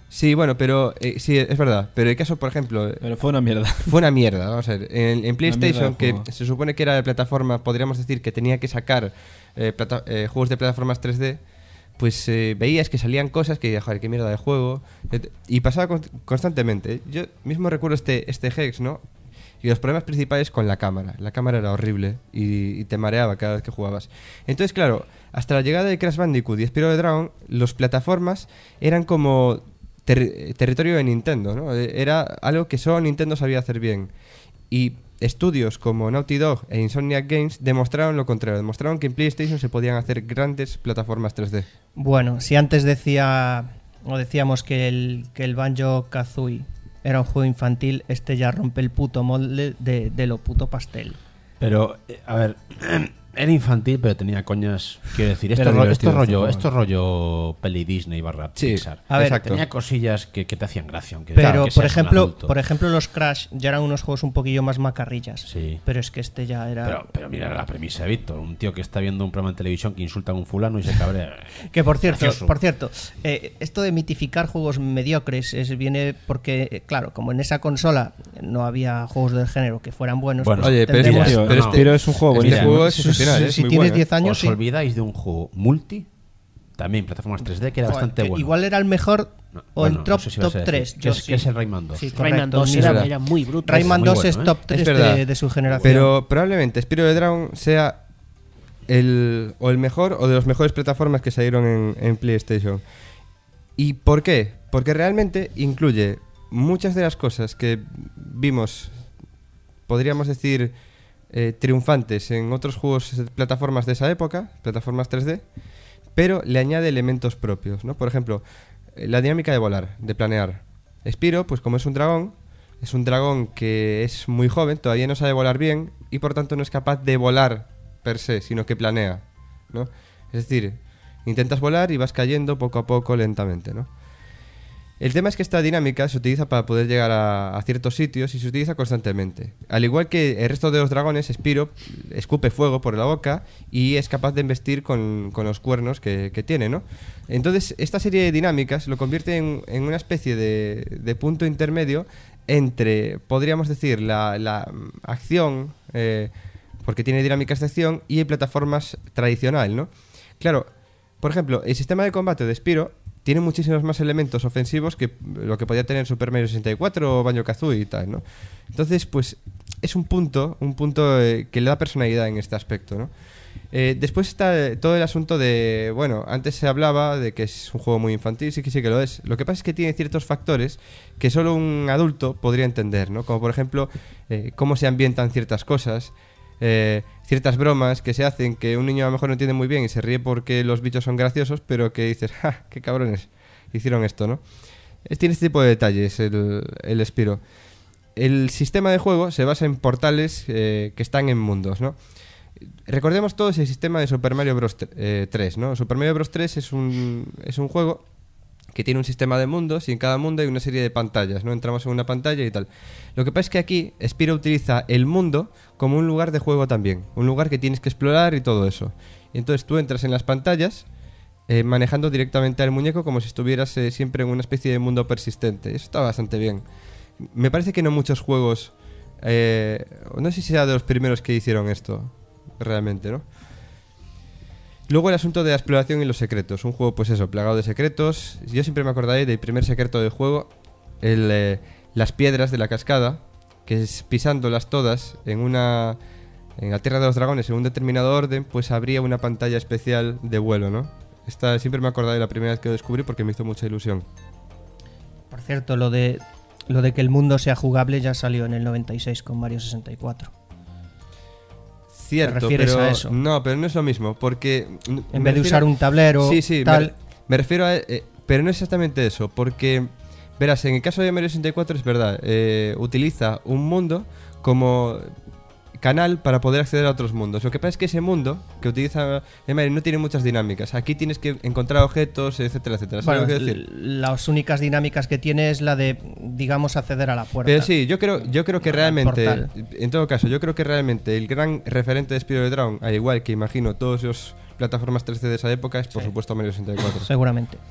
Sí, bueno, pero eh, sí, es verdad. Pero el caso, por ejemplo, Pero fue una mierda. fue una mierda, vamos a ver. En, en PlayStation, mierda de que juego. se supone que era de plataforma, podríamos decir que tenía que sacar eh, plata- eh, juegos de plataformas tres D, pues eh, veías que salían cosas que, joder, qué mierda de juego. Et- Y pasaba con- constantemente. Yo mismo recuerdo este, este Hex, ¿no? Y los problemas principales con la cámara. La cámara era horrible y, y te mareaba cada vez que jugabas. Entonces, claro, hasta la llegada de Crash Bandicoot y Spyro the Dragon, los plataformas eran como ter- territorio de Nintendo, ¿no? Eh, Era algo que solo Nintendo sabía hacer bien. Y estudios como Naughty Dog e Insomniac Games demostraron lo contrario. Demostraron que en PlayStation se podían hacer grandes plataformas tres D. Bueno, si antes decía o decíamos que el, que el Banjo-Kazooie era un juego infantil, este ya rompe el puto molde de, de lo puto pastel. Pero, eh, a ver, era infantil, pero tenía coñas. Quiero decir, esto, Era ro- divertido esto este rollo, juego. esto rollo peli Disney barra Sí, Pixar. A ver, exacto. Tenía cosillas que, que te hacían gracia. Aunque Pero, claro, que por seas un ejemplo, adulto. por ejemplo, los Crash ya eran unos juegos un poquillo más macarrillas. Sí. Pero es que este ya era... Pero, pero mira la premisa de Víctor, un tío que está viendo un programa de televisión que insulta a un fulano y se cabrea. Que por cierto, Gracioso. por cierto, eh, esto de mitificar juegos mediocres es, viene porque, eh, claro, como en esa consola no había juegos del género que fueran buenos, Bueno, pues oye, pero este- tendremos- Tío, pero no, este- pero es un juego este buenísimo. juego es si, excepcional, es si muy tienes bueno, ¿eh? diez años, ¿Os sí. olvidáis de un juego multi? También plataformas tres D que era Joder, bastante que bueno. igual era el mejor No, o bueno, en top, no sé si vas top a decir. tres. ¿Qué Yo es- sí. qué es el Rayman dos? Sí, Rayman correcto, dos mismo. era, era muy bruto. Rayman Muy dos bueno, es ¿eh? top Es tres verdad. de, de su generación. Pero probablemente Spyro the Dragon sea el, o el mejor o de los mejores plataformas que salieron en, en PlayStation. ¿Y por qué? Porque realmente incluye muchas de las cosas que vimos, podríamos decir, eh, triunfantes en otros juegos de plataformas de esa época, plataformas tres D, pero le añade elementos propios, ¿no? Por ejemplo, eh, la dinámica de volar, de planear. Spyro, pues como es un dragón, es un dragón que es muy joven, todavía no sabe volar bien y por tanto no es capaz de volar per se, sino que planea, ¿no? Es decir, intentas volar y vas cayendo poco a poco lentamente, ¿no? El tema es que esta dinámica se utiliza para poder llegar a, a ciertos sitios y se utiliza constantemente. Al igual que el resto de los dragones, Spyro escupe fuego por la boca y es capaz de embestir con, con los cuernos que, que tiene, ¿no? Entonces, esta serie de dinámicas lo convierte en, en una especie de, de punto intermedio entre, podríamos decir, la, la mm, acción, eh, porque tiene dinámicas de acción, y plataformas tradicional, ¿no? Claro, por ejemplo, el sistema de combate de Spyro tiene muchísimos más elementos ofensivos que lo que podía tener Super Mario sesenta y cuatro o Banjo-Kazooie y tal, ¿no? Entonces, pues, es un punto, un punto eh, que le da personalidad en este aspecto, ¿no? Eh, después está eh, todo el asunto de, bueno, antes se hablaba de que es un juego muy infantil, sí que sí que lo es. Lo que pasa es que tiene ciertos factores que solo un adulto podría entender, ¿no? Como por ejemplo, eh, cómo se ambientan ciertas cosas, eh, ciertas bromas que se hacen que un niño a lo mejor no entiende muy bien y se ríe porque los bichos son graciosos, pero que dices, ¡ja! ¡Qué cabrones! Hicieron esto, ¿no? Es, tiene este tipo de detalles el, el Spyro. El sistema de juego se basa en portales eh, que están en mundos, ¿no? Recordemos todos el sistema de Super Mario Bros. tres, ¿no? Super Mario Bros. tres es un, es un juego que tiene un sistema de mundos y en cada mundo hay una serie de pantallas, ¿no? Entramos en una pantalla y tal. Lo que pasa es que aquí Spyro utiliza el mundo como un lugar de juego también, un lugar que tienes que explorar y todo eso. Y entonces tú entras en las pantallas eh, manejando directamente al muñeco como si estuvieras eh, siempre en una especie de mundo persistente. Eso está bastante bien. Me parece que no muchos juegos, eh, no sé si sea de los primeros que hicieron esto, realmente, ¿no? Luego el asunto de la exploración y los secretos. Un juego, pues eso, plagado de secretos. Yo siempre me acordaré del primer secreto del juego, el, eh, las piedras de la cascada, que es pisándolas todas en una en la Tierra de los Dragones en un determinado orden, pues habría una pantalla especial de vuelo, ¿no? Esta siempre me acordaré de la primera vez que lo descubrí porque me hizo mucha ilusión. Por cierto, lo de lo de que el mundo sea jugable ya salió en el noventa y seis con Mario sesenta y cuatro. Cierto, ¿Te refieres pero a eso? no, pero no es lo mismo, porque En vez de usar un tablero, sí, sí, tal. Me, me refiero a, eh, pero no es exactamente eso, porque verás, en el caso de Mario sesenta y cuatro es verdad, eh, utiliza un mundo como canal para poder acceder a otros mundos. Lo que pasa es que ese mundo que utiliza el Mario no tiene muchas dinámicas. Aquí tienes que encontrar objetos, etcétera, etcétera. ¿Sabes Bueno, lo que quiero decir? l- las únicas dinámicas que tiene es la de, digamos, acceder a la puerta. Pero sí, yo creo, yo creo que Al realmente, portal. en todo caso, yo creo que realmente el gran referente de Spyro the Dragon, al igual que imagino todas las plataformas tres D de esa época, es por Sí. supuesto Mario sesenta y cuatro. Seguramente.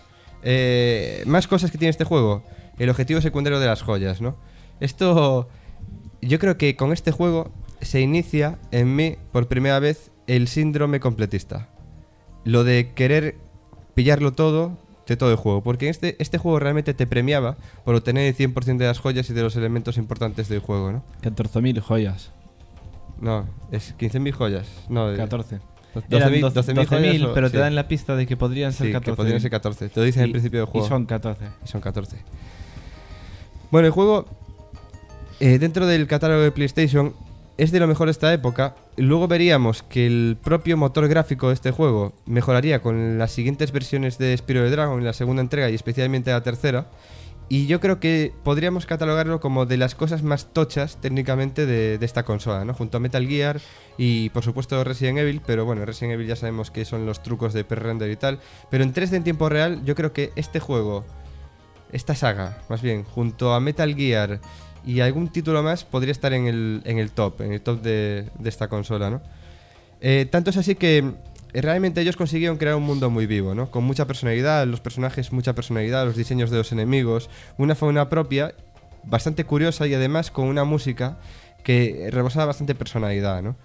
Eh, más cosas que tiene este juego. El objetivo secundario de las joyas, ¿no? Esto, yo creo que con este juego se inicia en mí por primera vez el síndrome completista. Lo de querer pillarlo todo de todo el juego. Porque este, este juego realmente te premiaba por obtener el cien por ciento de las joyas y de los elementos importantes del juego, ¿no? catorce mil joyas. No, es quince mil joyas. No, de- catorce. doce mil, doce mil doce mil, joyas o- pero sí. te dan la pista de que podrían ser Sí, catorce. que podrían ser catorce. Te lo dicen Y- al principio del juego. Y son catorce. Y son catorce. Bueno, el juego, eh, dentro del catálogo de PlayStation, es de lo mejor de esta época. Luego veríamos que el propio motor gráfico de este juego mejoraría con las siguientes versiones de Spyro the Dragon, la segunda entrega y especialmente la tercera. Y yo creo que podríamos catalogarlo como de las cosas más tochas técnicamente de, de esta consola, ¿no? Junto a Metal Gear y por supuesto Resident Evil, pero bueno, Resident Evil ya sabemos que son los trucos de pre-render y tal. Pero en tres D en tiempo real, yo creo que este juego, esta saga, más bien, junto a Metal Gear y algún título más, podría estar en el, en el top, en el top de, de esta consola, ¿no? Eh, tanto es así que eh, realmente ellos consiguieron crear un mundo muy vivo, ¿no? Con mucha personalidad, los personajes mucha personalidad, los diseños de los enemigos, una fauna propia, bastante curiosa y además con una música que rebosaba bastante personalidad, ¿no?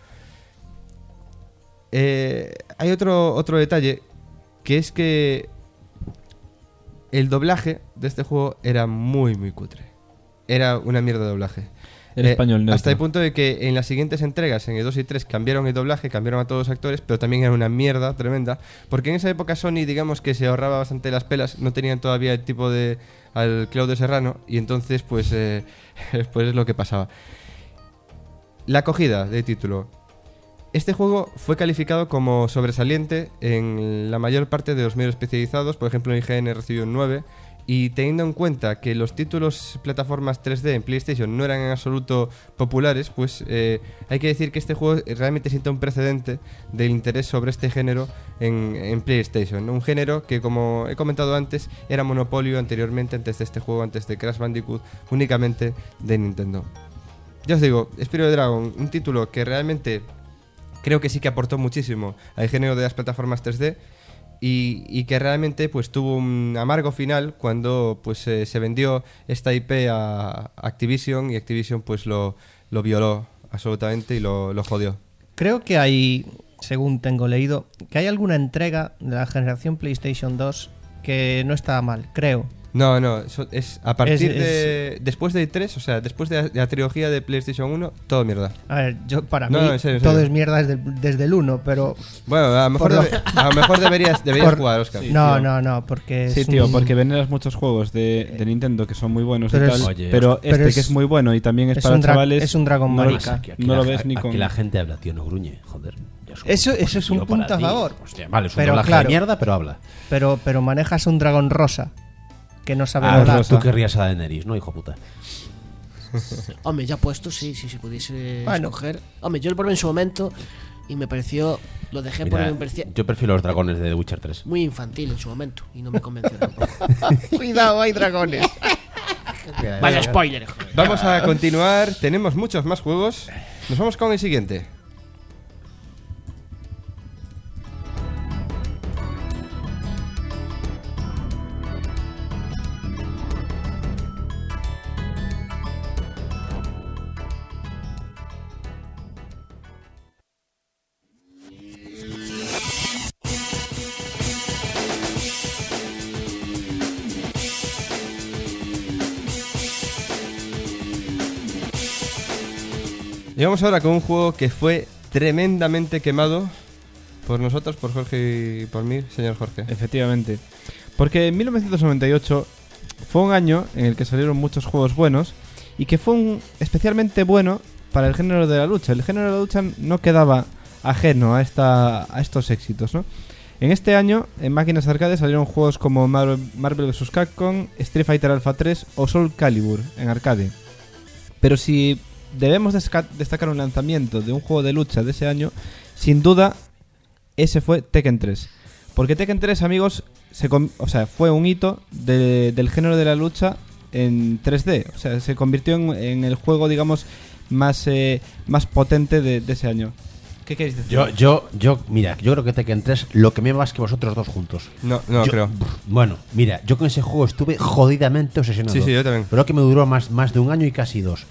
Eh, hay otro, otro detalle, que es que el doblaje de este juego era muy, muy cutre. Era una mierda de doblaje. El español neutro. Hasta el punto de que en las siguientes entregas, en el dos y tres, cambiaron el doblaje, cambiaron a todos los actores, pero también era una mierda tremenda. Porque en esa época Sony, digamos que se ahorraba bastante las pelas, no tenían todavía el tipo de al Claudio Serrano, y entonces pues, eh, pues es lo que pasaba. La acogida de título. Este juego fue calificado como sobresaliente en la mayor parte de los medios especializados. Por ejemplo, en I G N recibió un nueve. Y teniendo en cuenta que los títulos plataformas tres D en PlayStation no eran en absoluto populares, pues eh, hay que decir que este juego realmente sienta un precedente del interés sobre este género en, en PlayStation, ¿no? Un género que, como he comentado antes, era monopolio anteriormente, antes de este juego, antes de Crash Bandicoot, únicamente de Nintendo. Ya os digo, Spyro the Dragon, un título que realmente creo que sí que aportó muchísimo al género de las plataformas tres D. Y, y que realmente pues tuvo un amargo final cuando pues eh, se vendió esta I P a Activision y Activision pues lo, lo violó absolutamente y lo, lo jodió. Creo que hay, según tengo leído, que hay alguna entrega de la generación PlayStation dos que no estaba mal, creo. No, no, eso es a partir Es- de... Después de tres, o sea, después de la, de la trilogía de PlayStation uno, todo mierda. A ver, yo para No, mí en serio, en todo serio. es mierda desde, desde el uno, pero... Bueno, a lo mejor, Por lo- debe- a lo mejor deberías, deberías Por- jugar, Oscar. no, tío. no, no, porque Sí, es tío, un- porque veneras muchos juegos de, de Nintendo que son muy buenos Pero y es- tal, Oye, pero pero este es- que es muy bueno y también es, es para un dra- chavales, es un dragón no lo, marica. Aquí, aquí no la, lo ves ni aquí con... la gente habla, tío, no gruñe, joder. Ya es un Eso- punto eso es un positivo punto para a ti. favor. Hostia, vale, es un Pero doblaje claro. de mierda, pero habla. pero, pero manejas un dragón rosa que no sabe Ah, volar. rosa. Tú querrías a Daenerys, ¿no, hijo puta? Hombre, ya puesto, sí, sí, si pudiese Bueno. escoger. Hombre, yo lo probé en su momento y me pareció. Lo dejé Mira, porque me parecía yo prefiero los dragones de The Witcher tres. muy infantil en su momento y no me convenció tampoco. Cuidado, hay dragones. Vaya spoiler, joder. Vamos a continuar, tenemos muchos más juegos. Nos vamos con el siguiente. Y vamos ahora con un juego que fue tremendamente quemado por nosotros, por Jorge y por mí, señor Jorge. Efectivamente. Porque en mil novecientos noventa y ocho fue un año en el que salieron muchos juegos buenos y que fue un especialmente bueno para el género de la lucha. El género de la lucha no quedaba ajeno a, esta, a estos éxitos, ¿no? En este año, en máquinas arcade salieron juegos como Mar- Marvel versus. Capcom, Street Fighter Alpha tres o Soul Calibur en arcade. Pero si debemos desca- destacar un lanzamiento de un juego de lucha de ese año, sin duda ese fue Tekken tres. Porque Tekken tres, amigos, se com- o sea, fue un hito de- del género de la lucha en tres D. O sea, se convirtió en, en el juego, digamos, más, eh, más potente de, de ese año. ¿Qué ¿Qué queréis decir? Yo, yo, yo, mira, yo creo que Tekken tres lo quemé más que vosotros dos juntos. No, no Yo- creo. Bueno, mira, yo con ese juego estuve jodidamente obsesionado. Sí, sí, yo también. Creo que me duró más, más de un año y casi dos.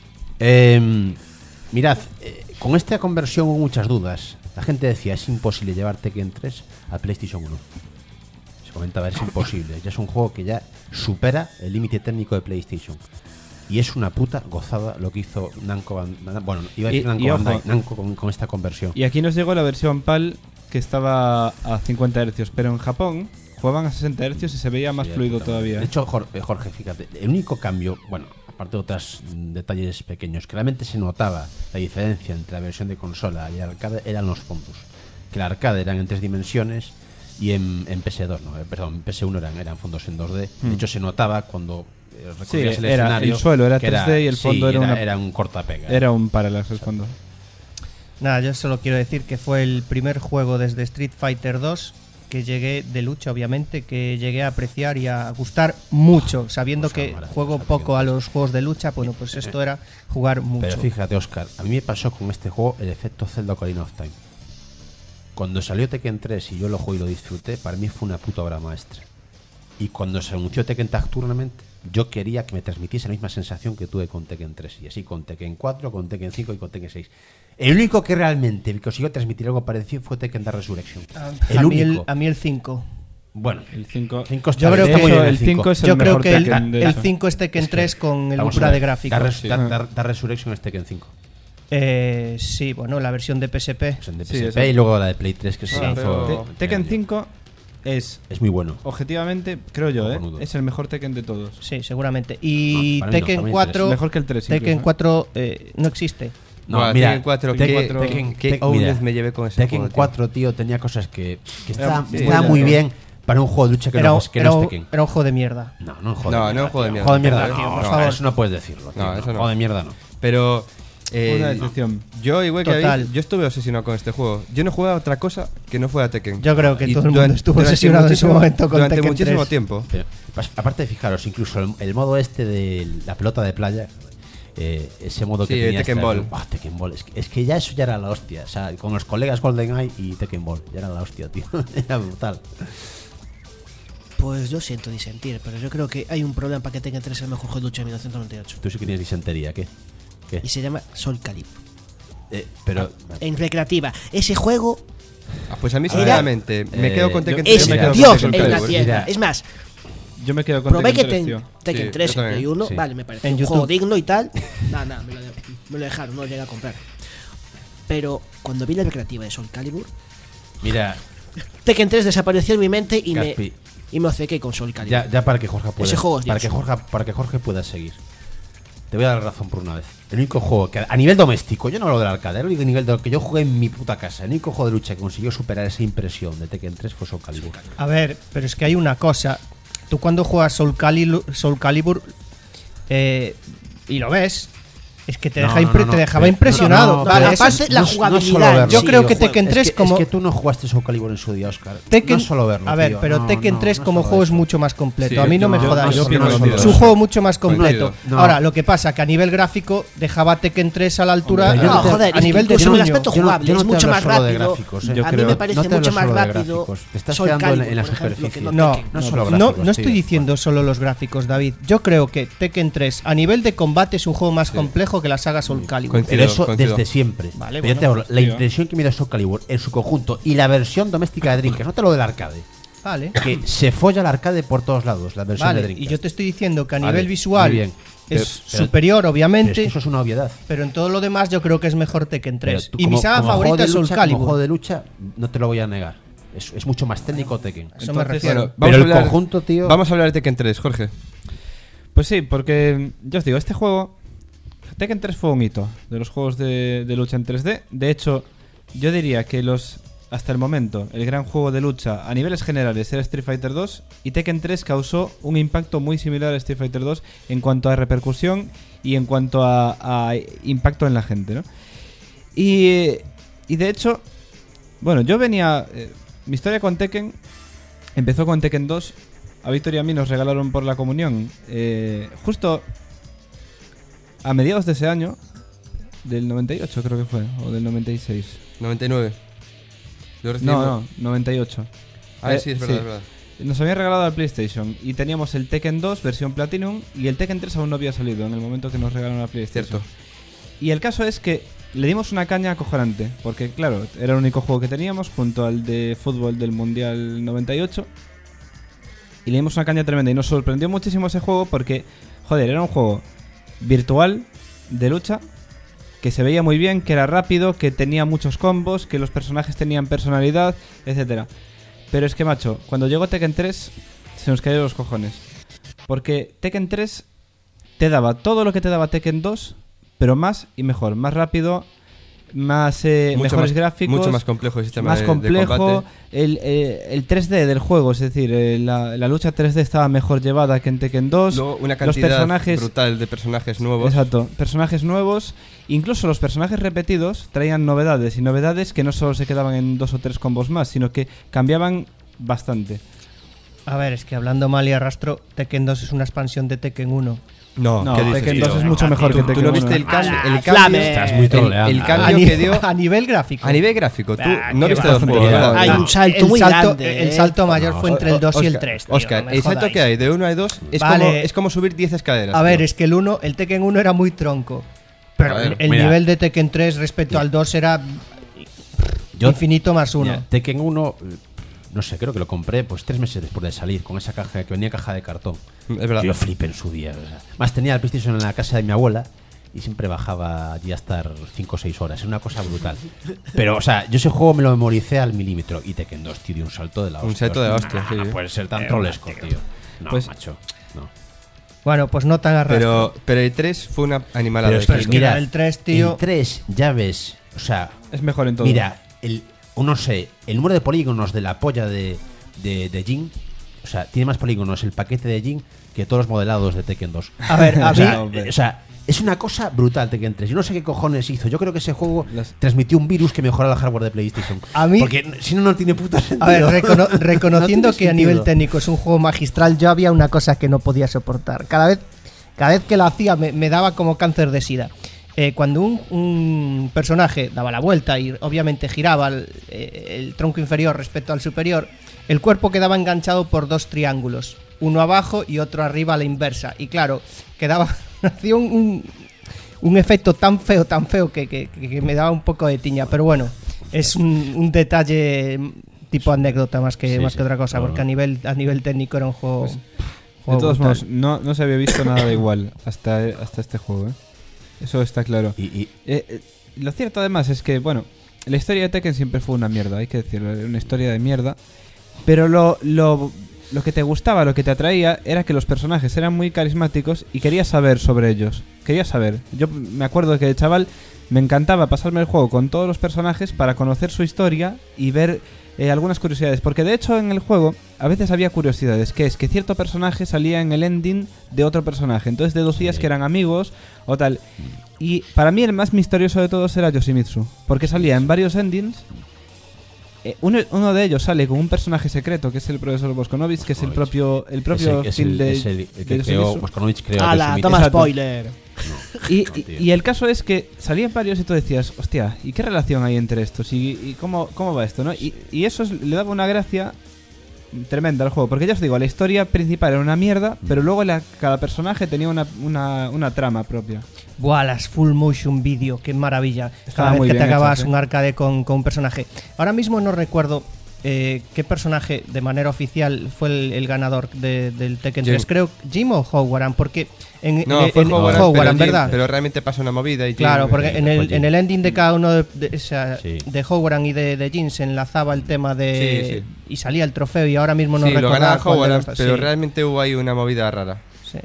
Eh, mirad, eh, con esta conversión hubo muchas dudas. La gente decía, es imposible llevar Tekken tres a PlayStation uno. Se comentaba, es imposible. Ya es un juego que ya supera el límite técnico de PlayStation. Y es una puta gozada lo que hizo Namco. Ban- Bueno, iba a decir Y- Namco y ojo. Bandai, Namco con, con esta conversión. Y aquí nos llegó la versión PAL que estaba a cincuenta hercios, pero en Japón jugaban a sesenta hercios y se veía más Sí, fluido puta todavía. madre. De hecho, Jorge, Jorge, fíjate, el único cambio, bueno, aparte de otros mm, detalles pequeños, que realmente se notaba la diferencia entre la versión de consola y el arcade eran los fondos. Que el arcade eran en tres dimensiones y en, en P S dos, no, eh, perdón, en P S uno eran, eran fondos en dos D. Hmm. De hecho, se notaba cuando eh, recorrías Sí, el era- escenario. el suelo era que tres D y el sí, fondo era una- era un cortapega. Era un parallax el fondo. Nada, yo solo quiero decir que fue el primer juego desde Street Fighter dos que llegué de lucha, obviamente, que llegué a apreciar y a gustar mucho, sabiendo Cosa que maravillosa, juego Tekken poco a tres. los juegos de lucha. Bueno, pues esto era jugar mucho. Pero fíjate, Oscar, a mí me pasó con este juego el efecto Zelda Ocarina of Time. Cuando salió Tekken tres y yo lo jugué y lo disfruté, para mí fue una puta obra maestra. Y cuando se anunció Tekken Tag Tournament, yo quería que me transmitiese la misma sensación que tuve con Tekken tres. Y así con Tekken cuatro, con Tekken cinco y con Tekken seis. El único que realmente consiguió transmitir algo parecido fue Tekken Dark Resurrection. El a, mí el, único. a mí el cinco. Bueno, El cinco. cinco está Yo creo bien, que está muy bien el cinco es el Yo creo mejor que el, Tekken, de el hecho. cinco es Tekken Es que- tres con el Vamos a ultra ver, de gráficos. Dark, Sí. Dark- Dark- Dark Resurrection es Tekken cinco. Eh, sí, bueno, la versión de P S P. Es en de Sí, P S P exacto. y luego la de Play tres que se Sí, lanzó. pero- Te- Tekken cinco es, Es muy bueno. objetivamente, creo yo, ¿eh? Cojonudo. es el mejor Tekken de todos. Sí, seguramente. Y No, para mí no, Tekken para mí cuatro. Mejor que el tres. Tekken incluso. cuatro eh, no existe. No, Buah, mira, Tekken cuatro, Tekken- qué, Tekken- qué Tek- ownes mira, me llevé con ese Tekken juego, tío. cuatro, tío, tenía cosas que, que estaban sí, estaban sí, muy sí. bien para un juego de lucha que, Era, no, un- que era no es un- Tekken. era un juego de mierda. No, no un juego No, de no mierda. un juego de tío. mierda. Juego de mierda, Tío, no, por no, favor. eso no puedes decirlo. tío, No, no, eso no. Juego de mierda no. Pero eh, Una decepción. yo, igual que Total. David, yo estuve obsesionado con este juego. Yo no jugaba a otra cosa que no fuera Tekken. Yo creo que Y todo el mundo durante- estuvo durante obsesionado en su muchísimo- momento con Durante Tekken muchísimo tres. tiempo. Pero, pas- aparte de fijaros, incluso el, el modo este de la pelota de playa, eh, ese modo que Sí, tenía Tekken hasta- Ball. Buah, Tekken Ball. Es que, es que ya eso ya era la hostia. O sea, con los colegas GoldenEye y Tekken Ball. Ya era la hostia, tío. Era brutal. Pues yo siento disentir, pero yo creo que hay un problema para que Tekken tres sea el mejor juego de lucha de mil novecientos noventa y ocho. Tú sí que tienes disentería, ¿qué? ¿Qué? Y se llama Soul Calibur. Eh, pero. En recreativa. Ese juego Ah, pues a mí, Era- sinceramente, me Eh, quedo con yo- Tekken es tres. me quedo con Dios Tekken en la Calibur. tierra. Mira. Es más, Yo me quedo con probé que Tekken tres, ten- tío. Tekken Sí, tres yo en también. Play uno, Sí. vale, me parece En un juego YouTube. digno y tal. Nada, nada, me, lo, me lo dejaron, no lo llegué a comprar. Pero cuando vi la recreativa de Soul Calibur, Mira, Tekken tres desapareció en mi mente y me, Gaspi, y me obcequé con Soul Calibur. ya, ya para que Jorge pueda Ese juego es para Dios. que Jorge para que Jorge pueda seguir. Te voy a dar la razón por una vez. El único juego que a nivel doméstico, yo no hablo del arcade, el único nivel de lo que yo jugué en mi puta casa, el único juego de lucha que consiguió superar esa impresión de Tekken tres fue Soul Calibur. A ver, pero es que hay una cosa. Tú cuando juegas Soul Calibur, Soul Calibur eh, y lo ves, es que te, No, deja no, impre- no, no, te dejaba pero- impresionado. no, no, Vale, pero eso aparte es- la no es- no es jugabilidad. solo verlo, Yo tío, creo que joder. Tekken Es tres que- como- Es que tú no jugaste Soul Calibur en su día, Oscar. Tekken- no es solo verlo, a ver, tío. pero No, Tekken no, tres no como solo juego es eso. mucho más completo. Sí, a mí no, no, me no, jodáis. yo opino lo mismo. Es un juego mucho más completo. No. Ahora, lo que pasa que a nivel gráfico dejaba Tekken tres a la altura Hombre, yo No, no te- joder, a es nivel que de incluso en el sueño. aspecto Yo no- jugable yo no es te mucho hablo más solo de rápido. gráficos, ¿eh? Yo a creo- mí me parece no te hablo mucho más solo de rápido. gráficos. Te estás Soul quedando en- Calibur, en la por ejemplo, superficie. que no No, Tekken. No solo No, gráficos, no estoy tío. diciendo solo los gráficos, David. Yo creo que Tekken tres a nivel de combate es un juego más complejo que la saga Soul Calibur. Coincido. Pero eso coincido. desde siempre. Vale, Pero yo bueno, te hablo, la tío. impresión que me dio Soul Calibur en su conjunto y la versión doméstica de Dreamcast, no te lo del arcade, Vale. que se folla el arcade por todos lados, la versión de Vale, Dreamcast. y yo te estoy diciendo que a Vale, nivel visual muy bien. Pero- es pero- superior, Pero es obviamente, que eso es una obviedad. pero en todo lo demás yo creo que es mejor Tekken Pero tres. tú Y como- mi saga como juego favorita de es Soul lucha, como juego Calibur. de lucha, no te lo voy a negar. Es, es mucho más técnico Tekken. Eso me Entonces, refiero. Bueno, Pero vamos el a hablar- conjunto, tío. Vamos a hablar de Tekken tres, Jorge. Pues sí, porque ya os digo, este juego, Tekken tres fue un hito de los juegos de, de lucha en tres D. De hecho, yo diría que los hasta el momento, el gran juego de lucha a niveles generales era Street Fighter dos y Tekken tres causó un impacto muy similar a Street Fighter dos en cuanto a repercusión y en cuanto a, a impacto en la gente, ¿no? Y, y de hecho, bueno, yo venía... eh, mi historia con Tekken empezó con Tekken dos. A Víctor y a mí nos regalaron por la comunión. eh, justo a mediados de ese año del noventa y ocho creo que fue, o del noventa y seis. noventa y nueve. Yo recibí- No, no, noventa y ocho. Ah, Eh, sí, es verdad, es verdad. Nos habían regalado el PlayStation y teníamos el Tekken dos versión Platinum y el Tekken tres aún no había salido en el momento que nos regalaron la PlayStation. Cierto. Y el caso es que le dimos una caña acojonante, porque claro, era el único juego que teníamos junto al de fútbol del Mundial noventa y ocho. Y le dimos una caña tremenda y nos sorprendió muchísimo ese juego porque, joder, era un juego virtual de lucha que se veía muy bien, que era rápido, que tenía muchos combos, que los personajes tenían personalidad, etcétera. Pero es que, macho, cuando llegó Tekken tres se nos cayeron los cojones. Porque Tekken tres te daba todo lo que te daba Tekken dos, pero más y mejor, más rápido, más eh, Mucho mejores más- gráficos, mucho más complejo el sistema más de- de complejo, combate. el, eh, el tres D del juego, es decir, eh, la, la lucha tres D estaba mejor llevada que en Tekken dos. Luego una los cantidad personajes, brutal de personajes nuevos. exacto, personajes nuevos, incluso los personajes repetidos traían novedades y novedades que no solo se quedaban en dos o tres combos más, sino que cambiaban bastante. A ver, es que hablando mal y arrastro, Tekken dos es una expansión de Tekken uno. No, No, ¿qué dices, Tekken tío? dos es mucho mejor ¿Tú, que tú Tekken no uno. viste el, cam- ¡Hala, el cambio? flame! Estás muy el, troleando. el A, cambio ni- que dio a nivel gráfico. a nivel gráfico. Tú Ah, no qué viste los va. juegos, ¿verdad? Hay No, un salto el muy salto, grande, El ¿eh? salto mayor No, fue entre el dos y el tres. tío, Oscar, no me el salto jodáis. que hay de uno a dos es, Vale. como, es como subir diez escaleras. A ver, tío. es que el uno, el Tekken uno era muy tronco. Pero A ver, el mira. nivel de Tekken tres respecto al dos era Yo- infinito más uno. Mira, Tekken uno, eh, no sé, creo que lo compré pues tres meses después de salir, con esa caja que venía caja de cartón. Es verdad. Yo flipé en su día. O sea. Más tenía el PlayStation en la casa de mi abuela y siempre bajaba allí a estar cinco o seis horas. Era una cosa brutal. Pero, o sea, yo ese juego me lo memoricé al milímetro. Y Tekken dos, tío, dio un salto de la hostia. Un salto de la hostia, sí. No puede ser tan trolesco, tío. No, Pues- macho. No. Bueno, pues no tan arrastro. Pero, pero el tres fue una animalada. Pero de es que, es que mira, el tres, tío- el tres ya ves, o sea, Es mejor en todo. mira, el, no sé, el número de polígonos de la polla de, de, de Jin, o sea, tiene más polígonos el paquete de Jin que todos los modelados de Tekken dos. A ver, a o, mí, sea, hombre. eh, o sea, es una cosa brutal Tekken tres. Yo no sé qué cojones hizo. Yo creo que ese juego Las- transmitió un virus que mejoraba el hardware de PlayStation. A mí- Porque si no, no tiene puta sentido. a ver, recono- reconociendo No tiene que a nivel sentido. técnico es un juego magistral, yo había una cosa que no podía soportar. Cada vez, cada vez que lo hacía me, me daba como cáncer de sida. Eh, cuando un, un personaje daba la vuelta y obviamente giraba el, eh, el tronco inferior respecto al superior, el cuerpo quedaba enganchado por dos triángulos, uno abajo y otro arriba a la inversa. Y claro, quedaba hacía un, un, un efecto tan feo, tan feo que, que- que me daba un poco de tiña. Pero bueno, es un, un detalle tipo anécdota más que, Sí, más sí, que otra cosa, no, porque no. a nivel, a nivel técnico era un juego... Pues, juego de todos brutal. modos, no, no se había visto nada de igual hasta, hasta este juego, ¿eh? Eso está claro. Y, y- Eh, eh, lo cierto además es que, bueno, la historia de Tekken siempre fue una mierda, hay que decirlo, era una historia de mierda. Pero lo, lo, lo que te gustaba, lo que te atraía, era que los personajes eran muy carismáticos y querías saber sobre ellos. Querías saber. Yo me acuerdo que de chaval me encantaba pasarme el juego con todos los personajes para conocer su historia y ver eh, algunas curiosidades. Porque de hecho en el juego a veces había curiosidades, que es que cierto personaje salía en el ending de otro personaje. Entonces deducías Sí. que eran amigos o tal. Y para mí el más misterioso de todos era Yoshimitsu, porque salía en varios endings. Eh, uno, uno de ellos sale con un personaje secreto, que es el profesor Boskonovich, que es el Boskonovich. propio el propio es el, es fin el- de, es el- el de que creó, Yoshimitsu. Boskonovich creó a ¡Hala! Yoshimitsu. Toma Exacto. spoiler. Y, No, y- tío. y el caso es que salían varios y tú decías, hostia, ¿y qué relación hay entre estos? ¿Y, y cómo, cómo va esto? ¿no? Y, y eso es- le daba una gracia tremenda al juego. Porque ya os digo, la historia principal era una mierda, pero luego la- cada personaje tenía una, una, una trama propia. Buah, las full motion video, qué maravilla. Estaba Cada vez muy que te bien acabas hechas, ¿eh? un arcade con, con un personaje. Ahora mismo no recuerdo eh, qué personaje de manera oficial fue el, el ganador de- del Tekken Jim. tres. Creo Jim o Howaran, porque en, No, en- fue en- Howaran, Howaran, pero, Jim- ¿verdad? pero realmente pasa una movida y Jim- Claro, porque eh, en fue el, Jim. en el ending de cada uno de, de- o sea, Sí. de Howaran y de, de Jin se enlazaba el tema de... Sí, sí. Y salía el trofeo y ahora mismo no sí, lo recuerdo ganaba cuál de Howaran, los dos, pero sí, realmente hubo ahí una movida rara. sí.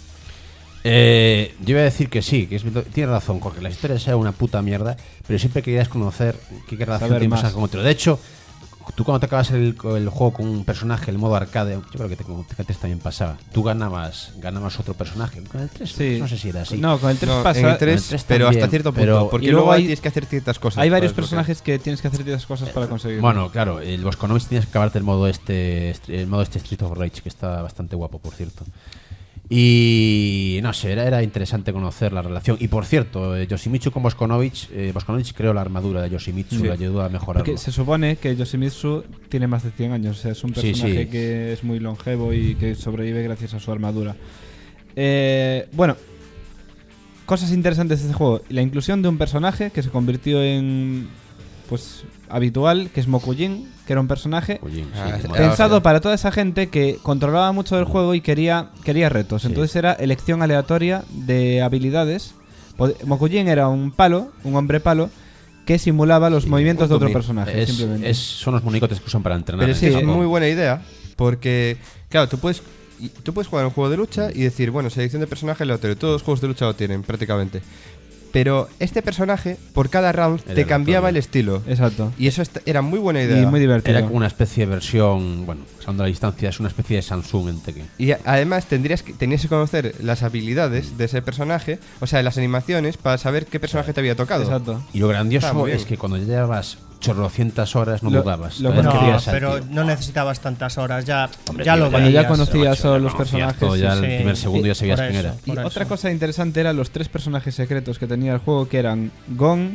Eh, yo iba a decir que sí, que es, tiene razón, porque la historia sea una puta mierda, pero siempre querías conocer qué relación Saber tiene un más. personaje con otro. De hecho, tú cuando te acabas el, el juego con un personaje, el modo arcade, yo creo que te- con Tekken tres también pasaba, tú ganabas ganabas otro personaje. Con el tres Sí. no sé si era así. No, con el tres No, pasa. en el tres, el tres pero también, hasta cierto punto, pero- porque y luego luego ahí hay- tienes que hacer ciertas cosas. Hay para varios desbloquear. personajes que tienes que hacer ciertas cosas para conseguirlo. Bueno, claro, el Boskonovich tienes que acabarte el modo este el modo este Street of Rage, que está bastante guapo, por cierto. Y no sé, era, era interesante conocer la relación. Y por cierto, eh, Yoshimitsu con Boskonovich, eh, Boskonovich creó la armadura de Yoshimitsu, Sí. le ayudó a mejorarlo. Porque se supone que Yoshimitsu tiene más de cien años, o sea, es un Sí, personaje sí. que es muy longevo y que sobrevive gracias a su armadura. Eh, bueno, cosas interesantes de este juego. La inclusión de un personaje que se convirtió en, pues, habitual, que es Mokujin, que era un personaje Oye, sí, Ah, como- eh, pensado hostia. para toda esa gente que controlaba mucho del juego y quería, quería retos. Sí. Entonces era elección aleatoria de habilidades. Pod- Mokujin era un palo, un hombre palo, que simulaba los Sí, movimientos un de otro dummy. personaje. es, simplemente. es- son los monigotes que usan para entrenar. Pero en sí, el es juego. muy buena idea porque, claro, tú puedes, y- tú puedes jugar un juego de lucha y decir, bueno, selección de personaje aleatorio. Todos los juegos de lucha lo tienen, prácticamente. Pero este personaje, por cada round, Era te cambiaba el aleatorio. estilo. Exacto. Y eso est- era muy buena idea. Y muy divertido. Era como una especie de versión, bueno, usando la distancia, es una especie de Samsung en Tekken. Y a- además tendrías que, tenías que conocer las habilidades de ese personaje, o sea, las animaciones, para saber qué personaje te había tocado. Exacto. Y lo Está grandioso muy bien. es que cuando ya llevas chorrocientas horas no Lo- dudabas. lo Todavía No, querías al pero tío. no necesitabas tantas horas, ya, Hombre, ya tío, lo cuando ya veías. conocías Macho, a los conocías personajes, todo, ya sí, el sí. primer segundo ya sabías Por quién eso. era. Y Por otra eso. cosa interesante eran los tres personajes secretos que tenía el juego, que eran Gon.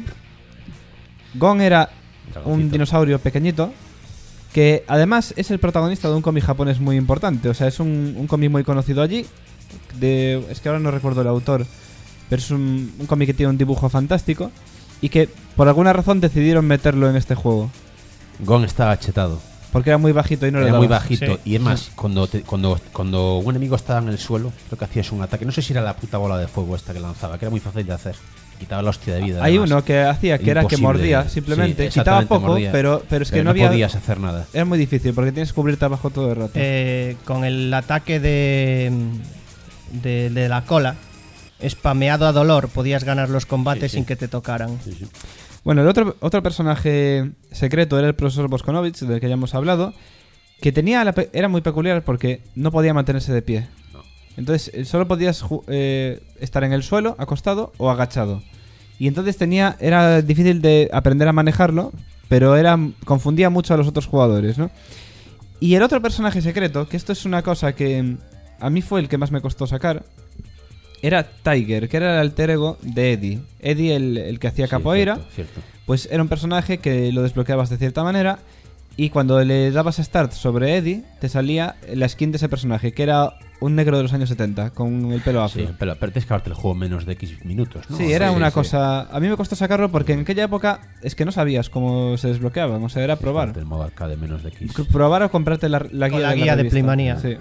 Gon era un Dragoncito. dinosaurio pequeñito, que además es el protagonista de un cómic japonés muy importante. O sea, es un, un cómic muy conocido allí. De, es que ahora no recuerdo el autor, pero es un, un cómic que tiene un dibujo fantástico y que por alguna razón decidieron meterlo en este juego. Gon estaba chetado. Porque era muy bajito y no le Era muy dabas. bajito. sí. Y es más, cuando, te- cuando, cuando un enemigo estaba en el suelo, creo que hacías un ataque. No sé si era la puta bola de fuego esta que lanzaba, que era muy fácil de hacer. Quitaba la hostia de vida. Hay además. uno que hacía que era que Imposible. mordía simplemente, Sí, quitaba exactamente, poco, mordía. pero, pero es que Pero no había. podías hacer nada. Era muy difícil porque tienes que cubrirte abajo todo el rato. Eh, con el ataque de, de, de la cola, spameado a dolor, podías ganar los combates Sí, sí. sin que te tocaran. Sí, sí. Bueno, el otro, otro personaje secreto era el profesor Boskonovich, del que ya hemos hablado, que tenía la pe- era muy peculiar porque no podía mantenerse de pie. No. Entonces, eh, solo podías ju- eh, estar en el suelo, acostado o agachado. Y entonces tenía era difícil de aprender a manejarlo, pero era confundía mucho a los otros jugadores, ¿no? Y el otro personaje secreto, que esto es una cosa que mm, a mí fue el que más me costó sacar, era Tiger, que era el alter ego de Eddie. Eddie, el, el que hacía Sí, capoeira, cierto, cierto. pues era un personaje que lo desbloqueabas de cierta manera y cuando le dabas a start sobre Eddie, te salía la skin de ese personaje, que era un negro de los años setenta, con el pelo afro. Sí, pero, pero tienes que acabarte el juego en menos de X minutos, ¿no? Sí, era Sí, una sí. cosa... A mí me costó sacarlo porque en aquella época es que no sabías cómo se desbloqueaban, o sea, era probar. El modo arcade menos de X. Probar o comprarte la, la guía, la de, guía de revista. Playmanía. Sí.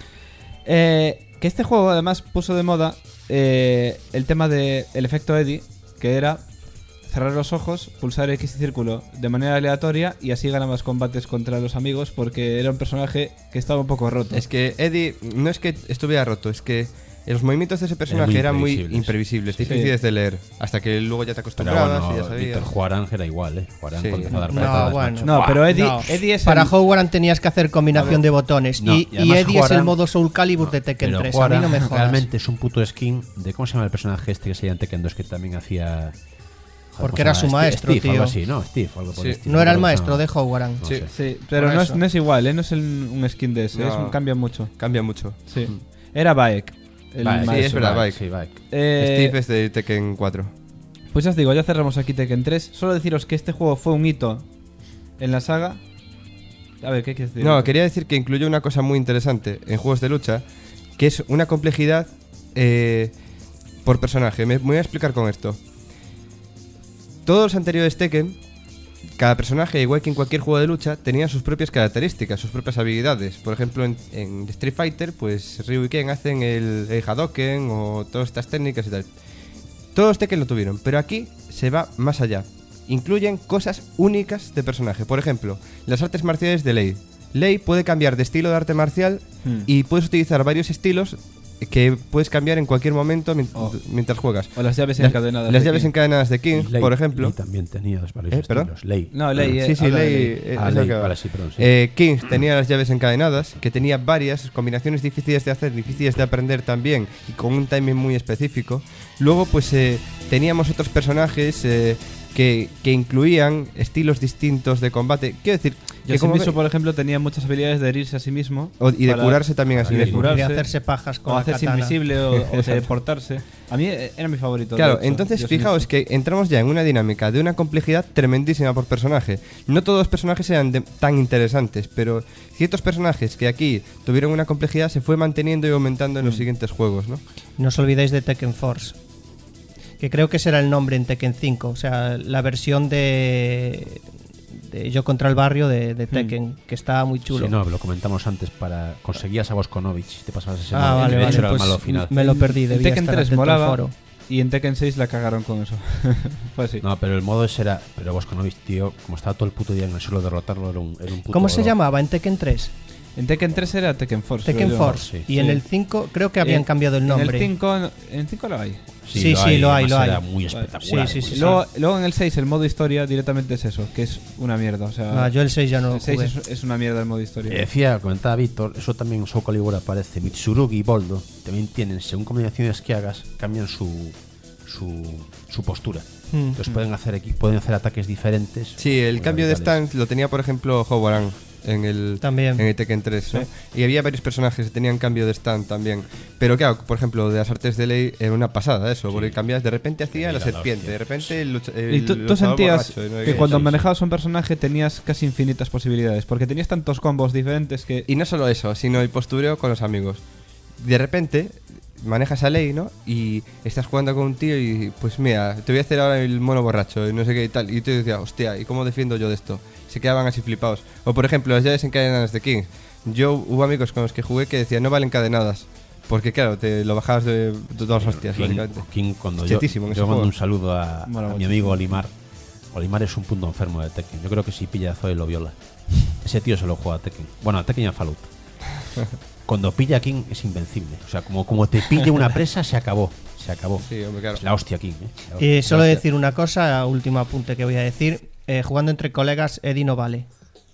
Eh, que este juego además puso de moda eh, el tema del efecto Eddie, que era cerrar los ojos, pulsar X y círculo de manera aleatoria y así ganabas combates contra los amigos porque era un personaje que estaba un poco roto. Es que Eddie no es que estuviera roto, es que los movimientos de ese personaje muy eran muy imprevisibles. imprevisibles, Sí. difíciles de leer, hasta que luego ya te Pero acostumbrabas bueno, y ya sabías. Víctor Juarán era igual, ¿eh? Juarán Sí. cuando empezó a dar No, patadas, bueno. macho. No, ¡Buah! pero Eddie, No. Eddie es Para el- Howard tenías que hacer combinación de botones. No, y, y y además Eddie es el Howard- modo Soul Calibur de Tekken Pero tres. A Juarán mí no me jodas. realmente es un puto skin de... ¿Cómo se llama el personaje este que se llama en Tekken dos que también hacía... Joder, Porque ¿cómo era se su llama? maestro, Steve, tío. algo así, ¿no? Steve, algo por Sí. el estilo. No era el Creo que se maestro de llama. Howard. No Sí. sé. Sí, pero Por no es, eso. no es igual, ¿eh? No es el- un skin de ese, No. es un- cambia mucho. Cambia mucho. Sí. Era Baek. el Vale, maestro. sí, es verdad, Bike, Bike. sí, Bike. Eh, Steve es de Tekken cuatro. Pues ya os digo, ya cerramos aquí Tekken tres. Solo deciros que este juego fue un hito en la saga. A ver, ¿qué quieres decir? No, quería decir que incluye una cosa muy interesante en juegos de lucha, que es una complejidad eh, por personaje. Me, me voy a explicar con esto. Todos los anteriores Tekken, cada personaje, igual que en cualquier juego de lucha, tenía sus propias características, sus propias habilidades. Por ejemplo, en, en Street Fighter, pues Ryu y Ken hacen el, el Hadoken o todas estas técnicas y tal. Todos los Tekken lo tuvieron, pero aquí se va más allá. Incluyen cosas únicas de personaje. Por ejemplo, las artes marciales de Lei. Lei puede cambiar de estilo de arte marcial Hmm. y puedes utilizar varios estilos que puedes cambiar en cualquier momento mient- Oh. mientras juegas. O las llaves Las, encadenadas. las de llaves King. encadenadas de King, Y Lei- por ejemplo. Lei también tenía los varios ¿Eh? ¿Perdón? estilos. Lei. No, Lei, eh, Sí, sí, habla de Lei. Lei. eh, Ah, es lo Lei, que va. vale, sí, perdón, sí. Eh, King tenía las llaves encadenadas, que tenía varias combinaciones difíciles de hacer, difíciles de aprender también, y con un timing muy específico. Luego, pues eh, teníamos otros personajes eh, que, que incluían estilos distintos de combate. Quiero decir, que como Yoshimitsu, ve- por ejemplo, tenía muchas habilidades de herirse a sí mismo. o- y de para- curarse también a sí y de mismo. curarse, de hacerse pajas con o la hacerse katana. invisible o, o teleportarse. A mí eh, era mi favorito. Claro, de hecho, entonces Yoshimitsu. fijaos que entramos ya en una dinámica de una complejidad tremendísima por personaje. No todos los personajes sean de- tan interesantes, pero ciertos personajes que aquí tuvieron una complejidad se fue manteniendo y aumentando en los siguientes juegos, ¿no? No os olvidéis de Tekken Force, que creo que será el nombre en Tekken cinco, o sea, la versión de, de Yo contra el barrio de, de Tekken, que está muy chulo. Sí, no, lo comentamos antes. Para conseguías a Bosconovich y te pasabas ese Ah, modo, vale, y de vale, hecho era el pues malo final. me lo perdí, En debía Tekken estar tres atento al molaba foro. y en Tekken seis la cagaron con eso. Fue así. No, pero el modo ese era. Pero Bosconovich, tío, como estaba todo el puto día en el suelo, derrotarlo era un, era un puto ¿Cómo se dolor. llamaba en Tekken tres? En Tekken tres era Tekken Force. Tekken creo yo. Force. sí. Y en Sí. el cinco creo que habían Eh, cambiado el nombre. En el cinco, no- en el cinco lo hay. Sí, sí, lo hay, además lo hay. Era muy espectacular. Sí, sí, muy sí, Luego, luego en el seis el modo historia directamente es eso, que es una mierda. O sea, Ah, yo el seis ya no lo el seis jugué. es, es una mierda el modo historia. Eh, Decía, comentaba Víctor, eso también en Soul Calibur aparece. Mitsurugi y Boldo también tienen, según combinaciones que hagas, cambian su su, su postura. Mm. Entonces pueden hacer equi- pueden hacer ataques diferentes. Sí, el muy cambio de radicales. stance lo tenía, por ejemplo, Houbaran en el, También. en el Tekken tres, ¿no? Y había varios personajes que tenían cambio de stand también. Pero claro, por ejemplo, de las artes de ley era una pasada eso, porque cambias, de repente hacía la Mira la serpiente, hostia. de repente el, lucha- el Y tú, tú luchador sentías borracho, y no sé que qué. cuando sí, manejabas un personaje tenías casi infinitas posibilidades, porque tenías tantos combos diferentes que... Y no solo eso, sino el postureo con los amigos. De repente manejas a Ley, ¿no? Y estás jugando con un tío y pues mira, te voy a hacer ahora el mono borracho y no sé qué y tal. Y tú decías, hostia, ¿y cómo defiendo yo de esto? Se quedaban así flipados. O por ejemplo, las llaves encadenadas de King. Yo hubo amigos con los que jugué que decían, no valen encadenadas. Porque claro, te lo bajabas de, de dos hostias, King, básicamente. King, cuando Es yo, chetísimo en ese yo mando juego. un saludo a, Mola a mi mucho. amigo Olimar. Olimar es un punto enfermo de Tekken. Yo creo que si pilla a Zoe lo viola. Ese tío se lo juega a Tekken. Bueno, a Tekken y a Fallout. Cuando pilla a King es invencible. O sea, como, como te pille una presa, se acabó. Se acabó. Sí, hombre, claro. Es la hostia King. ¿eh? La hostia. Y solo decir una cosa, último apunte que voy a decir. Eh, jugando entre colegas, Eddie no vale.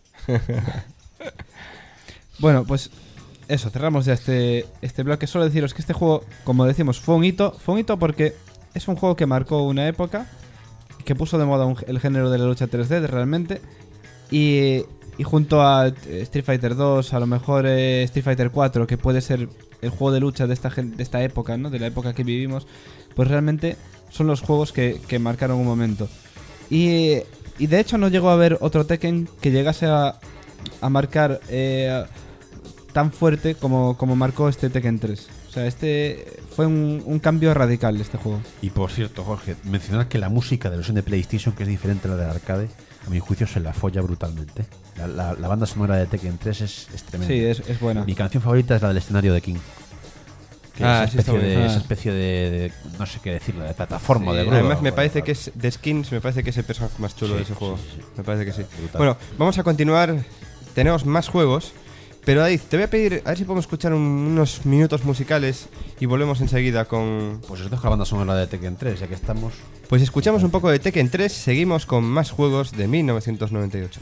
Bueno, pues eso, cerramos ya este, este bloque. Solo deciros que este juego, como decimos, fue un hito. Fue un hito porque es un juego que marcó una época, que puso de moda un- el género de la lucha tres D realmente. Y, y junto a eh, Street Fighter dos, a lo mejor eh, Street Fighter cuatro, que puede ser el juego de lucha de esta, gen- de esta época, ¿no? De la época que vivimos, pues realmente son los juegos que, que marcaron un momento. Y, y de hecho no llegó a haber otro Tekken que llegase a, a marcar eh, tan fuerte como, como marcó este Tekken tres. O sea, este fue un, un cambio radical este juego. Y por cierto, Jorge, mencionar que la música de la versión de PlayStation, que es diferente a la del arcade, a mi juicio se la folla brutalmente. La, la- la banda sonora de Tekken tres es, es tremenda. Sí, es, es buena. Mi canción favorita es la del escenario de King. Que Ah, es sí, esa está especie, de, bien. esa Ah. especie de, de- no sé qué decirlo, de plataforma, Sí, de grúa, además me o- parece o- que es de skins, me parece que es el personaje más chulo Sí, de ese sí, juego. sí, sí. Me parece que sí. Brutal. Bueno, vamos a continuar. Tenemos más juegos. Pero David, te voy a pedir, a ver si podemos escuchar un- unos minutos musicales y volvemos enseguida con... Pues os dejo la banda sonora de Tekken tres, ya que estamos. Pues escuchamos un poco de Tekken tres, seguimos con más juegos de mil novecientos noventa y ocho.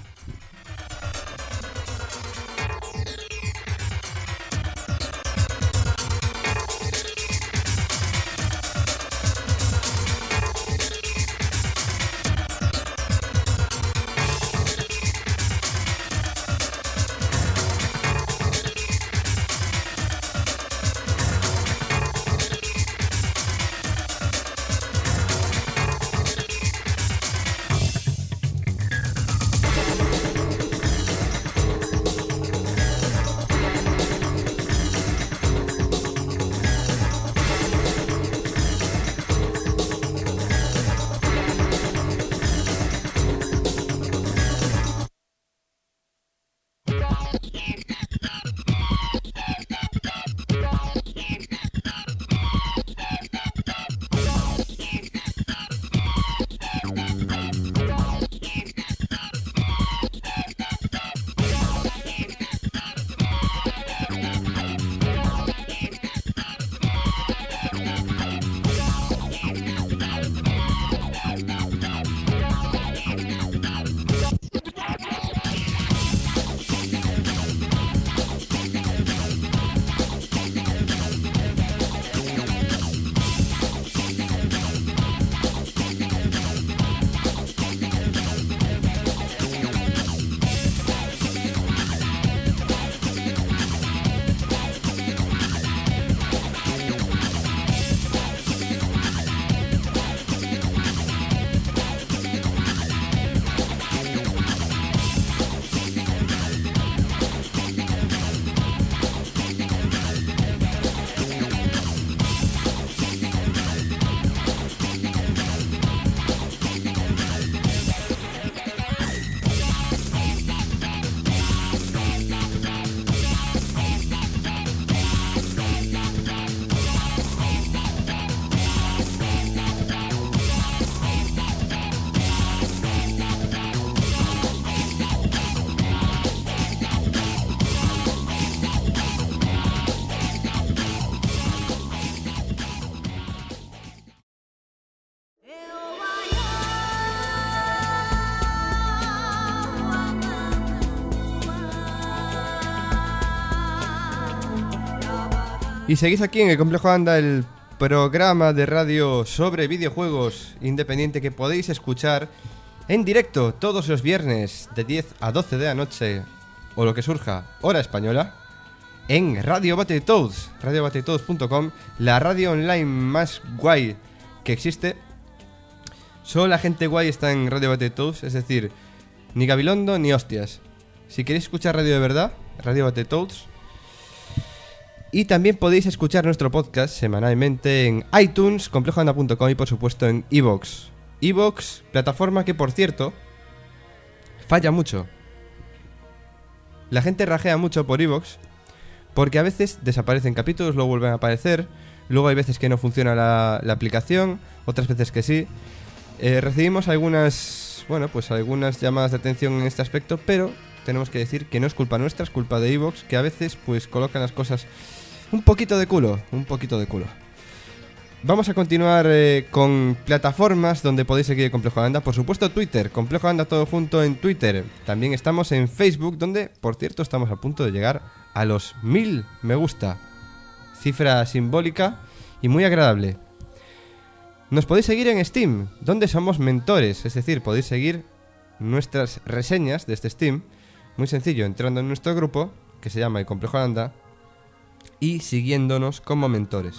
Y seguís aquí en el Complejo Anda, el programa de radio sobre videojuegos independiente que podéis escuchar en directo todos los viernes de diez a doce de la noche, o lo que surja, hora española, en Radio Battletoads, radio battletoads punto com, la radio online más guay que existe. Solo la gente guay está en Radio Battletoads, es decir, ni Gabilondo ni hostias. Si queréis escuchar radio de verdad, Radio Battletoads. Y también podéis escuchar nuestro podcast semanalmente en iTunes, complejo anda punto com y por supuesto en iVoox. iVoox, plataforma que por cierto falla mucho. La gente rajea mucho por iVoox porque a veces desaparecen capítulos, luego vuelven a aparecer. Luego hay veces que no funciona la, la aplicación, otras veces que sí. Eh, recibimos algunas, bueno, pues algunas llamadas de atención en este aspecto, pero tenemos que decir que no es culpa nuestra, es culpa de iVoox, que a veces pues colocan las cosas un poquito de culo, un poquito de culo. Vamos a continuar eh, con plataformas donde podéis seguir el Complejo Anda. Por supuesto Twitter, Complejo Anda todo junto en Twitter. También estamos en Facebook, donde por cierto estamos a punto de llegar a los mil me gusta. Cifra simbólica y muy agradable. Nos podéis seguir en Steam, donde somos mentores, es decir, podéis seguir nuestras reseñas de este Steam. Muy sencillo, entrando en nuestro grupo, que se llama el Complejo Anda, y siguiéndonos como mentores.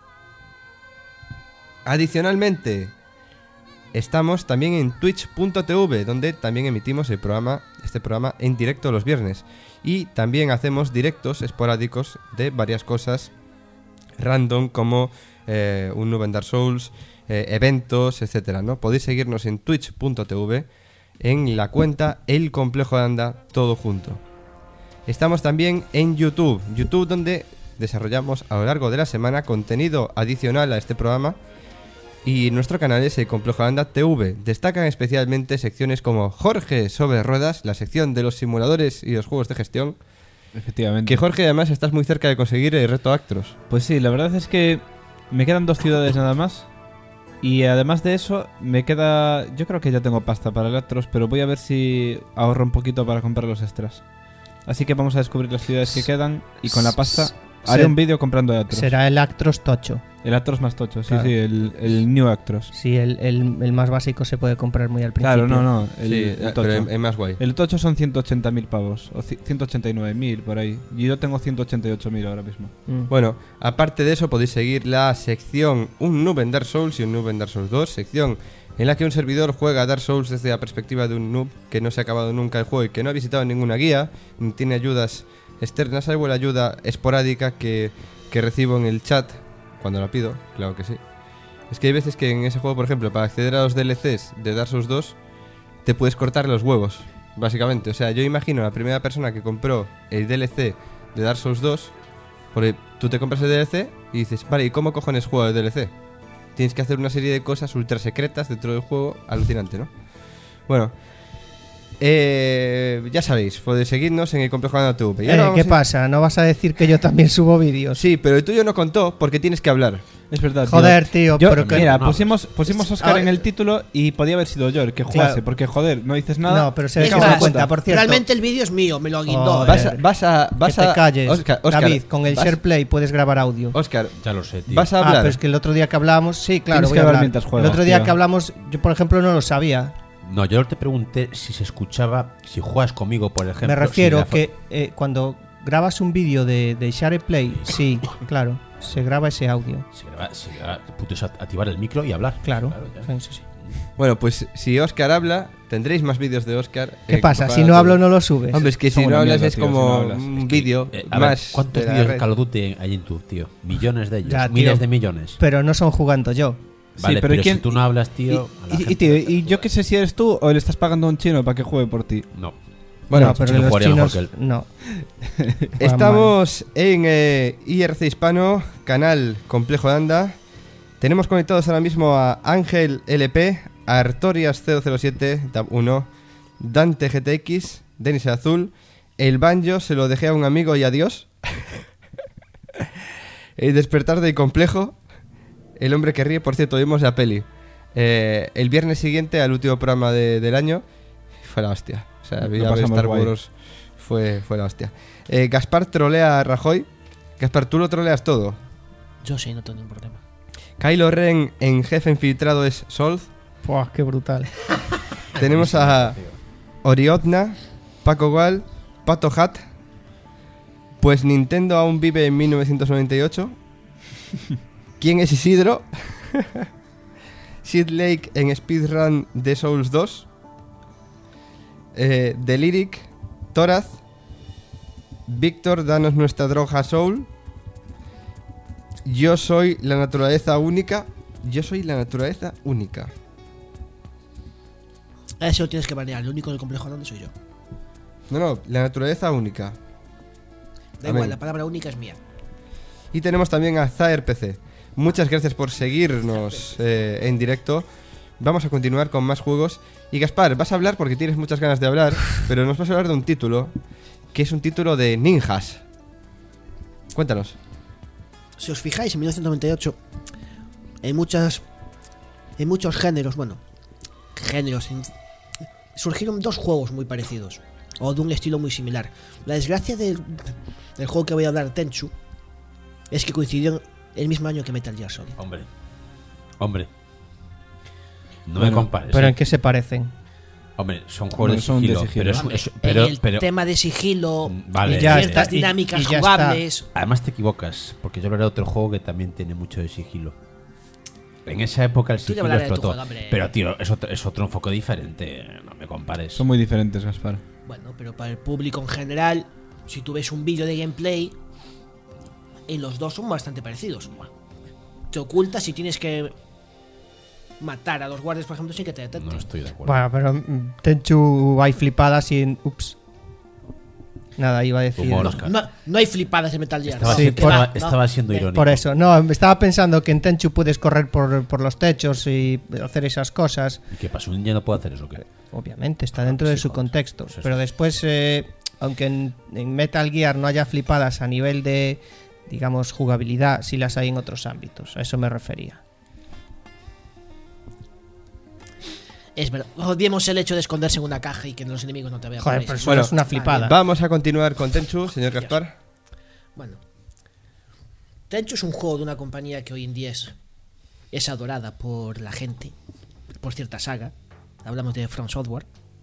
Adicionalmente, estamos también en twitch punto tv, donde también emitimos el programa, este programa en directo los viernes. Y también hacemos directos esporádicos de varias cosas random, como eh, un noob en Dark Souls, eh, eventos, etcétera, ¿no? Podéis seguirnos en twitch punto tv, en la cuenta El Complejo Anda, todo junto. Estamos también en YouTube, YouTube donde desarrollamos a lo largo de la semana contenido adicional a este programa. Y nuestro canal es el Complejo Anda T V. Destacan especialmente secciones como Jorge sobre ruedas, la sección de los simuladores y los juegos de gestión. Efectivamente. Que Jorge, además, estás muy cerca de conseguir el reto Actros. Pues sí, la verdad es que me quedan dos ciudades nada más. Y además de eso, me queda... Yo creo que ya tengo pasta para el Actros, pero voy a ver si ahorro un poquito para comprar los extras. Así que vamos a descubrir las ciudades que quedan y con la pasta haré un vídeo comprando el Actros. Será el Actros tocho. El Actros más tocho, sí, Claro. sí, el, el New Actros. Sí, el, el, el más básico se puede comprar muy al principio. Claro, no, no, el, Sí, el pero tocho. es, es más guay. El tocho son ciento ochenta mil pavos, o ciento ochenta y nueve mil por ahí. Y yo tengo ciento ochenta y ocho mil ahora mismo. Mm. Bueno, aparte de eso podéis seguir la sección Un noob en Dark Souls y Un noob en Dark Souls dos, sección en la que un servidor juega a Dark Souls desde la perspectiva de un noob que no se ha acabado nunca el juego y que no ha visitado ninguna guía, ni tiene ayudas externas, salvo la ayuda esporádica que, que recibo en el chat cuando la pido, claro que sí. Es que hay veces que en ese juego, por ejemplo, para acceder a los D L Cs de Dark Souls dos, te puedes cortar los huevos, básicamente. O sea, yo imagino a la primera persona que compró el D L C de Dark Souls dos, porque tú te compras el D L C y dices, vale, ¿y cómo cojones juego el D L C? Tienes que hacer una serie de cosas ultra secretas dentro del juego, alucinante, ¿no? Bueno, eh, ya sabéis, podéis seguirnos en el Complejo Anda T V. Y ahora Eh, vamos ¿Qué a- pasa? ¿No vas a decir que yo también subo vídeos? Sí, pero el tuyo no contó porque tienes que hablar. Es verdad, tío. Joder, tío, Yo, pero que... mira, no, pusimos, pusimos Oscar Ah, en el título y podía haber sido yo el que jugase, Claro. porque joder, no dices nada. No, pero se ve Es que se más, da cuenta, por cierto. Realmente el vídeo es mío, me lo guindó. Joder. Vas a... Vas a, vas que te a calles. Oscar, Oscar, David, con el vas- SharePlay puedes grabar audio. Oscar, Ya lo sé, tío. vas a Ah, hablar. pero es que el otro día que hablamos, sí, claro, Tienes voy que a hablar hablar. mientras juegas, el otro día tío. que hablamos, yo por ejemplo no lo sabía. No, yo te pregunté si se escuchaba, si juegas conmigo, por ejemplo. Me refiero si la fo- que eh, cuando grabas un vídeo de, de SharePlay, sí, claro, se graba ese audio. Si graba- si graba- puto es activar el micro y hablar. Claro, ya. sí, sí, sí. Bueno, pues si Oscar habla, tendréis más vídeos de Oscar. ¿Qué eh, pasa? para Si no todo. hablo no lo subes. Hombre, es que Son si una no hablas mierda, es tío, si como no hablas. un Es que, vídeo eh, a ver, más. ¿cuántos de la vídeos de red. Call of Duty hay en tu, tío? Millones de ellos. Ya, tío. Miles de millones. Pero no son jugando yo. Sí, Vale, pero pero, ¿quién- si tú no hablas, tío. a la Y, y, gente- tío, y yo qué sé si eres tú o le estás pagando a un chino para que juegue por ti. No. Bueno, no, pero chino los jugaría mejor chinos que él. no. estamos en eh, I R C Hispano, canal Complejo de Anda. Tenemos conectados ahora mismo a Ángel L P, a Artorias cero cero siete, Tab uno, Dante G T X, Denis el Azul, el banjo se lo dejé a un amigo y adiós. El despertar del complejo, el hombre que ríe, por cierto, vimos la peli. Eh, el viernes siguiente al último programa de- del año fue la hostia. O sea, Lo vi a ver pasamos Star guay. Wars fue, fue la hostia. Eh, Gaspar trolea a Rajoy. Gaspar, tú lo troleas todo. Yo sí, no tengo ningún problema. Kylo Ren en jefe infiltrado es Solz. Buah, qué brutal. Tenemos a Oriotna, Paco Gual, Pato Hat. Pues Nintendo aún vive en mil novecientos noventa y ocho. ¿Quién es Isidro? Sid Lake en Speedrun de Souls dos. Eh, The Lyric, Toraz. Víctor, danos nuestra droga Soul. Yo soy la naturaleza única. Yo soy la naturaleza única. A eso lo tienes que banear. Lo único del complejo donde soy yo. No, no, la naturaleza única. Da Amén. igual, la palabra única es mía. Y tenemos también a Zaer P C. Muchas gracias por seguirnos eh, en directo. Vamos a continuar con más juegos. Y Gaspar, vas a hablar porque tienes muchas ganas de hablar, pero nos vas a hablar de un título que es un título de ninjas. Cuéntanos. Si os fijáis, en mil novecientos noventa y ocho, en muchas, en muchos géneros, bueno, géneros, en- surgieron dos juegos muy parecidos, o de un estilo muy similar. La desgracia del, del juego que voy a hablar, Tenchu, es que coincidió el mismo año que Metal Gear Solid. Hombre. Hombre. No Bueno, me compares. ¿Pero ¿eh? en qué se parecen? Hombre, son Bueno, juegos de son de sigilo, sigilo. pero, es, Hombre, es- pero, el pero tema de sigilo, vale, Y ya ciertas está, y- dinámicas y ya jugables. además te equivocas, porque yo hablaré de otro juego que también tiene mucho de sigilo. En esa época el Tú ya sigilo hablaré de tu explotó. juego, hombre. Pero tío, es otro, es otro enfoque diferente, no me compares. Son muy diferentes, Gaspar. Bueno, pero para el público en general, si tú ves un vídeo de gameplay, en los dos son bastante parecidos. Te ocultas y tienes que matar a los guardias, por ejemplo, sin que te detecten. No estoy de acuerdo. Bueno, pero mm, Tenchu hay flipadas y... Ups. Nada, iba a decir... Humor. No, Oscar. no, no hay flipadas de Metal Gear. Estaba, Sí, siendo, por- estaba, no. estaba siendo Eh, irónico. Por eso, no, estaba pensando que en Tenchu puedes correr por, por los techos y hacer esas cosas. ¿Y qué pasa? ¿Un ninja no puede hacer eso? ¿Qué? Obviamente, está dentro pues de sí, su joder. contexto. Pues eso. Pero después, eh, aunque en, en Metal Gear no haya flipadas a nivel de, digamos, jugabilidad, sí las hay en otros ámbitos. A eso me refería. Es verdad. Odiemos el hecho de esconderse en una caja y que los enemigos no te vean. Joder, por pero ahí. eso Bueno, es una flipada. Vamos a continuar con Tenchu, señor Gaspar. Bueno. Tenchu es un juego de una compañía que hoy en día es, es adorada por la gente, por cierta saga. Hablamos de From Software.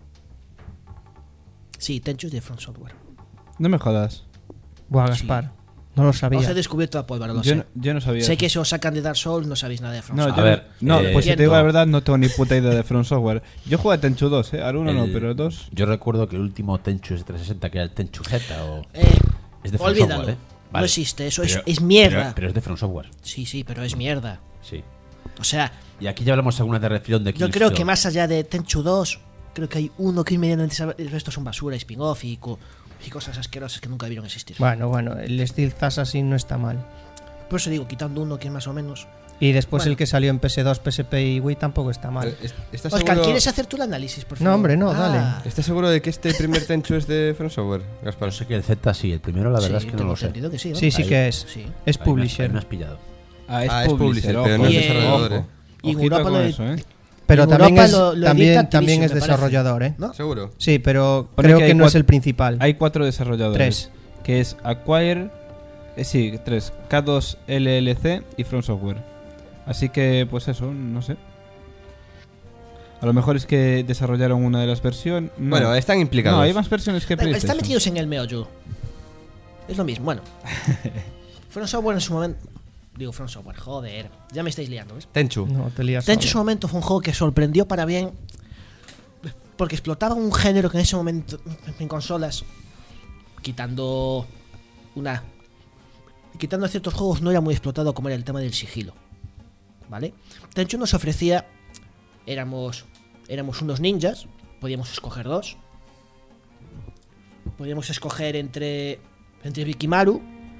Sí, Tenchu es de From Software. No me jodas. Buah, Gaspar, no lo sabía. Os he descubierto a pólvora, lo Yo sé. no, yo no sabía. Sé eso. que si os sacan de Dark Souls no sabéis nada de From No, Software. yo A ver, no, eh, pues si te digo entiendo. la verdad, no tengo ni puta idea de From Software. Yo jugué a Tenchu dos, ¿eh? Al uno no, El- pero el dos. Yo recuerdo que el último Tenchu es de trescientos sesenta, que era el Tenchu Z o... Eh, Es de From olvídalo. Software, ¿eh? No Vale. existe, eso es, Pero- es mierda. Pero, pero es de From Software, Sí, sí, pero es mierda. sí. O sea, Y aquí ya hablamos alguna de refilón de yo Killzone. creo que más allá de Tenchu dos, creo que hay uno que es medianamente sabe- el resto son basura, spin-off y, co- y cosas asquerosas que nunca vieron existir. Bueno, bueno, el Steel Assassin no está mal. Por eso digo, quitando uno que es más o menos. Y después Bueno. el que salió en P S dos, P S P y Wii tampoco está mal. Eh, est- ¿Estás Oscar, seguro, ¿quieres hacer tú el análisis, por No, favor? hombre, no, Ah, dale. ¿Estás seguro de que este primer Tenchu es de From Software, Gaspar? No sé que el Z sí, el primero la verdad sí, es que no tengo lo sé. entendido que sí, ¿no? Sí, sí Ahí- que es. Sí. Es Ahí me has- publisher. ahí me has pillado. Ah, es Ah, es publisher, publisher, pero ojo. no es Y- desarrollador, ojo. ¿eh? Y en Ojito Europa con lo- eso, ¿eh? Pero en también Europa es, lo- lo también, edita también es Activision, me parece. desarrollador, ¿eh? ¿No? ¿Seguro? Sí, pero Pone creo que que, hay no es cuat- el principal. Hay cuatro desarrolladores. Tres. Que es Acquire, eh, sí, tres. K dos L L C y From Software. Así que, pues eso, no sé. A lo mejor es que desarrollaron una de las versiones. No. Bueno, están implicados. No, hay más versiones que Están PlayStation. metidos en el meollo. Es lo mismo, bueno. From Software en su momento. Digo, From Software, joder. Ya me estáis liando, ¿ves? Tenchu. No, te lías Tenchu en su solo. momento fue un juego que sorprendió para bien. Porque explotaba un género que en ese momento en consolas, quitando una. Quitando ciertos juegos, no era muy explotado como era el tema del sigilo. ¿Vale? Tenchu nos ofrecía. Éramos. Éramos unos ninjas. Podíamos escoger dos. Podíamos escoger entre. Entre Rikimaru.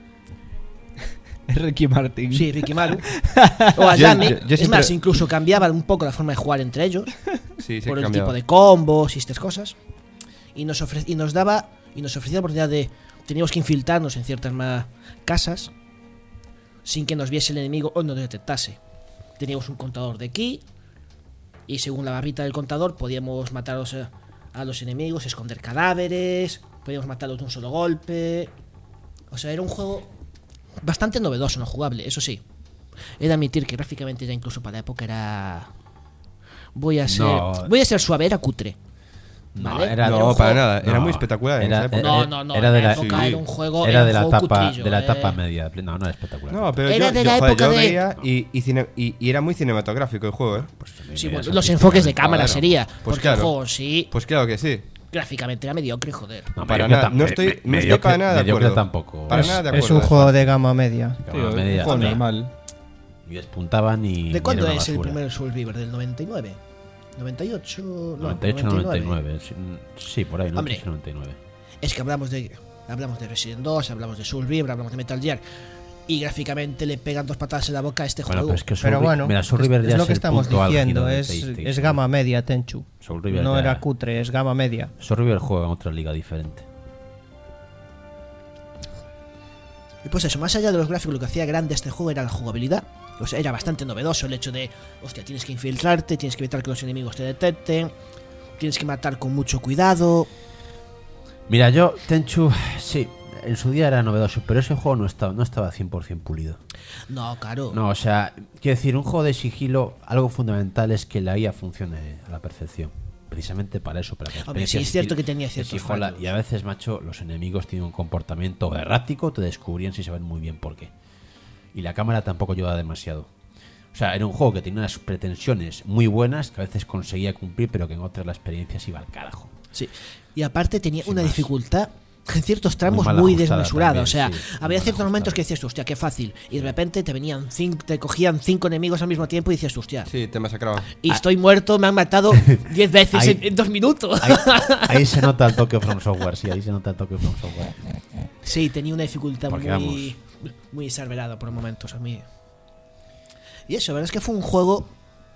Ricky Martin. Sí, Rikimaru. O a Yo- Yami. yo- yo es siempre- más, incluso cambiaba un poco la forma de jugar entre ellos. Sí, sí, por el cambiaba. tipo de combos y estas cosas. Y nos, ofre- y nos daba. Y nos ofrecía la oportunidad de. Teníamos que infiltrarnos en ciertas ma- casas. Sin que nos viese el enemigo o nos detectase. Teníamos un contador de ki. Y según la barrita del contador, podíamos matar a los, eh, a los enemigos, esconder cadáveres. Podíamos matarlos de un solo golpe. O sea, era un juego bastante novedoso, no jugable, eso sí. He de admitir que gráficamente ya incluso para la época era... Voy a ser, No. voy a ser suave, era cutre. No, ¿vale? era- un No, juego- para nada. Era No, muy espectacular en era- esa época. era- No, no, no, era en de la la- época sí. era un juego, Era era de un la juego etapa cutrillo, de la eh. etapa media. No, no era espectacular. No, pero Era yo, de yo, la joder, época yo de- veía y, y, cine- y- y era muy cinematográfico el juego, ¿eh? Pues, Sí, mira, bueno, esa los pista enfoques era- de cámara Claro. sería, Pues porque claro. el juego sí, Pues claro que sí. gráficamente era mediocre, joder. No, Para mediocre nada, tam- no estoy- me- no estoy mediocre- para nada de mediocre acuerdo. tampoco. Para Es- nada de Es acuerdo. un juego de gama media. Gama Tío, media, un juego también. normal. Y despuntaban y. ¿De cuándo y era una es el basura. primer Soul River? ¿Del noventa y nueve? ¿noventa y ocho? No, noventa y ocho, noventa y nueve. Sí, sí, por ahí, Hombre. noventa y ocho, noventa y nueve. Es que hablamos de hablamos de Resident dos, hablamos de Soul River, hablamos de Metal Gear y gráficamente le pegan dos patadas en la boca a este Bueno, juego. pero es que Soul Pero Ri- bueno, mira, Soul es, River es ya lo es que el estamos punto álgido diciendo, del es, PlayStation. es gama media, Tenchu. Soul River No ya- era cutre, es gama media. Soul River juega en otra liga diferente. Y pues eso, más allá de los gráficos, lo que hacía grande este juego era la jugabilidad. O sea, era bastante novedoso el hecho de, hostia, tienes que infiltrarte, tienes que evitar que los enemigos te detecten, tienes que matar con mucho cuidado. Mira, yo, Tenchu, sí, en su día era novedoso, pero ese juego no estaba, no estaba cien por ciento pulido. No, claro. No, o sea, quiero decir, un juego de sigilo, algo fundamental es que la I A funcione a la perfección. Precisamente para eso, para que la Hombre, sí, experiencia es cierto sigil- que tenía de ciertos sigilola- fallos. Y a veces, macho, los enemigos tienen un comportamiento errático, te descubrían si saben muy bien por qué. Y la cámara tampoco ayuda demasiado. O sea, era un juego que tenía unas pretensiones muy buenas que a veces conseguía cumplir, pero que en otras la experiencia se iba al carajo. Sí. Y aparte tenía Sin una más. dificultad en ciertos tramos Muy muy, mal ajustada desmesurada. también, O sea, sí, muy había mal ciertos momentos ajustada. que decías, hostia, qué fácil. Y de repente te venían cinco, te cogían cinco enemigos al mismo tiempo y decías, hostia. Sí, te masacraban. Y estoy muerto, me han matado diez veces Ahí- en, en dos minutos. Ahí, ahí se nota el toque From Software, sí, ahí se nota el toque From Software. Sí, tenía una dificultad Porque, muy, muy exagerada por momentos a mí. Y eso, la verdad es que fue un juego,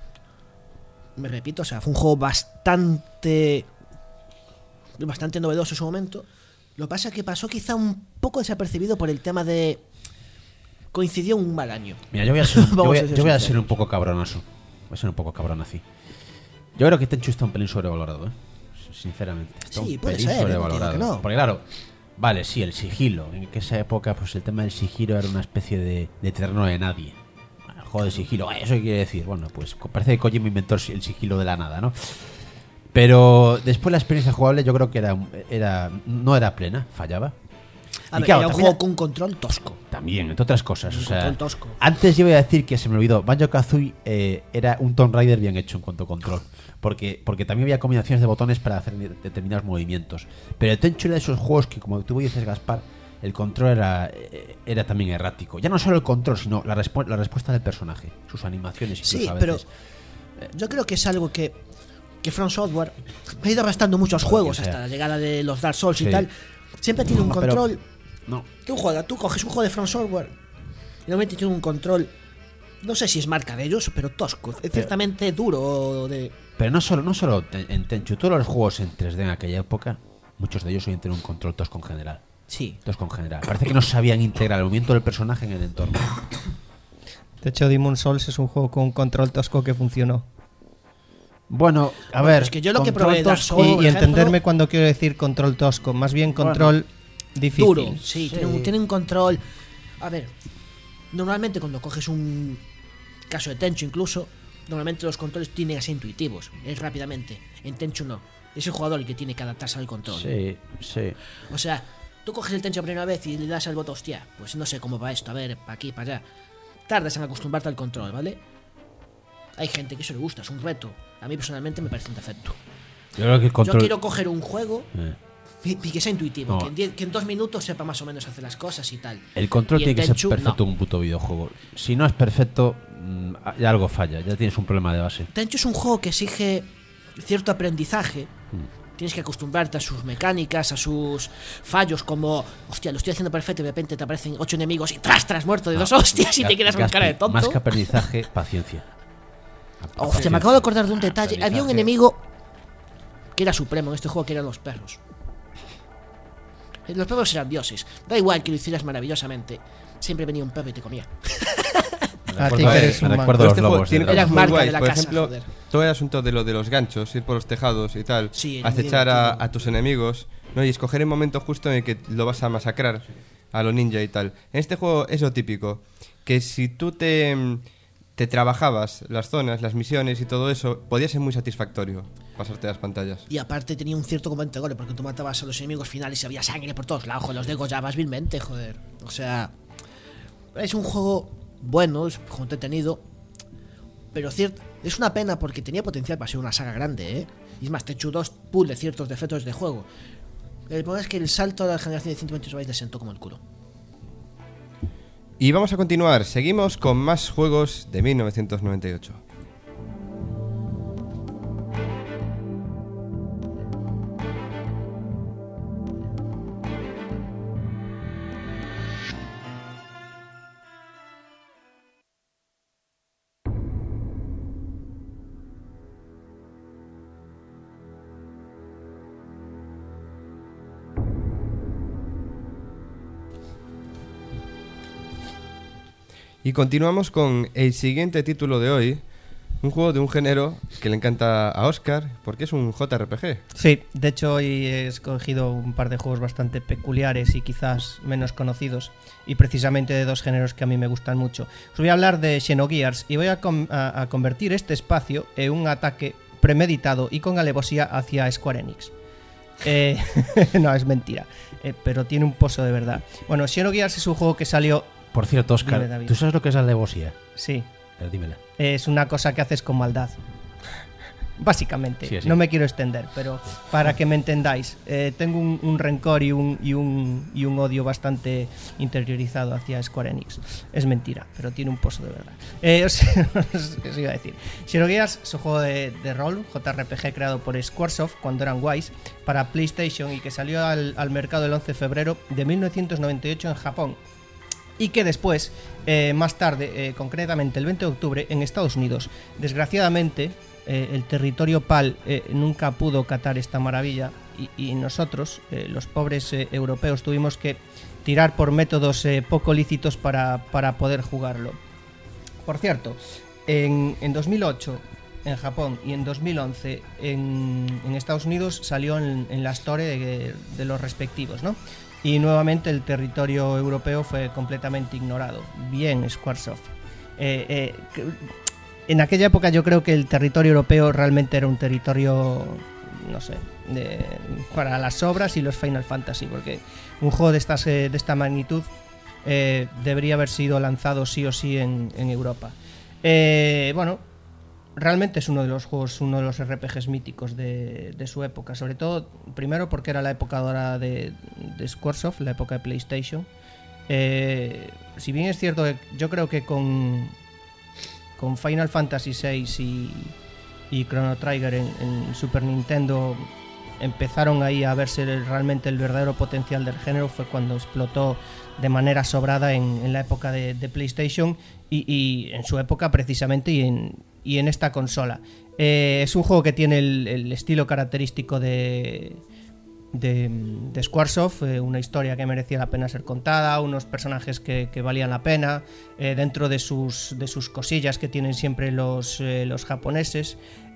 me repito, o sea, fue un juego bastante, bastante novedoso en su momento. Lo que pasa es que pasó quizá un poco desapercibido por el tema de... Coincidió un mal año. Mira, yo voy a ser, un- yo Vamos voy a, a ser yo voy a ser sinceros. un poco cabronazo. Voy a ser un poco cabrón así. Yo creo que Tenchu está un pelín sobrevalorado, ¿eh? Sinceramente. Está Sí, un puede pelín ser, ¿eh? No digo sobrevalorado. que no. Porque claro, vale, sí, el sigilo. En que esa época, pues el tema del sigilo era una especie de, de terreno de nadie. El juego de sigilo, ¿eso qué quiere decir? Bueno, pues parece que Kojima inventó el el sigilo de la nada, ¿no? Pero después la experiencia jugable yo creo que era, era no era plena, fallaba. A Y ver, claro, era un también- juego con un control tosco. También, entre otras cosas. Un O sea, control tosco. antes yo iba a decir que se me olvidó. Banjo-Kazooie eh, era un Tomb Raider bien hecho en cuanto a control. Porque, porque también había combinaciones de botones para hacer de- determinados movimientos. Pero el Tenchu era de esos juegos que, como tú dices, Gaspar, el control era, eh, era también errático. Ya no solo el control, sino la, respu- la respuesta del personaje. Sus animaciones incluso Sí, a pero veces. yo creo que es algo que, que From Software ha ido arrastrando muchos Joder, juegos o sea, hasta la llegada de los Dark Souls sí. y tal. Siempre tiene un No, pero- control. No. Tú juegas, tú coges un juego de From Software y normalmente tiene un control. No sé si es marca de ellos, pero tosco. Es ciertamente duro de. Pero no solo, no solo te- en Tenchu, todos los juegos en tres D en aquella época, muchos de ellos hoy tienen un control tosco en general. Sí. Tosco en general. Parece que no sabían integrar el movimiento del personaje en el entorno. De hecho, Demon's Souls es un juego con un control tosco que funcionó. Bueno, a Bueno, ver. es que yo lo que control probé de Dark tosco- Souls, Y, por y ejemplo, entenderme cuando quiero decir control tosco, más bien control difícil. Duro. Sí, Tiene, un, tiene un control. A ver, normalmente cuando coges un caso de Tenchu incluso, normalmente los controles tienen que ser intuitivos, es rápidamente. En Tenchu no. Es el jugador el que tiene que adaptarse al control. Sí, sí. O sea, tú coges el Tenchu por primera vez y le das al botón, hostia, pues no sé cómo va esto, a ver, para aquí, para allá. Tardas en acostumbrarte al control, ¿vale? Hay gente que eso le gusta, es un reto. A mí personalmente me parece un defecto. Yo creo que el control. Yo quiero coger un juego Eh, y y que sea intuitivo, No. que, en diez- que en dos minutos sepa más o menos hacer las cosas y tal. El control Y tiene en que Tenchu, ser perfecto no. en un puto videojuego. Si no es perfecto, mm, ya algo falla. Ya tienes un problema de base. Tenchu es un juego que exige cierto aprendizaje. Tienes que acostumbrarte a sus mecánicas, a sus fallos, como, hostia, lo estoy haciendo perfecto y de repente te aparecen ocho enemigos y tras, tras, muerto de dos hostias y te Ga- quedas con Gaspi, cara de tonto. Más que aprendizaje, paciencia. Hostia, me acabo de acordar de un detalle. Había un Aprendizaje. enemigo que era supremo en este juego, que eran los perros. Los perros eran dioses. Da igual que lo hicieras maravillosamente. Siempre venía un perro y te comía. Me A ti recuerdo- que eres me un recuerdo Pero los este juego lobos. tiene de Era cosas Dragon muy marca guays. de la Por casa, ejemplo, joder. todo el asunto de lo de los ganchos, ir por los tejados y tal, Sí, era muy acechar a, divertido. a tus enemigos, ¿no? Y escoger el momento justo en el que lo vas a masacrar. a lo ninja y tal. En este juego es lo típico, que si tú te, te trabajabas las zonas, las misiones y todo eso, podía ser muy satisfactorio pasarte las pantallas. Y aparte tenía un cierto componente de gore, porque tú matabas a los enemigos finales y había sangre por todos lados, los degollabas vilmente, joder. O sea, es un juego bueno, es un juego entretenido, pero cierto, es una pena porque tenía potencial para ser una saga grande, ¿eh? Y es más, te dos pull de ciertos defectos de juego. El problema es que el salto a la generación de ciento veintiocho bytes le sentó como el culo. Y vamos a continuar, seguimos con más juegos de mil novecientos noventa y ocho. Y continuamos con el siguiente título de hoy, un juego de un género que le encanta a Óscar, porque es un J R P G. Sí, de hecho hoy he escogido un par de juegos bastante peculiares y quizás menos conocidos, y precisamente de dos géneros que a mí me gustan mucho. Os voy a hablar de Xenogears y voy a, com- a, a convertir este espacio en un ataque premeditado y con alevosía hacia Square Enix. Eh, no, es mentira, eh, pero tiene un pozo de verdad. Bueno, Xenogears es un juego que salió... Por cierto, Óscar, Dime, David. ¿tú sabes lo que es la alevosía? Sí, A ver, dímela. es una cosa que haces con maldad. Básicamente, Sí, sí. no me quiero extender, pero para que me entendáis, eh, tengo un, un rencor y un, y, un, y un odio bastante interiorizado hacia Square Enix. Es mentira, pero tiene un pozo de verdad. Eh, os, os, os iba a decir. Xenogears es un juego de, de rol, J R P G creado por Squaresoft cuando eran Wise para PlayStation y que salió al, al mercado el once de febrero de mil novecientos noventa y ocho en Japón. Y que después, eh, más tarde, eh, concretamente el veinte de octubre, en Estados Unidos, desgraciadamente, eh, el territorio PAL eh, nunca pudo catar esta maravilla y, y nosotros, eh, los pobres eh, europeos, tuvimos que tirar por métodos eh, poco lícitos para, para poder jugarlo. Por cierto, en, en dos mil ocho en Japón y en dos mil once en, en Estados Unidos salió en, en la Store de, de los respectivos, ¿no? Y nuevamente el territorio europeo fue completamente ignorado. Bien, Squaresoft. Eh, eh, en aquella época yo creo que el territorio europeo realmente era un territorio, no sé, de, para las obras y los Final Fantasy, porque un juego de, estas, eh, de esta magnitud eh, debería haber sido lanzado sí o sí en, en Europa. Eh, bueno, realmente es uno de los juegos, uno de los R P Gs míticos de, de su época, sobre todo, primero porque era la época dorada de, de Squaresoft, la época de PlayStation. Eh, si bien es cierto que yo creo que con, con Final Fantasy seis y, y Chrono Trigger en, en Super Nintendo empezaron ahí a verse realmente el verdadero potencial del género, fue cuando explotó de manera sobrada en, en la época de, de PlayStation y, y en su época precisamente y en, y en esta consola. Eh, es un juego que tiene el, el estilo característico de, de, de Squaresoft, eh, una historia que merecía la pena ser contada, unos personajes que, que valían la pena, eh, dentro de sus, de sus cosillas que tienen siempre los, eh, los japoneses.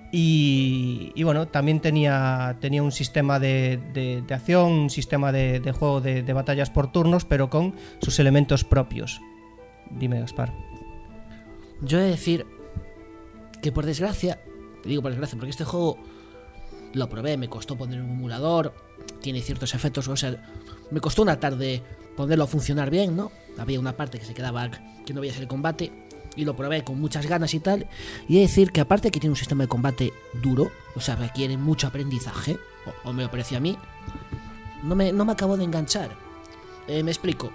Y, y bueno, también tenía, tenía un sistema de, de, de acción, un sistema de, de juego de, de batallas por turnos, pero con sus elementos propios. Dime, Gaspar. Yo he de decir que por desgracia, te digo por desgracia, porque este juego lo probé, me costó poner un emulador, tiene ciertos efectos, o sea, me costó una tarde ponerlo a funcionar bien, ¿no? Había una parte que se quedaba, que no veía ser el combate, y lo probé con muchas ganas y tal, y he de decir que aparte que tiene un sistema de combate duro, o sea, requiere mucho aprendizaje, o, o me lo parecía a mí, no me, no me acabó de enganchar. Eh, me explico.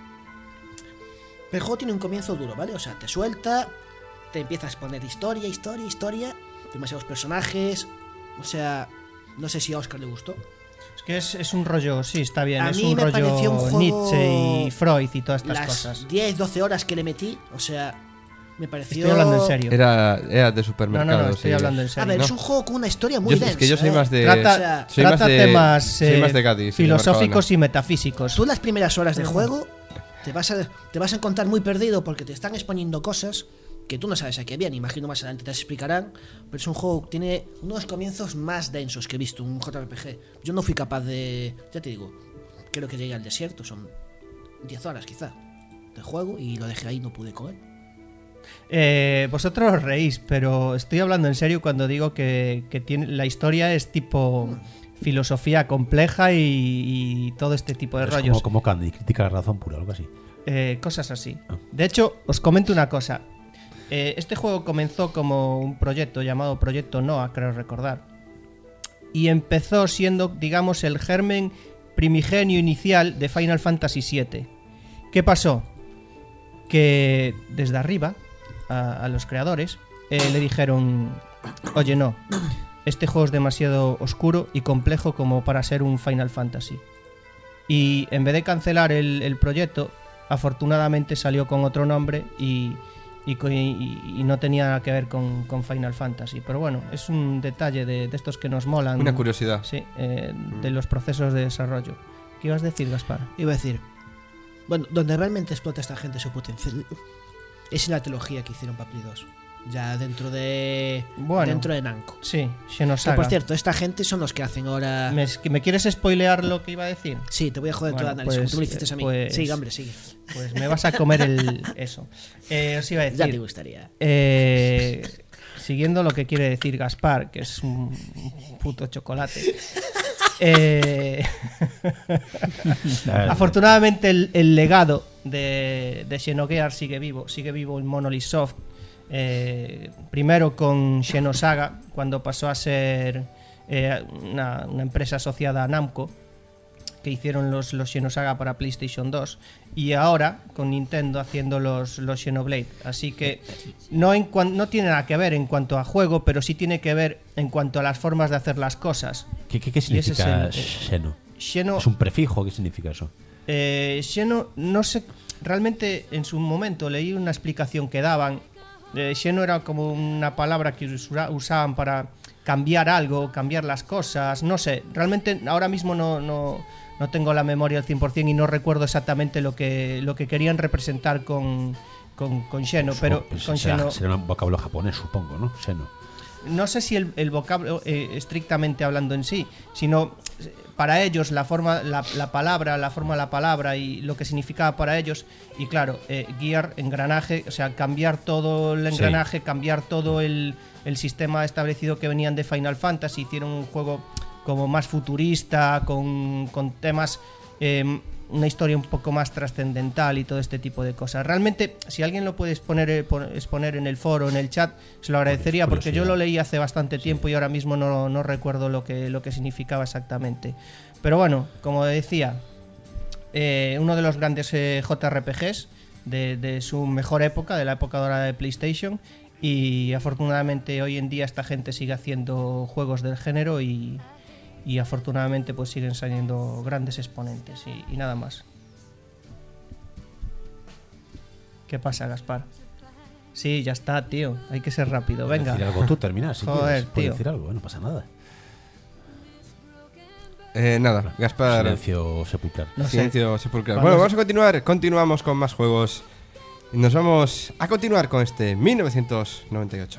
El juego tiene un comienzo duro, ¿vale? O sea, te suelta, te empiezas a exponer historia, historia, historia, demasiados personajes, o sea, no sé si a Óscar le gustó. Es que es, es un rollo, sí, está bien, A es mí un me rollo pareció un juego- Nietzsche y Freud y todas estas Las cosas. diez, doce horas que le metí, o sea, me pareció... Estoy hablando en serio. Era, era de No, supermercado. no, no, estoy sí. hablando en A serio. ver, ¿no? es un juego con una historia muy Yo- densa. es que yo soy ¿eh? más de- Trata, O sea, soy trata más de- temas soy eh, más de Cádiz, sí, de filosóficos Mercadona. y metafísicos. Tú las primeras horas de juego te vas a, te vas a encontrar muy perdido porque te están exponiendo cosas que tú no sabes a qué vienen. Imagino más adelante te las explicarán, pero es un juego que tiene unos comienzos más densos que he visto, un J R P G. Yo no fui capaz de... Ya te digo, creo que llegué al desierto, son diez horas quizá de juego y lo dejé ahí, no pude con él. Eh, vosotros os reís, pero estoy hablando en serio cuando digo que, que tiene, la historia es tipo filosofía compleja y, y todo este tipo de Es rollos. como, como Candy, critica la razón pura, algo así. Eh, cosas así. Ah. De hecho, os comento una cosa. Eh, este juego comenzó como un proyecto llamado Proyecto Noah, creo recordar. Y empezó siendo, digamos, el germen primigenio inicial de Final Fantasy siete. ¿Qué pasó? Que desde arriba, a, a los creadores, eh, le dijeron: oye, no, este juego es demasiado oscuro y complejo como para ser un Final Fantasy. Y en vez de cancelar el, el proyecto, afortunadamente salió con otro nombre y, y, y, y no tenía nada que ver con, con Final Fantasy. Pero bueno, es un detalle de, de estos que nos molan. Una curiosidad. Sí, eh, de los procesos de desarrollo. ¿Qué ibas a decir, Gaspar? Iba a decir, bueno, donde realmente explota esta gente su potencial es en la trilogía que hicieron para Play dos. Ya dentro de Bueno. dentro de Namco. Sí, Que, Xenosaga. por cierto, esta gente son los que hacen ahora... ¿Me, ¿Me quieres spoilear lo que iba a decir? Sí, te voy a joder todo el Bueno, análisis, pues, como tú me hiciste a mí. pues- Sí, hombre, sigue. Pues me vas a comer el eso. Eh, os iba a Ya te decir, gustaría. eh, siguiendo lo que quiere decir Gaspar, que es un puto chocolate. Eh, afortunadamente el, el legado de, de Xenogears sigue vivo, sigue vivo en Monolith Soft. Eh, primero con Xenosaga, cuando pasó a ser eh, una, una empresa asociada a Namco, que hicieron los, los Xenosaga para PlayStation dos, y ahora con Nintendo haciendo los, los Xenoblade. Así que no, en cuan, no tiene nada que ver en cuanto a juego, pero sí tiene que ver en cuanto a las formas de hacer las cosas. ¿Qué, qué, qué Y ese significa es el- Xeno? Xeno, ¿Es un prefijo? ¿Qué significa eso? eh, Xeno, no sé, realmente en su momento leí una explicación que daban. Eh, Xeno era como una palabra que usa- usaban para cambiar algo, cambiar las cosas, no sé, realmente ahora mismo no, no, no tengo la memoria al cien por ciento y no recuerdo exactamente lo que, lo que querían representar con, con, con Xeno, pero Supongo- pues con será, Xeno, será un vocablo japonés, supongo, ¿no? Xeno. no sé si el, el vocablo eh, estrictamente hablando en sí, sino eh, para ellos la forma, la, la palabra, la forma de la palabra y lo que significaba para ellos. Y claro, eh, gear, engranaje, o sea, cambiar todo el Sí. engranaje, cambiar todo el, el sistema establecido que venían de Final Fantasy. Hicieron un juego como más futurista, con, con temas, eh, una historia un poco más trascendental y todo este tipo de cosas. Realmente, si alguien lo puede exponer, eh, pon- exponer en el foro, en el chat, se lo agradecería, porque yo lo leí hace bastante tiempo y ahora mismo no, no recuerdo lo que, lo que significaba exactamente. Pero bueno, como decía, eh, uno de los grandes eh, J R P Gs de, de su mejor época, de la época dorada de PlayStation, y afortunadamente hoy en día esta gente sigue haciendo juegos del género y, y afortunadamente pues siguen saliendo grandes exponentes y, y nada más. ¿Qué pasa, Gaspar? Sí, ya está, tío. Hay que ser rápido. ¿Puedes Venga. decir algo tú, terminar, si Joder, quieres. Puedes tío. decir algo, no pasa nada. Eh, nada, Gaspar. Silencio sepulcral. No sé. Silencio sepulcral. Cuando Bueno, se- vamos a continuar. Continuamos con más juegos. Y nos vamos a continuar con este mil novecientos noventa y ocho.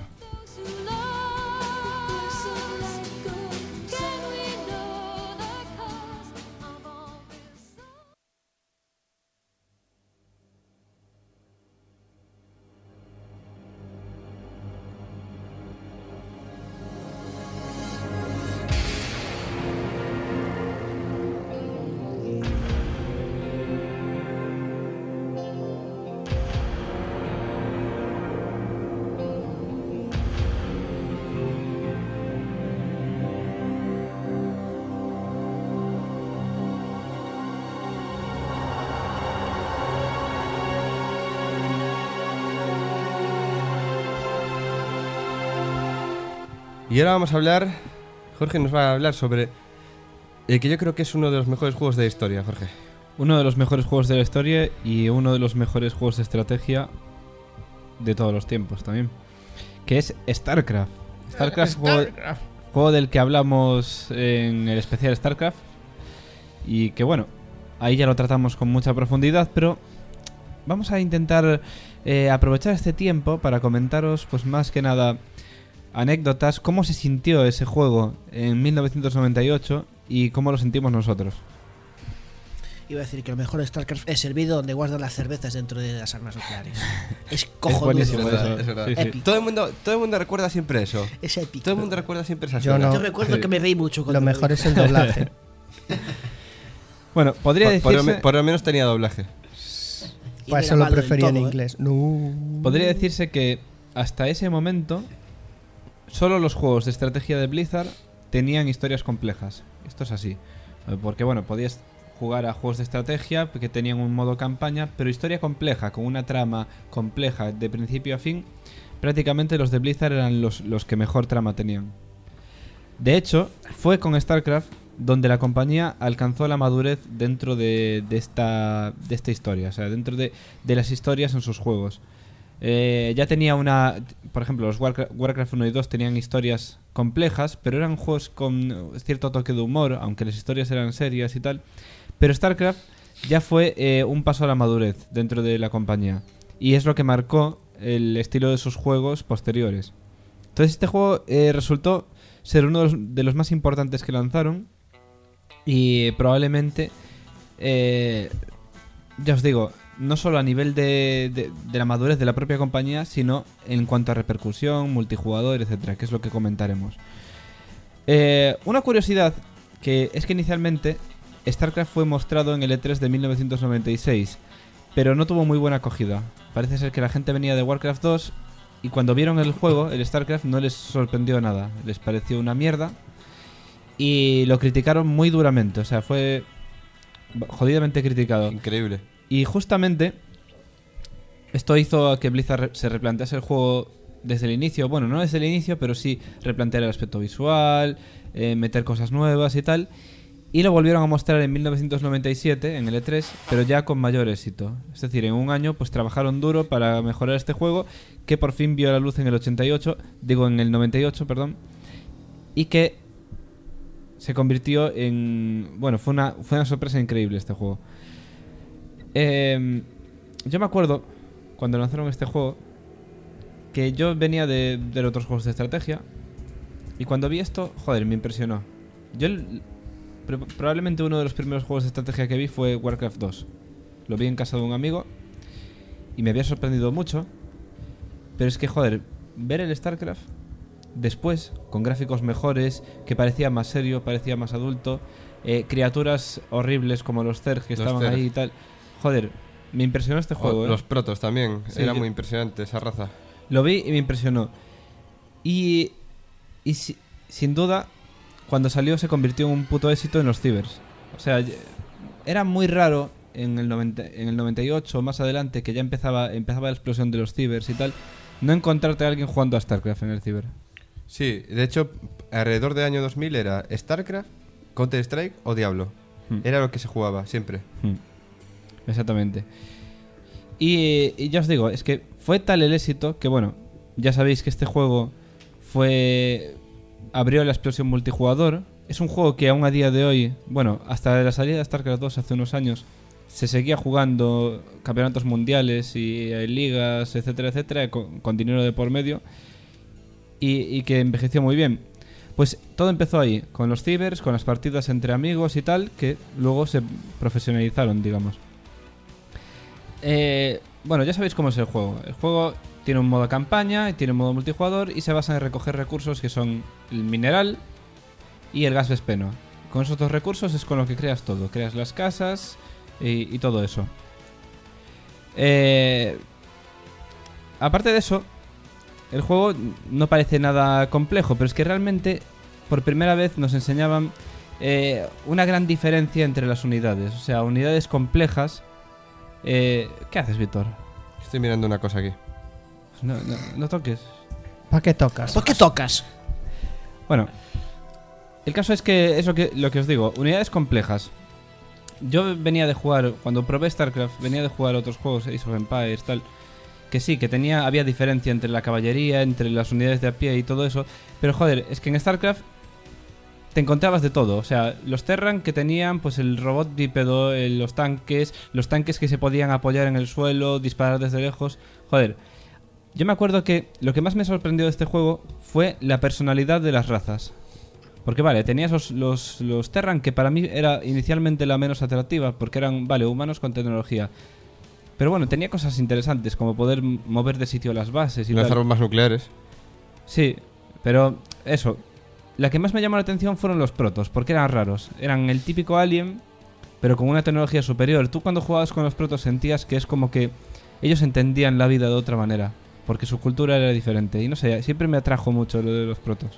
Y ahora vamos a hablar. Jorge nos va a hablar sobre el que yo creo que es uno de los mejores juegos de la historia, Jorge. Uno de los mejores juegos de la historia y uno de los mejores juegos de estrategia de todos los tiempos también. Que es StarCraft. StarCraft, juego, juego del que hablamos en el especial StarCraft. Y que bueno, ahí ya lo tratamos con mucha profundidad, pero vamos a intentar eh, aprovechar este tiempo para comentaros, pues más que nada, anécdotas, cómo se sintió ese juego en mil novecientos noventa y ocho y cómo lo sentimos nosotros. Iba a decir que lo mejor de StarCraft es el vídeo donde guardan las cervezas dentro de las armas nucleares. Es Es cojonudo. buenísimo Es verdad, eso. es verdad. Sí, sí. Épico. Todo el mundo, todo el mundo recuerda siempre eso. Es épico. Todo el mundo recuerda siempre esa Yo escena. no. Yo recuerdo que me reí mucho cuando Lo lo mejor vi. es el doblaje. Bueno, podría Por, por lo decirse, me- por lo menos tenía doblaje. Y Para de eso la lo mano del prefería en todo, ¿eh? inglés. No. podría decirse que hasta ese momento solo los juegos de estrategia de Blizzard tenían historias complejas. Esto es así. Eh, Porque bueno, podías jugar a juegos de estrategia que tenían un modo campaña, pero historia compleja, con una trama compleja de principio a fin, prácticamente los de Blizzard eran los, los que mejor trama tenían. De hecho, fue con StarCraft donde la compañía alcanzó la madurez dentro de, de esta, de esta historia, o sea, dentro de, de las historias en sus juegos. Eh, ya tenía una... Por ejemplo, los Warcraft, Warcraft uno y dos tenían historias complejas, pero eran juegos con cierto toque de humor, aunque las historias eran serias y tal. Pero StarCraft ya fue eh, un paso a la madurez dentro de la compañía. Y es lo que marcó el estilo de sus juegos posteriores. Entonces este juego eh, resultó ser uno de los, de los más importantes que lanzaron. Y probablemente... Eh, ya os digo, no solo a nivel de, de, de la madurez de la propia compañía, sino en cuanto a repercusión, multijugador, etcétera, que es lo que comentaremos. Eh, una curiosidad que es que inicialmente StarCraft fue mostrado en el E tres de mil novecientos noventa y seis, pero no tuvo muy buena acogida. Parece ser que la gente venía de Warcraft dos y cuando vieron el juego, el StarCraft, no les sorprendió nada. Les pareció una mierda y lo criticaron muy duramente. O sea, fue jodidamente criticado. Increíble. Y justamente esto hizo a que Blizzard se replantease el juego desde el inicio. Bueno, no desde el inicio, pero sí replantear el aspecto visual, eh, meter cosas nuevas y tal. Y lo volvieron a mostrar en mil novecientos noventa y siete, en el E tres, pero ya con mayor éxito. Es decir, en un año pues trabajaron duro para mejorar este juego, que por fin vio la luz en el ochenta y ocho, digo en el noventa y ocho, perdón, y que se convirtió en... Bueno, fue una, fue una sorpresa increíble este juego. Eh, yo me acuerdo, cuando lanzaron este juego, que yo venía de, de otros juegos de estrategia, y cuando vi esto, joder, me impresionó. Yo... el- Pero probablemente uno de los primeros juegos de estrategia que vi fue Warcraft dos. Lo vi en casa de un amigo y me había sorprendido mucho. Pero es que, joder, ver el StarCraft después, con gráficos mejores, que parecía más serio, parecía más adulto, eh, criaturas horribles como los Zerg que Los estaban Zerg. ahí y tal. Joder, me impresionó este juego, O- ¿eh? Los protos también. Sí, Era yo- muy impresionante esa raza. Lo vi y me impresionó. Y, y si- sin duda, cuando salió se convirtió en un puto éxito en los cibers. O sea, ye- era muy raro en el, noventa, en el noventa y ocho, más adelante, que ya empezaba, empezaba la explosión de los cibers y tal, no encontrarte a alguien jugando a StarCraft en el ciber. Sí, de hecho, alrededor del año dos mil era StarCraft, Counter-Strike o Diablo. Hmm. Era lo que se jugaba, siempre. Hmm. Exactamente. Y, y ya os digo, es que fue tal el éxito que, bueno, ya sabéis que este juego fue... abrió la explosión multijugador. Es un juego que aún a día de hoy, bueno, hasta la salida de StarCraft dos hace unos años, se seguía jugando campeonatos mundiales y eh, ligas, etcétera, etcétera, con, con dinero de por medio, y, y que envejeció muy bien. Pues todo empezó ahí, con los cibers, con las partidas entre amigos y tal, que luego se profesionalizaron, digamos. Eh, bueno, ya sabéis cómo es el juego. El juego tiene un modo campaña y tiene un modo multijugador y se basa en recoger recursos que son el mineral y el gas vespeno. Con esos dos recursos es con lo que creas todo. Creas las casas y, y todo eso. Eh, aparte de eso, el juego no parece nada complejo, pero es que realmente por primera vez nos enseñaban eh, una gran diferencia entre las unidades. O sea, unidades complejas. Eh, ¿Qué haces, Víctor? Estoy mirando una cosa aquí. No, no, no toques. ¿Para qué tocas? ¿Por qué tocas? Bueno, el caso es que es lo que, lo que os digo, unidades complejas. Yo venía de jugar, cuando probé StarCraft, venía de jugar otros juegos, Age of Empires, tal, que sí, que tenía, había diferencia entre la caballería, entre las unidades de a pie y todo eso, pero joder, es que en StarCraft te encontrabas de todo. O sea, los Terran que tenían pues el robot bípedo, eh, los tanques, los tanques que se podían apoyar en el suelo, disparar desde lejos. Joder, yo me acuerdo que lo que más me sorprendió de este juego fue la personalidad de las razas. Porque vale, tenías los, los, los Terran, que para mí era inicialmente la menos atractiva, porque eran, vale, humanos con tecnología. Pero bueno, tenía cosas interesantes, como poder mover de sitio las bases y Las tal. armas nucleares. Sí, pero eso. La que más me llamó la atención fueron los protos, porque eran raros. Eran el típico alien, pero con una tecnología superior. Tú cuando jugabas con los protos sentías que es como que ellos entendían la vida de otra manera, porque su cultura era diferente. Y no sé, siempre me atrajo mucho lo de los protos.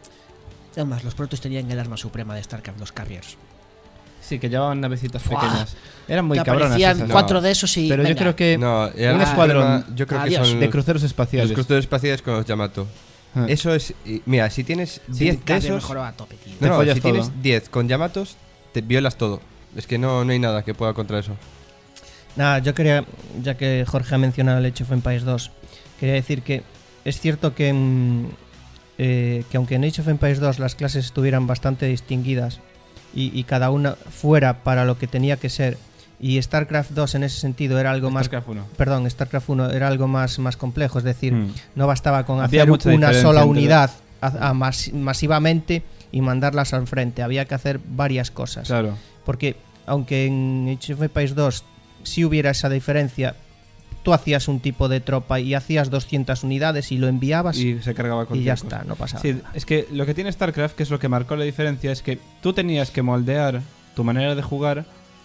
Además, los protos tenían el arma suprema de StarCraft, los Carriers. Sí, que llevaban navecitas ¡Fua! pequeñas. Eran muy Te cabronas aparecían esas. cuatro No. de esos y Pero yo venga. creo que No, el un arma escuadrón suprema, yo creo Adiós. que son de cruceros espaciales. los cruceros espaciales con los Yamato. Ah. Eso es... y- Mira, si tienes Sí, diez de Carrier esos... mejoró a tope, tío. No, no, follas si todo. tienes diez con Yamatos, te violas todo. Es que no, no hay nada que pueda contra eso. Nada, yo quería, ya que Jorge ha mencionado el Age of Empires dos, quería decir que es cierto que, mm, eh, que aunque en Age of Empires dos las clases estuvieran bastante distinguidas y, y cada una fuera para lo que tenía que ser, y StarCraft dos en ese sentido era algo más... StarCraft uno. Perdón, StarCraft uno era algo más, más complejo, es decir, Mm. no bastaba con Había hacer mucha una diferencia sola entre- unidad a- a mas- masivamente y mandarlas al frente, había que hacer varias cosas. Claro. Porque aunque en Age of Empires dos sí hubiera esa diferencia, tú hacías un tipo de tropa y hacías doscientas unidades y lo enviabas y, Y se cargaba con ya está, no pasaba. Sí, es que lo que tiene StarCraft, que es lo que marcó la diferencia, es que tú tenías que moldear tu manera de jugar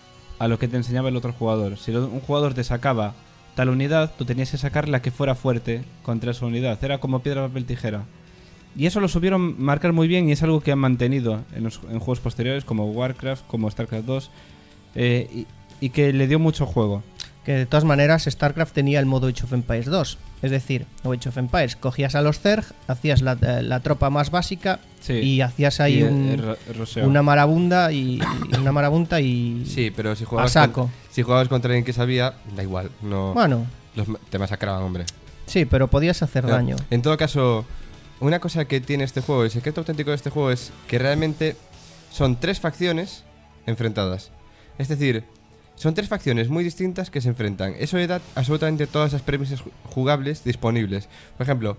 a lo que te enseñaba el otro jugador. Si un jugador te sacaba tal unidad, tú tenías que sacar la que fuera fuerte contra esa unidad. Era como piedra, papel, tijera. Y eso lo supieron marcar muy bien y es algo que han mantenido en, los, en juegos posteriores como Warcraft, como StarCraft dos, eh, y, y que le dio mucho juego. Que de todas maneras StarCraft tenía el modo Age of Empires dos, es decir, o Age of Empires, cogías a los Zerg, hacías la, eh, la tropa más básica Sí. y hacías ahí Y el- un- el ro- el roseo. una marabunda y, y una marabunta y Sí, pero si a jugabas, saco. con- si jugabas contra alguien que sabía, da igual. No, Bueno, los ma- te masacraban, hombre. sí, pero podías hacer Claro. daño. En todo caso, una cosa que tiene este juego, el secreto auténtico de este juego es que realmente son tres facciones enfrentadas. Es decir, son tres facciones muy distintas que se enfrentan. Eso le da absolutamente todas las premisas ju- jugables disponibles. Por ejemplo,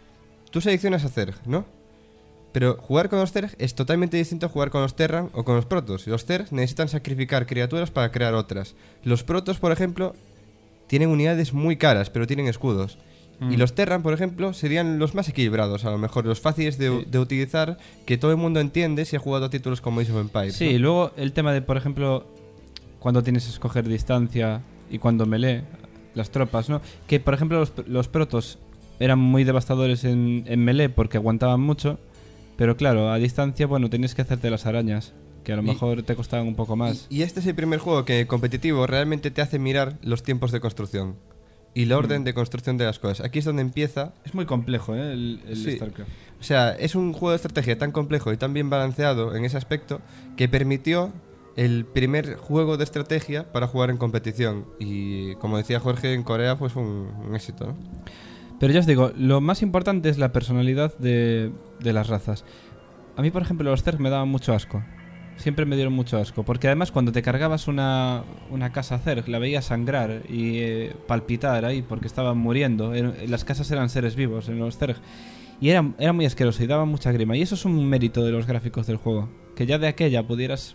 tú seleccionas a Zerg, ¿no? Pero jugar con los Zerg es totalmente distinto a jugar con los Terran o con los Protoss. Los Zerg necesitan sacrificar criaturas para crear otras. Los Protoss, por ejemplo, tienen unidades muy caras, pero tienen escudos. Mm. Y los Terran, por ejemplo, serían los más equilibrados, a lo mejor, los fáciles de, Sí. de utilizar, que todo el mundo entiende si ha jugado a títulos como Age of Empires. Sí, y ¿no? luego el tema de, por ejemplo, cuando tienes que escoger distancia y cuando melee, las tropas, ¿no? Que, por ejemplo, los, los protos eran muy devastadores en, en melee porque aguantaban mucho, pero claro, a distancia, bueno, tenías que hacerte las arañas, que a lo Y- mejor te costaban un poco más. Y, y este es el primer juego que competitivo realmente te hace mirar los tiempos de construcción y la orden Mm. de construcción de las cosas. Aquí es donde empieza. Es muy complejo, ¿eh? El, el Sí. StarCraft. O sea, es un juego de estrategia tan complejo y tan bien balanceado en ese aspecto que permitió el primer juego de estrategia para jugar en competición. Y como decía Jorge, en Corea pues fue un, un éxito, ¿no? Pero ya os digo, lo más importante es la personalidad de, de las razas. A mí, por ejemplo, los Zerg me daban mucho asco. Siempre me dieron mucho asco. Porque además cuando te cargabas una, una casa Zerg, la veías sangrar y eh, palpitar ahí porque estaban muriendo. En- las casas eran seres vivos en los Zerg. Y era, era muy asqueroso y daba mucha grima. Y eso es un mérito de los gráficos del juego. Que ya de aquella pudieras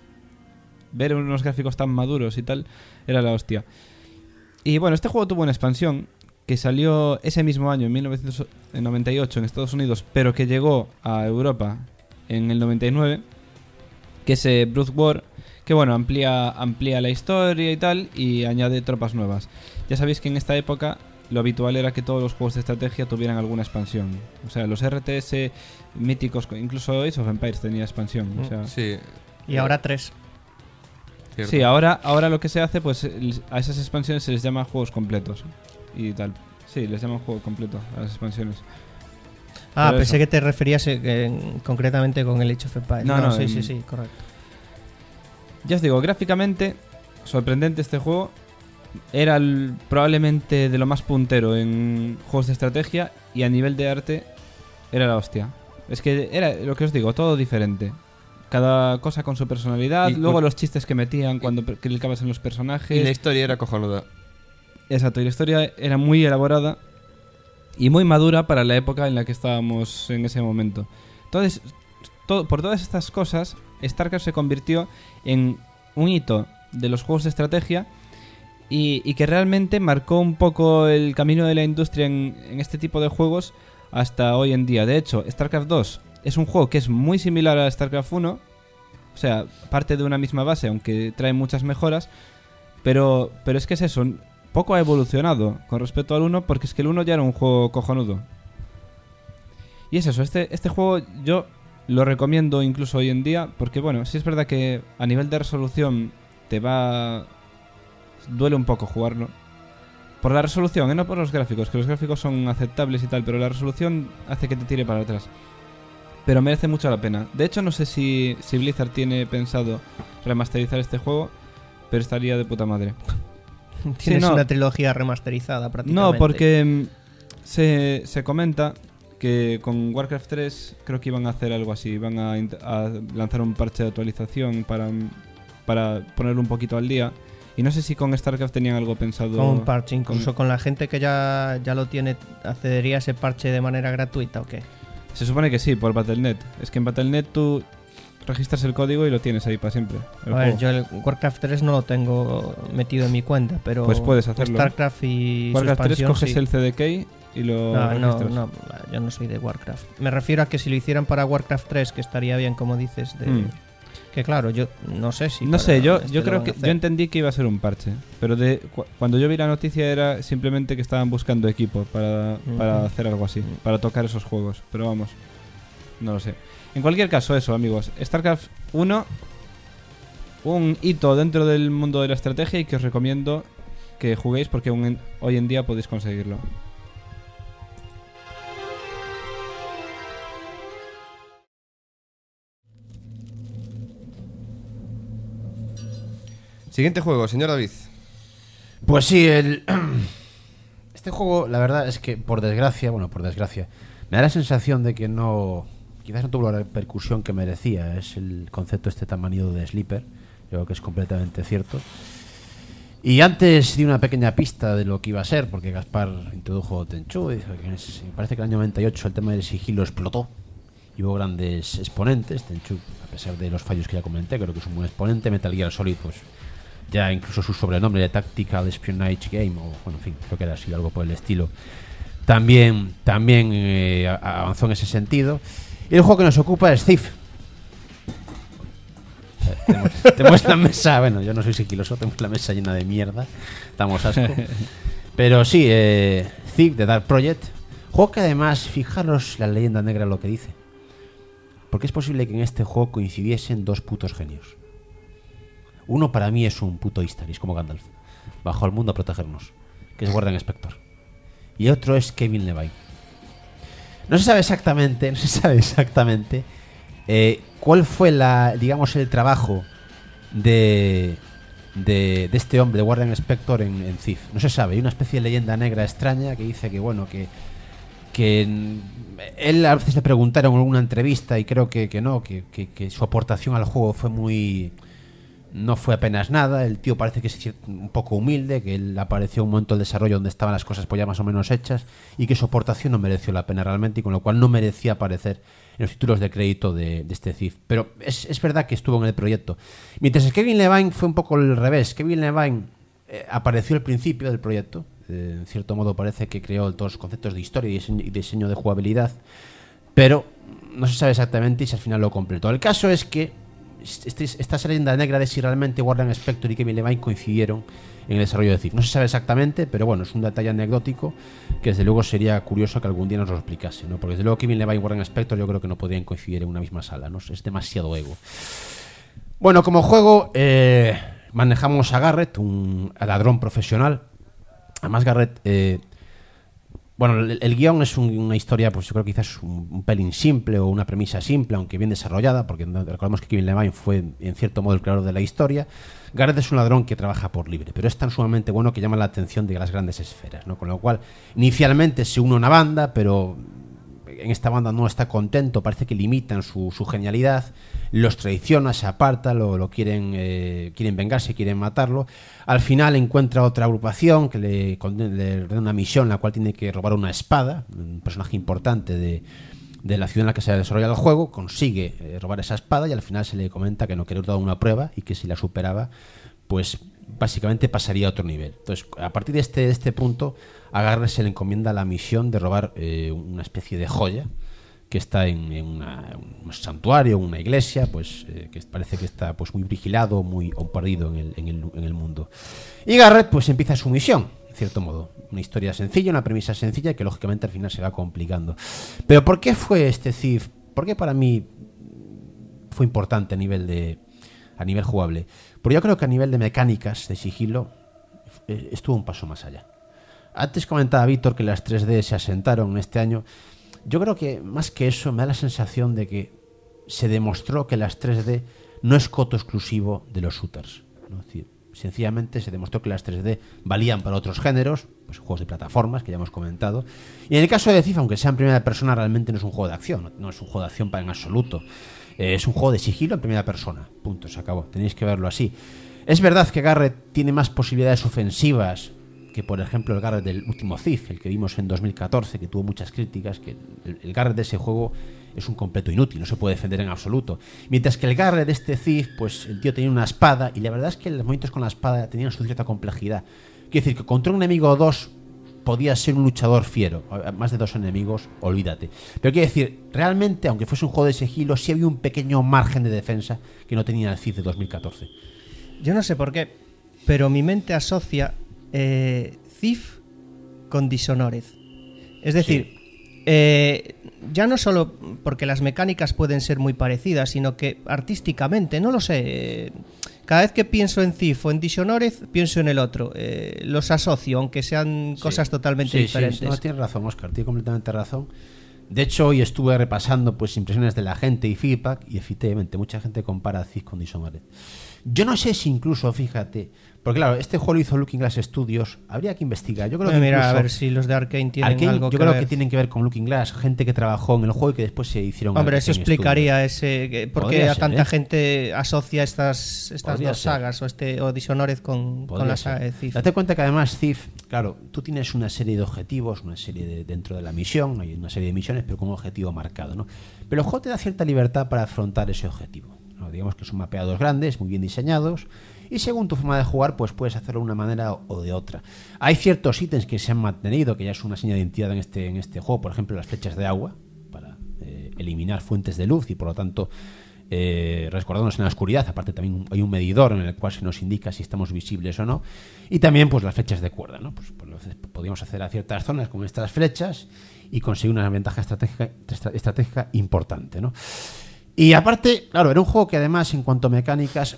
ver unos gráficos tan maduros y tal, era la hostia. Y bueno, este juego tuvo una expansión que salió ese mismo año, en mil novecientos noventa y ocho, en Estados Unidos, pero que llegó a Europa en el noventa y nueve, que es eh, Brood War, que bueno, amplía, amplía la historia y tal, y añade tropas nuevas. Ya sabéis que en esta época lo habitual era que todos los juegos de estrategia tuvieran alguna expansión. O sea, los R T S míticos, incluso Age of Empires tenía expansión. O sea, Sí. Y ahora tres. cierto. sí, ahora, ahora lo que se hace, pues el- a esas expansiones se les llama juegos completos. Y tal. Sí, les llaman juego completo a las expansiones. Ah, Pero pensé eso. que te referías eh, en- concretamente con el Age of Empires. No, no, sí, en- sí, sí, correcto. Ya os digo, gráficamente, sorprendente este juego. Era el- probablemente de lo más puntero en juegos de estrategia. Y a nivel de arte, era la hostia. Es que era lo que os digo, todo diferente. Cada cosa con su personalidad. Y- luego los chistes que metían cuando per- clicabas en los personajes. Y la historia era cojonuda. Exacto, y la historia era muy elaborada y muy madura para la época en la que estábamos en ese momento. Entonces, todo, por todas estas cosas, StarCraft se convirtió en un hito de los juegos de estrategia y, y que realmente marcó un poco el camino de la industria en, en este tipo de juegos hasta hoy en día. De hecho, StarCraft dos es un juego que es muy similar a StarCraft uno, o sea, parte de una misma base, aunque trae muchas mejoras, pero, pero es que es eso, poco ha evolucionado con respecto al uno, porque es que el uno ya era un juego cojonudo. Y es eso, este, este juego yo lo recomiendo incluso hoy en día, porque bueno, sí es verdad que a nivel de resolución te va... duele un poco jugarlo. Por la resolución, ¿eh? No por los gráficos, que los gráficos son aceptables y tal, pero la resolución hace que te tire para atrás. Pero merece mucho la pena. De hecho, no sé si, si Blizzard tiene pensado remasterizar este juego, pero estaría de puta madre. Tienes sí, no. una trilogía remasterizada prácticamente. No, porque mm, se, se comenta que con Warcraft tres creo que iban a hacer algo así. Iban a, a lanzar un parche de actualización para, para ponerlo un poquito al día. Y no sé si con StarCraft tenían algo pensado. Con un parche, incluso con... con la gente que ya, ya lo tiene, ¿accedería a ese parche de manera gratuita o qué? Se supone que sí, por Battle punto net. Es que en Battle punto net tú registras el código y lo tienes ahí para siempre. A ver, yo el Warcraft tres no lo tengo metido en mi cuenta, pero pues puedes hacerlo. StarCraft y Warcraft su tres coges sí. el C D K y lo no, no, registras. no, yo no soy de Warcraft. Me refiero a que si lo hicieran para Warcraft tres, que estaría bien, como dices, de... Mm. Que claro, yo no sé si... No sé, yo, este yo lo creo van a que hacer. yo entendí que iba a ser un parche, pero de cu cuando yo vi la noticia era simplemente que estaban buscando equipo para, Uh-huh. para hacer algo así, uh-huh. para tocar esos juegos, pero vamos, no lo sé. En cualquier caso, eso, amigos, StarCraft uno, un hito dentro del mundo de la estrategia y que os recomiendo que juguéis porque aún en, hoy en día podéis conseguirlo. Siguiente juego, señor David. Pues sí, el... este juego, la verdad es que, por desgracia, bueno, por desgracia, me da la sensación de que no... Quizás no tuvo la repercusión que merecía. Es el concepto este tan manido de Sleeper. Yo creo que es completamente cierto. Y antes di una pequeña pista de lo que iba a ser, porque Gaspar introdujo Tenchu y dijo que es, me parece que en el año noventa y ocho el tema del sigilo explotó. Y hubo grandes exponentes. Tenchu, a pesar de los fallos que ya comenté, creo que es un buen exponente. Metal Gear Solid, pues ya incluso su sobrenombre de Tactical Espionage Game, o bueno, en fin, creo que era así, algo por el estilo, también, también eh, avanzó en ese sentido. Y el juego que nos ocupa es Thief. Eh, tenemos, tenemos la mesa, bueno, yo no soy sigiloso, tenemos la mesa llena de mierda, estamos asco. Pero sí, eh, Thief de Dark Project. Juego que además, fijaros la leyenda negra lo que dice. Porque es posible que en este juego coincidiesen dos putos genios. Uno para mí es un puto Istaris, como Gandalf, bajo el mundo a protegernos, que es Warren Spector. Y otro es Kevin Levine. No se sabe exactamente, no se sabe exactamente eh, cuál fue la, digamos, el trabajo de, de, de este hombre, de Warren Spector en, en Thief. No se sabe, hay una especie de leyenda negra extraña que dice que, bueno, que que él a veces le preguntaron en una entrevista y creo que, que no, que, que, que su aportación al juego fue muy... no fue apenas nada. El tío parece que es un poco humilde, que él apareció en un momento del desarrollo donde estaban las cosas pues ya más o menos hechas y que su aportación no mereció la pena realmente y con lo cual no merecía aparecer en los títulos de crédito de, de este Thief. Pero es, es verdad que estuvo en el proyecto. Mientras que Kevin Levine fue un poco el revés. Kevin Levine eh, apareció al principio del proyecto. Eh, en cierto modo parece que creó todos los conceptos de historia y diseño, y diseño de jugabilidad, pero no se sabe exactamente si al final lo completó. El caso es que este, esta leyenda negra de si realmente Warren Spector y Kevin Levine coincidieron en el desarrollo de Thief. No se sabe exactamente, pero bueno, es un detalle anecdótico que desde luego sería curioso que algún día nos lo explicase, ¿no? Porque desde luego Kevin Levine y Warren Spector yo creo que no podrían coincidir en una misma sala, ¿no? Es demasiado ego. Bueno, como juego eh, manejamos a Garrett, un ladrón profesional. Además Garrett, eh, bueno, el, el guión es un, una historia, pues yo creo que quizás un, un pelín simple o una premisa simple, aunque bien desarrollada, porque recordemos que Kevin Levine fue en cierto modo el creador de la historia. Garrett es un ladrón que trabaja por libre, pero es tan sumamente bueno que llama la atención de las grandes esferas, ¿no? Con lo cual, inicialmente se une a una banda, pero en esta banda no está contento, parece que limitan su, su genialidad, los traiciona, se aparta, lo, lo quieren, eh, quieren vengarse, quieren matarlo. Al final encuentra otra agrupación que le, le da una misión en la cual tiene que robar una espada, un personaje importante de, de la ciudad en la que se desarrolla el juego, consigue eh, robar esa espada y al final se le comenta que no quería dar una prueba y que si la superaba, pues básicamente pasaría a otro nivel. Entonces, a partir de este, de este punto, a Garrett se le encomienda la misión de robar eh, una especie de joya que está en, en una, un santuario, una iglesia, pues eh, que parece que está pues muy vigilado, muy perdido en el, en, el, en el mundo. Y Garrett pues empieza su misión, en cierto modo. Una historia sencilla, una premisa sencilla que lógicamente al final se va complicando. Pero ¿por qué fue este Thief? ¿Por qué para mí fue importante a nivel de a nivel jugable? Porque yo creo que a nivel de mecánicas de sigilo eh, estuvo un paso más allá. Antes comentaba Víctor que las tres D se asentaron este año. Yo creo que más que eso me da la sensación de que se demostró que las tres D no es coto exclusivo de los shooters, ¿no? Es decir, sencillamente se demostró que las tres D valían para otros géneros, pues juegos de plataformas que ya hemos comentado. Y en el caso de Thief, aunque sea en primera persona, realmente no es un juego de acción, no, no es un juego de acción para en absoluto. Eh, es un juego de sigilo en primera persona. Punto, se acabó. Tenéis que verlo así. Es verdad que Garrett tiene más posibilidades ofensivas que, por ejemplo, el Garrett del último Thief, el que vimos en dos mil catorce, que tuvo muchas críticas, que el, el Garrett de ese juego es un completo inútil, no se puede defender en absoluto. Mientras que el Garrett de este Thief, pues el tío tenía una espada, y la verdad es que los movimientos con la espada tenían su cierta complejidad. Quiere decir que contra un enemigo o dos podía ser un luchador fiero. Más de dos enemigos, olvídate. Pero quiero decir, realmente, aunque fuese un juego de sigilo, sí había un pequeño margen de defensa que no tenía el Thief de dos mil catorce. Yo no sé por qué, pero mi mente asocia eh, Thief con Dishonored. Es decir, sí. eh, ya no solo porque las mecánicas pueden ser muy parecidas, sino que artísticamente, no lo sé. Eh, cada vez que pienso en Thief o en Dishonored, pienso en el otro. Eh, los asocio, aunque sean sí. cosas totalmente sí, diferentes. Sí, no, tienes razón, Óscar, tienes completamente razón. De hecho, hoy estuve repasando pues impresiones de la gente y feedback, y efectivamente mucha gente compara Thief con Dishonored. Yo no sé si incluso, fíjate, porque claro, este juego lo hizo Looking Glass Studios, habría que investigar. Yo creo Voy a que mirar incluso, a ver si los de Arkane tienen Arkane, algo yo que creo ver. que tienen que ver con Looking Glass, gente que trabajó en el juego y que después se hicieron. Hombre, eso explicaría ese que, por qué a ser, tanta ¿eh? gente asocia estas estas dos ser. sagas o este o Dishonored con, con la saga de Thief. Date cuenta que además Thief, claro, tú tienes una serie de objetivos, una serie de, dentro de la misión, hay una serie de misiones, pero con un objetivo marcado, ¿no? Pero el juego te da cierta libertad para afrontar ese objetivo, ¿no? Digamos que son mapeados grandes, muy bien diseñados. Y según tu forma de jugar, pues puedes hacerlo de una manera o de otra. Hay ciertos ítems que se han mantenido, que ya es una seña de identidad en este, en este juego. Por ejemplo, las flechas de agua, para eh, eliminar fuentes de luz y por lo tanto eh, resguardarnos en la oscuridad. Aparte también hay un medidor en el cual se nos indica si estamos visibles o no. Y también pues las flechas de cuerda, ¿no? Pues, pues podríamos hacer a ciertas zonas con estas flechas y conseguir una ventaja estratégica, estratégica importante, ¿no? Y aparte, claro, era un juego que además en cuanto a mecánicas...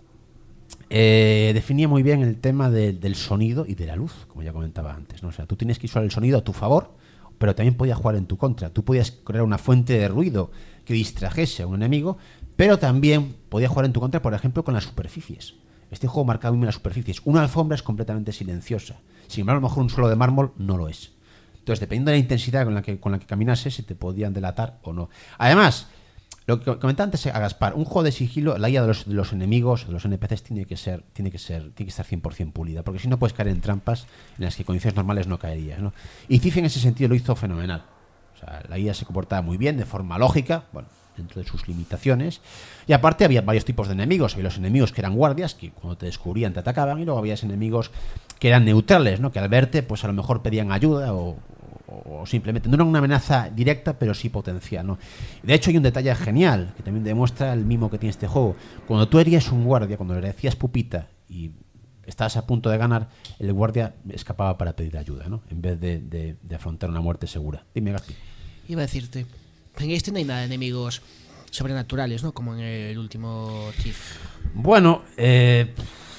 Eh, definía muy bien el tema de, del sonido y de la luz, como ya comentaba antes, ¿no? O sea, tú tienes que usar el sonido a tu favor, pero también podías jugar en tu contra. Tú podías crear una fuente de ruido que distrajese a un enemigo, pero también podías jugar en tu contra, por ejemplo, con las superficies. Este juego marcaba muy bien las superficies. Una alfombra es completamente silenciosa. Sin embargo, a lo mejor un suelo de mármol no lo es. Entonces, dependiendo de la intensidad con la que, con la que caminases, se te podían delatar o no. Además, lo que comentaba antes a Gaspar, un juego de sigilo, la I A de los, de los enemigos, de los N P Cs tiene que ser, tiene que ser, tiene que estar cien por ciento pulida, porque si no puedes caer en trampas en las que en condiciones normales no caerías, ¿no? Y Thief en ese sentido lo hizo fenomenal. O sea, la I A se comportaba muy bien, de forma lógica, bueno, dentro de sus limitaciones. Y aparte había varios tipos de enemigos. Había los enemigos que eran guardias, que cuando te descubrían te atacaban, y luego había enemigos que eran neutrales, ¿no? Que al verte, pues a lo mejor pedían ayuda o o simplemente no era una amenaza directa, pero sí potencial, ¿no? De hecho hay un detalle genial que también demuestra el mimo que tiene este juego. Cuando tú erías un guardia, cuando le decías pupita y estabas a punto de ganar, el guardia escapaba para pedir ayuda, ¿no? En vez de, de, de afrontar una muerte segura. Dime, Gaspi. Iba a decirte, en este no hay nada de enemigos sobrenaturales, ¿no? Como en el último Thief. Bueno, eh...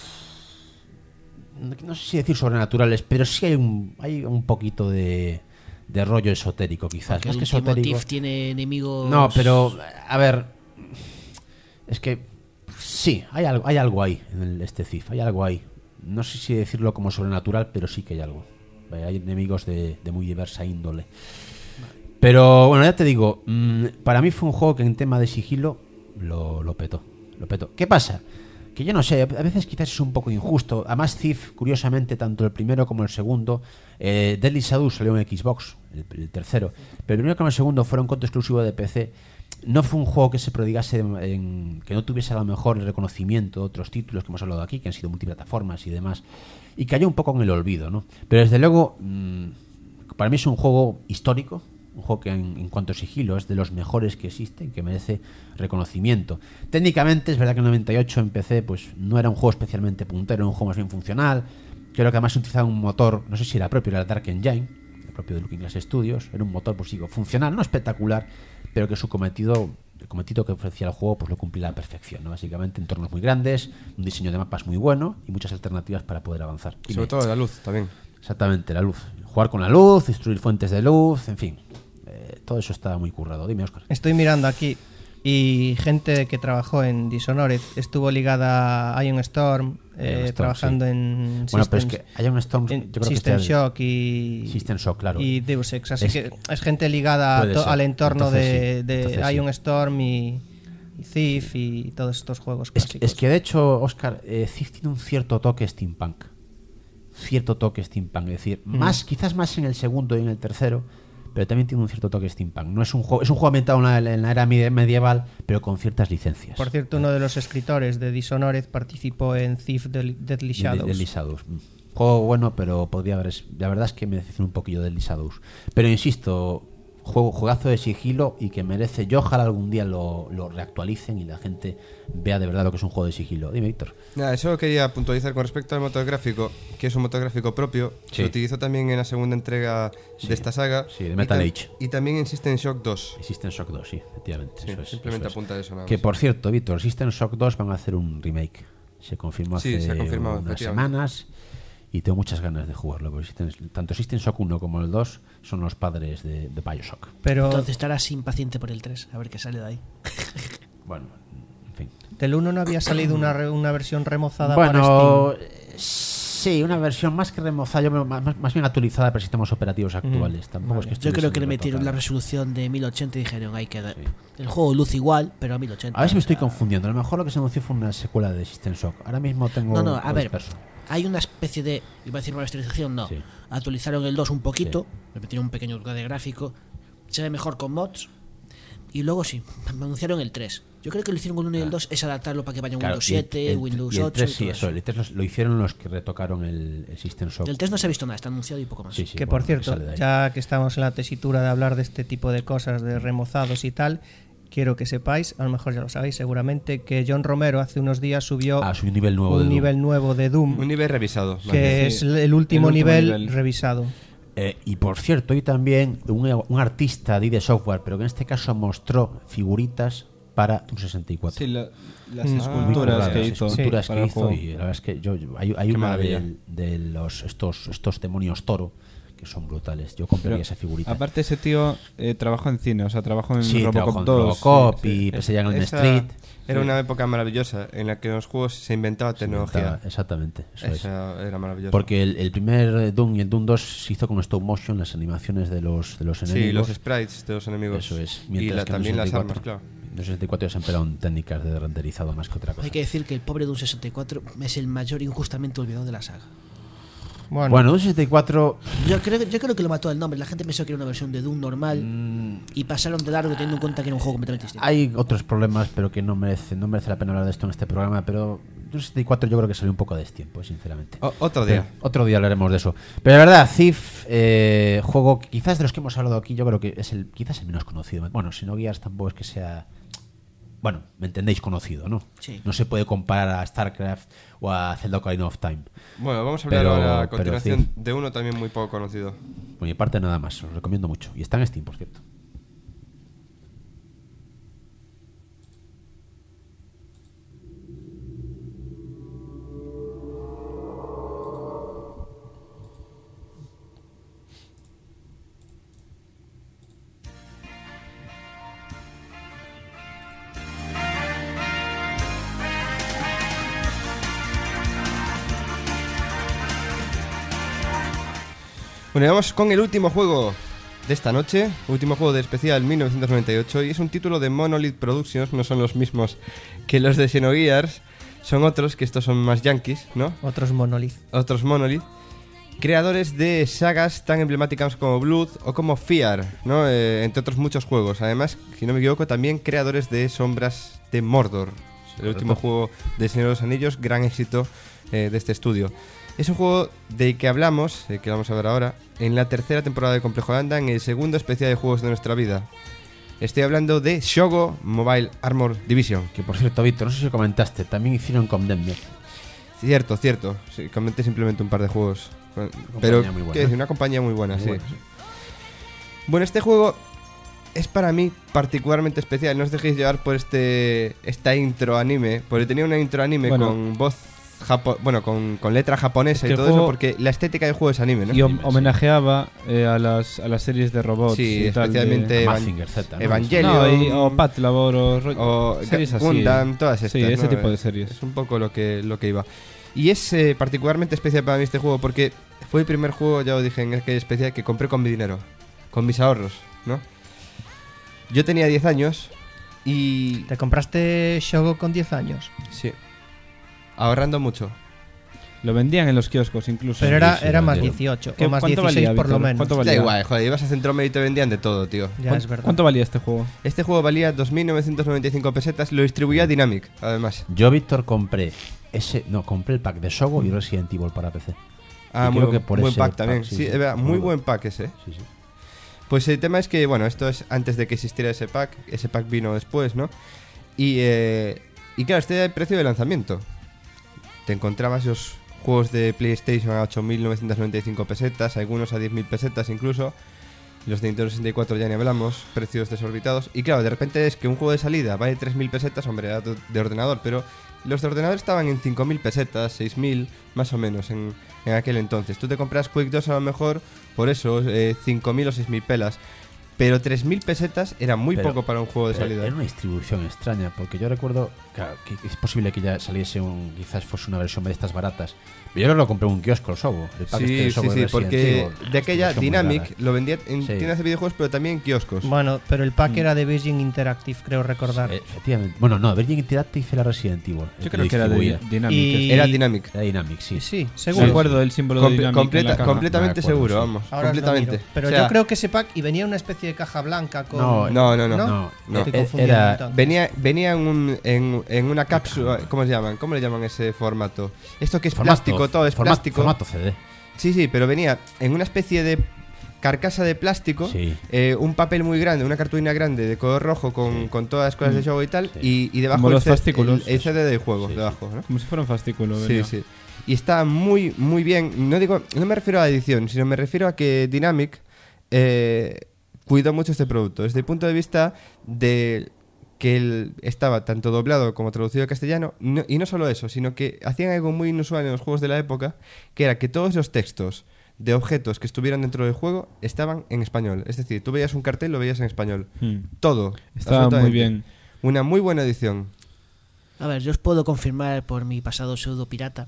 no sé si decir sobrenaturales, pero sí hay un, hay un poquito de... de rollo esotérico, quizás. Porque Más el que último esotérico. Thief tiene enemigos. No, pero a ver, es que sí, hay algo, hay algo ahí en el, este Thief, hay algo ahí. No sé si decirlo como sobrenatural, pero sí que hay algo. Hay enemigos de, de muy diversa índole. Vale. Pero bueno, ya te digo, mmm, para mí fue un juego que en tema de sigilo lo, lo petó, lo petó. ¿Qué pasa? que yo no sé, a veces quizás es un poco injusto. Además, Thief, curiosamente, tanto el primero como el segundo, eh, Deadly Shadows salió en Xbox, el, el tercero, pero el primero como el segundo fueron contra exclusivo de P C. No fue un juego que se prodigase en, que no tuviese a lo mejor el reconocimiento de otros títulos que hemos hablado aquí, que han sido multiplataformas y demás, y cayó un poco en el olvido, ¿no? Pero desde luego, mmm, para mí es un juego histórico, un juego que en, en cuanto a sigilo es de los mejores que existen, que merece reconocimiento. Técnicamente es verdad que el noventa y ocho en P C pues no era un juego especialmente puntero, era un juego más bien funcional. Creo que además utilizaba un motor, no sé si era propio, era el Dark Engine, el propio de Looking Glass Studios. Era un motor, pues digo, funcional, no espectacular, pero que su cometido, el cometido que ofrecía el juego, pues lo cumplía a la perfección, ¿no? Básicamente entornos muy grandes, un diseño de mapas muy bueno y muchas alternativas para poder avanzar. Y sobre todo la luz también. Exactamente, la luz. Jugar con la luz, destruir fuentes de luz, en fin. Eh, todo eso está muy currado. Dime, Óscar. Estoy mirando aquí y gente que trabajó en Dishonored estuvo ligada a Ion Storm, eh, Ion Storm, trabajando sí. en Bueno, pero es Systems- que Ion Storm, yo en creo que System este- Shock y System Shock, claro. y Deus Ex, así Es- que es gente ligada a puede to- ser. al entorno Entonces de, sí, de entonces sí. Ion Storm y, y Thief y todos estos juegos Es, clásicos. es que de hecho, Óscar, eh, Thief tiene un cierto toque steampunk. Cierto toque steampunk. Es decir, Mm. más, quizás más en el segundo y en el tercero, pero también tiene un cierto toque steampunk. No es un juego, es un juego ambientado en la, en la era mide- medieval, pero con ciertas licencias. Por cierto, uno de los escritores de Dishonored participó en Thief Del- Deadly Shadows. Deadly Shadows. Mm. Juego bueno, pero podría haber. La verdad es que me decepciona un poquillo Deadly Shadows. Pero insisto, juego, juegazo de sigilo y que merece. Yo ojalá algún día lo, lo reactualicen y la gente vea de verdad lo que es un juego de sigilo. Dime, Víctor. Nada, eso quería puntualizar con respecto al motor gráfico, que es un motor gráfico propio. Sí. Se utilizó también en la segunda entrega Sí. de esta saga. Sí, de Metal y tam- Age. Y también en System Shock dos. Y System Shock dos, sí, efectivamente. Sí, eso es, simplemente eso es. apunta eso nada más. Que por cierto, Víctor, System Shock dos van a hacer un remake. Se confirmó Sí, hace se ha confirmado, unas efectivamente. semanas y tengo muchas ganas de jugarlo. Porque System- tanto System Shock uno como el dos son los padres de, de Bioshock. Pero Entonces estarás impaciente por el tres, a ver qué sale de ahí. Bueno, en fin. del uno no había salido una, re- una versión remozada para Bueno, Steam. eh, sí, una versión más que remozada, yo, más, más bien actualizada para sistemas operativos actuales. Tampoco es que Yo estuviese creo que le muy metieron la retocada. resolución de mil ochenta y dijeron, hay que dar. Sí. El juego luce igual, pero a mil ochenta. A ver si me o estoy sea, confundiendo. A lo mejor lo que se anunció fue una secuela de System Shock. Ahora mismo tengo. No, no, a lo ver, disperso. hay una especie de, iba a decir remasterización, no. Sí. Actualizaron el dos un poquito, le metieron un pequeño upgrade gráfico, se ve mejor con mods, y luego sí, me anunciaron el tres. Yo creo que lo hicieron con el uno y el dos, es adaptarlo para que vaya en Claro, Windows y el- siete, el- Windows y el ocho. tres, y sí, todo eso. El tres los- lo hicieron los que retocaron el, el System Shock. Del tres no se ha visto nada, está anunciado y poco más. Sí, sí, Que bueno, por que cierto, sale de ahí. ya que estamos en la tesitura de hablar de este tipo de cosas, de remozados y tal, quiero que sepáis, a lo mejor ya lo sabéis seguramente, que John Romero hace unos días subió Ah, subí un nivel nuevo un de Doom. nivel nuevo de Doom, Un nivel revisado. más bien. que Sí, es el último, el último nivel, nivel. revisado. Eh, y por cierto, hoy también un, un artista de I D Software, pero que en este caso mostró figuritas para un sesenta y cuatro. Sí, la- las Mm. esculturas Las que hizo. esculturas para que el hizo juego. y la verdad es que yo, yo- hay, hay Qué una maravilla. del- de, los estos estos demonios toro que son brutales. Yo compraría Pero, esa figurita. aparte, ese tío eh, trabajó en cine, o sea, trabajó en sí, trabajó Robocop en dos. Robocop sí, y sí. Pesadilla en Esa Street. Era Sí. una época maravillosa en la que en los juegos se inventaba tecnología. Inventaba- Exactamente, eso es. Esa era maravillosa. Porque el, el primer Doom y el Doom dos se hizo con stop motion, las animaciones de los, de los Sí, enemigos. los sprites de los enemigos. Eso es. Y Mientras la- que en también las sesenta y armas, cuatro claro. En los sesenta y cuatro ya se emplearon técnicas de renderizado más que otra cosa. Hay que decir que el pobre de un sesenta y cuatro es el mayor injustamente olvidado de la saga. Bueno, Bueno, Doom sesenta y cuatro. Yo creo, yo creo que lo mató el nombre. La gente pensó que era una versión de Doom normal mm, y pasaron de largo teniendo en cuenta que era un juego completamente distinto. Hay otros problemas, pero que no merece, no merece la pena hablar de esto en este programa. Pero Doom sesenta y cuatro yo creo que salió un poco a destiempo, sinceramente. O- otro día. Pero otro día hablaremos de eso. Pero la verdad, Thief, eh, juego que quizás de los que hemos hablado aquí, yo creo que es el quizás el menos conocido. Bueno, si no Gears tampoco es que sea. Bueno, me entendéis, conocido, ¿no? Sí. No se puede comparar a StarCraft o a Zelda Ocarina of Time. Bueno, vamos a hablar Pero- ahora a pero continuación sí. de uno también muy poco conocido. Por mi parte, nada más. Os lo recomiendo mucho. Y está en Steam, por cierto. Bueno, y vamos con el último juego de esta noche, último juego de especial mil novecientos noventa y ocho, y es un título de Monolith Productions, no son los mismos que los de Xenogears, son otros, que estos son más yankees, ¿no? Otros Monolith. Otros Monolith, creadores de sagas tan emblemáticas como Blood o como Fear, ¿no? Eh, entre otros muchos juegos. Además, si no me equivoco, también creadores de Sombras de Mordor, el último juego de Señor de los Anillos, gran éxito eh, de este estudio. Es un juego del que hablamos, eh, que vamos a ver ahora, en la tercera temporada de Complejo Landa, en el segundo especial de juegos de nuestra vida. Estoy hablando de Shogo Mobile Armor Division. Que por cierto, Víctor, no sé si comentaste, también hicieron Condemned. Cierto, cierto. Sí, comenté simplemente un par de juegos. Pero, muy buena, ¿qué decir? ¿eh? Una compañía muy buena, Muy sí. buena, sí. Bueno, este juego es para mí particularmente especial. No os dejéis llevar por este esta intro anime, porque tenía una intro anime Bueno. con voz japo bueno, con, con letra japonesa Es que y todo el eso, juego- porque la estética del juego es anime, ¿no? Y hom- Dime, sí. homenajeaba eh, a, las, a las series de robots. Sí, y tal, especialmente de- Evan- Mazinger Z, ¿no? Evangelion. No, y- o Pat Labor o, ro- o series así. Gundam, todas estas. Sí, ese ¿no? tipo de Eh, series. Es un poco lo que, lo que iba. Y es eh, particularmente especial para mí este juego porque fue el primer juego, ya lo dije en aquel especial, que compré con mi dinero, con mis ahorros, ¿no? Yo tenía diez años y... ¿Te compraste Shogo con diez años? Sí. Ahorrando mucho. Lo vendían en los kioscos incluso. Pero era, sí, era más valía. dieciocho, ¿Qué- o más cuánto dieciséis valía, por lo Víctor? menos. ¿Cuánto Da valía? igual, joder, ibas a Centromed y te vendían de todo, tío. Ya ¿Cuán- es verdad. ¿Cuánto valía este juego? Este juego valía dos mil novecientos noventa y cinco pesetas, lo distribuía Dynamic, además. Yo, Víctor, compré ese. No, compré el pack de Shogo y Resident Evil para P C. Ah, Y muy creo que por buen ese pack pack, también. sí, Sí, sí. es verdad, muy Muy buen bueno. pack ese. Sí, sí. Pues el tema es que, bueno, esto es antes de que existiera ese pack. Ese pack vino después, ¿no? Y, eh, y claro, este era el precio de lanzamiento. Te encontrabas los juegos de PlayStation a ocho mil novecientos noventa y cinco pesetas, algunos a diez mil pesetas incluso. Los de Nintendo sesenta y cuatro ya ni hablamos, precios desorbitados. Y claro, de repente es que un juego de salida vale tres mil pesetas, hombre, era de ordenador, pero los de ordenador estaban en cinco mil pesetas, seis mil, más o menos, en, en aquel entonces. Tú te compras Quake dos a lo mejor, por eso, eh, cinco mil o seis mil pelas. Pero tres mil pesetas era muy Pero, poco para un juego de Era- salida. Era una distribución extraña, porque yo recuerdo claro, que es posible que ya saliese un. Quizás fuese una versión de estas baratas. Pero yo no lo compré en un kiosco, el Shogo. El pack este Sí, de sí, Shogo sí, de porque Resident Evil, de aquella versión muy Dynamic rara. lo vendía en Sí. tiendas de videojuegos, pero también en kioscos. Bueno, pero el pack Mm. era de Virgin Interactive, creo recordar. Eh, efectivamente. Bueno, no, Virgin Interactive era Resident Evil. el Yo creo lo que era de distribuía. Dynamic. Y- Era Dynamic. Era Dynamic, sí. Sí, Me seguro. acuerdo del símbolo Comple- de Dynamic completa- en la caja. completamente Me acuerdo, seguro, sí. vamos. Ahora os lo completamente. miro. Pero O sea, yo creo que ese pack y venía una especie de caja blanca con. No, No, no, no. ¿No? No, No. Estoy eh, confundiendo, era. entonces. Venía, venía en, un, en, en una cápsula. ¿Cómo se llaman? ¿Cómo le llaman ese formato? Esto que es formato- plástico, todo es formato- plástico. Formato C D. Sí, sí, pero venía en una especie de carcasa de plástico, Sí. eh, un papel muy grande, una cartulina grande de color rojo con, Sí. con todas las cosas de juego y tal, Sí. y, y debajo Como el, los C- fascículos. el, el C D del juego, Sí, sí. debajo, ¿no? Como si fuera un fascículo. Sí, venía. sí. Y está muy, muy bien. No digo, no me refiero a la edición, sino me refiero a que Dynamic eh, cuidó mucho este producto. Desde el punto de vista de que él estaba tanto doblado como traducido al castellano, no- y no solo eso, sino que hacían algo muy inusual en los juegos de la época, que era que todos los textos de objetos que estuvieran dentro del juego estaban en español. Es decir, tú veías un cartel, lo veías en español. Hmm. Todo. Estaba muy absolutamente. bien. Una muy buena edición. A ver, yo os puedo confirmar por mi pasado pseudo pirata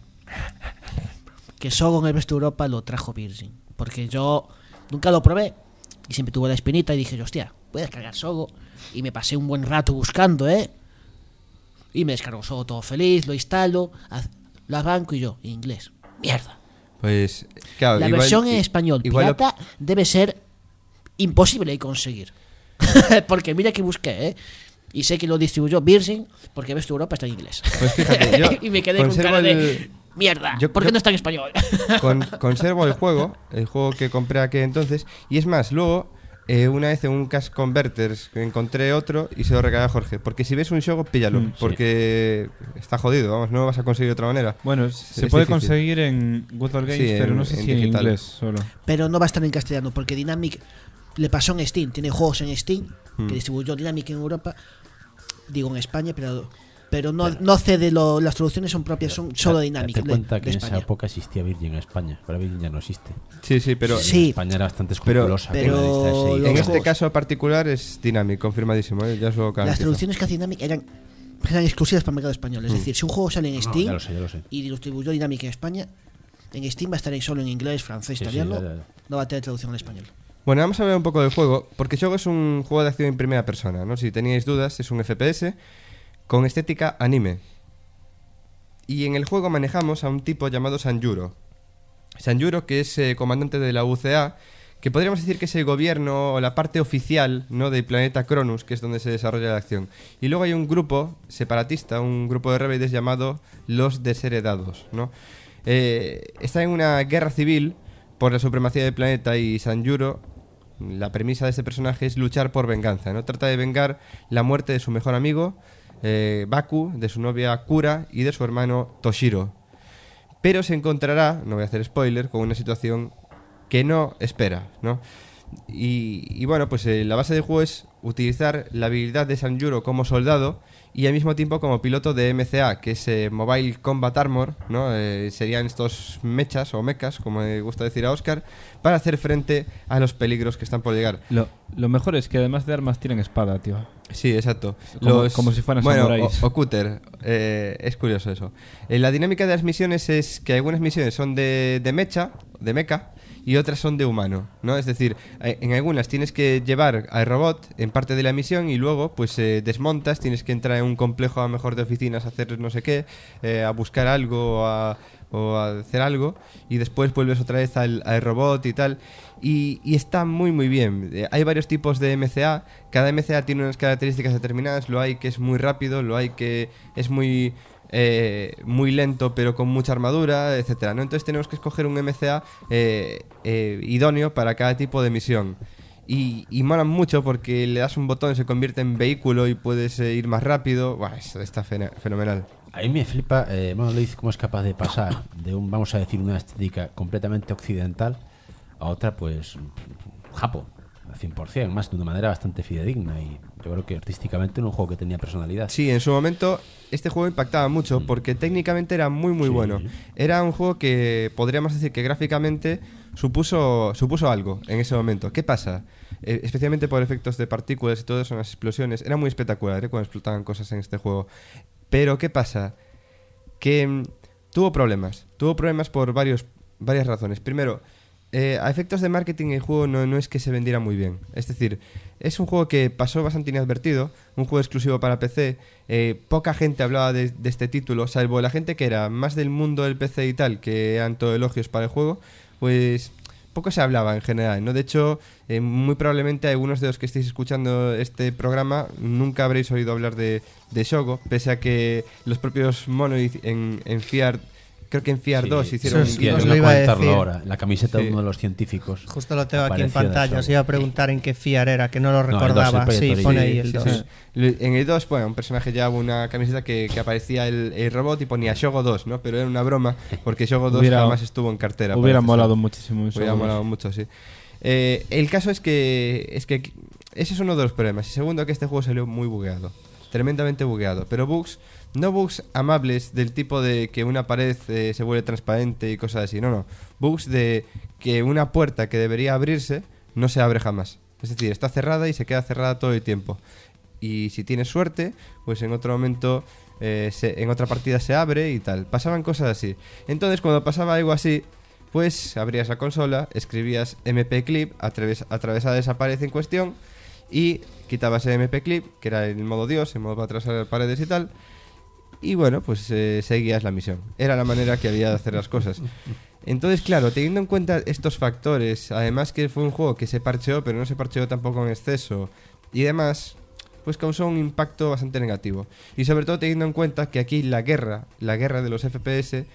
que Shogo en el resto de Europa lo trajo Virgin. Porque yo nunca lo probé y siempre tuve la espinita y dije, hostia, voy a descargar Shogo. Y me pasé un buen rato buscando, ¿eh? Y me descargo Shogo todo feliz, lo instalo, haz- lo arranco y yo, en inglés. Mierda. Pues, claro, La igual- versión en español igual lo- pirata debe ser imposible de conseguir. Porque mira que busqué, ¿eh? Y sé que lo distribuyó Virgin porque ves tu Europa está en inglés. Pues fíjate, yo y me quedé con conservo cara de el- mierda. yo- ¿Por qué yo- no está en español? Con- conservo el juego, el juego que compré aquel entonces. Y es más, luego, eh, una vez en un Cash Converters encontré otro y se lo regalé a Jorge. Porque si ves un Shogo, píllalo. Mm, sí. Porque está jodido, vamos, no lo vas a conseguir de otra manera. Bueno, es se puede difícil. conseguir en Good Old Games, Sí, pero en- no sé en si en digital. inglés solo. Pero no va a estar en castellano porque Dynamic le pasó en Steam. Tiene juegos en Steam Hmm. que distribuyó Dynamic en Europa. Digo en España, pero pero no, no cede lo, las traducciones son propias, son solo Dynamic. Date de- cuenta de que en esa España. época existía Virgin en España. Pero Virgin ya no existe. Sí, sí, pero Sí. España era bastante Pero- escrupulosa. con pero la lista de los seguidores. en este juegos. caso particular es Dynamic, confirmadísimo. ¿eh? Ya os lo Las garantizo. traducciones que hace Dynamic eran, eran exclusivas para el mercado español. Es Hmm. decir, si un juego sale en No, Steam ya lo sé, ya lo sé. y lo distribuyó Dynamic en España, en Steam va a estar en solo en inglés, francés, Sí, sí, italiano. ya, ya, ya. No va a tener traducción al español. Bueno, vamos a hablar un poco del juego, porque Shogo es un juego de acción en primera persona, ¿no? Si teníais dudas, es un F P S con estética anime. y en el juego manejamos a un tipo llamado Sanjuro. Sanjuro, que es eh, comandante de la U C A, que podríamos decir que es el gobierno o la parte oficial, ¿no?, del planeta Cronus, que es donde se desarrolla la acción. Y luego hay un grupo separatista, un grupo de rebeldes llamado los Desheredados, ¿no? Eh, está en una guerra civil por la supremacía del planeta y Sanjuro, la premisa de este personaje es luchar por venganza, ¿no? Trata de vengar la muerte de su mejor amigo, eh, Baku, de su novia Kura y de su hermano Toshiro. Pero se encontrará, no voy a hacer spoiler, con una situación que no espera, ¿no? Y, y bueno, pues eh, la base del juego es utilizar la habilidad de Sanjuro como soldado y al mismo tiempo como piloto de M C A, que es eh, Mobile Combat Armor, ¿no? Eh, serían estos mechas o mechas, como me gusta decir a Oscar, para hacer frente a los peligros que están por llegar. Lo, lo mejor es que además de armas tienen espada, tío. Sí, exacto. Como, como si fueran bueno, samuráis. O, o cúter. Eh, es curioso eso. Eh, la dinámica de las misiones es que algunas misiones son de, de mecha, de mecha, y otras son de humano, ¿no? Es decir, en algunas tienes que llevar al robot en parte de la misión y luego pues eh, desmontas, tienes que entrar en un complejo a lo mejor de oficinas a hacer no sé qué, eh, a buscar algo o a, o a hacer algo y después vuelves otra vez al, al robot y tal. Y, y está muy muy bien. Eh, hay varios tipos de M C A, cada M C A tiene unas características determinadas, lo hay que es muy rápido, lo hay que es muy... Eh, muy lento pero con mucha armadura, etcétera, ¿no? Entonces tenemos que escoger un M C A eh, eh, idóneo para cada tipo de misión. Y, y molan mucho porque le das un botón y se convierte en vehículo y puedes eh, ir más rápido. Buah, eso está fena- fenomenal. A mí me flipa, eh, Monolith, cómo es capaz de pasar de un, vamos a decir, una estética completamente occidental a otra, pues, japo, al cien por ciento, más de una manera bastante fidedigna. Y yo creo que artísticamente era un juego que tenía personalidad. Sí, en su momento este juego impactaba mucho porque técnicamente era muy muy Sí. bueno. Era un juego que podríamos decir que gráficamente supuso, supuso algo en ese momento. ¿Qué pasa? Eh, especialmente por efectos de partículas y todo eso, las explosiones. Era muy espectacular, ¿eh?, cuando explotaban cosas en este juego. Pero ¿qué pasa? Que mm, tuvo problemas. Tuvo problemas por varios, varias razones. Primero, Eh, a efectos de marketing el juego no, no es que se vendiera muy bien. Es decir, es un juego que pasó bastante inadvertido, un juego exclusivo para P C. Eh, poca gente hablaba de, de este título, salvo la gente que era más del mundo del P C y tal, que eran todo elogios para el juego, pues poco se hablaba en general, ¿no? De hecho, eh, muy probablemente algunos de los que estéis escuchando este programa nunca habréis oído hablar de, de Shogo, pese a que los propios Monolith en, en F I A R, creo que en F I A R dos hicieron Eso es- un Quiero os lo iba a comentarlo decir. ahora. La camiseta Sí. de uno de los científicos. Justo lo tengo aquí en apareció de pantalla. Os Shogo. iba a preguntar en qué F I A R era, que no lo el dos, recordaba. el sí, Predator pone y- ahí el Sí, dos. sí. Le- En el dos, bueno, un personaje llevaba una camiseta que, que aparecía el, el robot y ponía Shogo dos, ¿no? Pero era una broma, porque Shogo dos Hubiera- jamás estuvo en cartera. Hubiera parece molado ser. muchísimo. un Hubiera Shogo. molado mucho, sí. Eh, el caso es que, es que ese es uno de los problemas. Y segundo, que este juego salió muy bugueado. Tremendamente bugueado. Pero bugs, no bugs amables del tipo de que una pared eh, se vuelve transparente y cosas así. No, no. Bugs de que una puerta que debería abrirse no se abre jamás. Es decir, está cerrada y se queda cerrada todo el tiempo. Y si tienes suerte, pues en otro momento, eh, se- en otra partida se abre y tal. Pasaban cosas así. Entonces, cuando pasaba algo así, pues abrías la consola, escribías M P clip, atraves- atravesabas esa pared en cuestión y quitabas el M P clip, que era el modo Dios, el modo para atravesar paredes y tal. Y bueno, pues eh, seguías la misión. Era la manera que había de hacer las cosas. Entonces, claro, teniendo en cuenta estos factores, además que fue un juego que se parcheó, pero no se parcheó tampoco en exceso, y demás, pues causó un impacto bastante negativo. Y sobre todo teniendo en cuenta que aquí la guerra, la guerra de los F P S,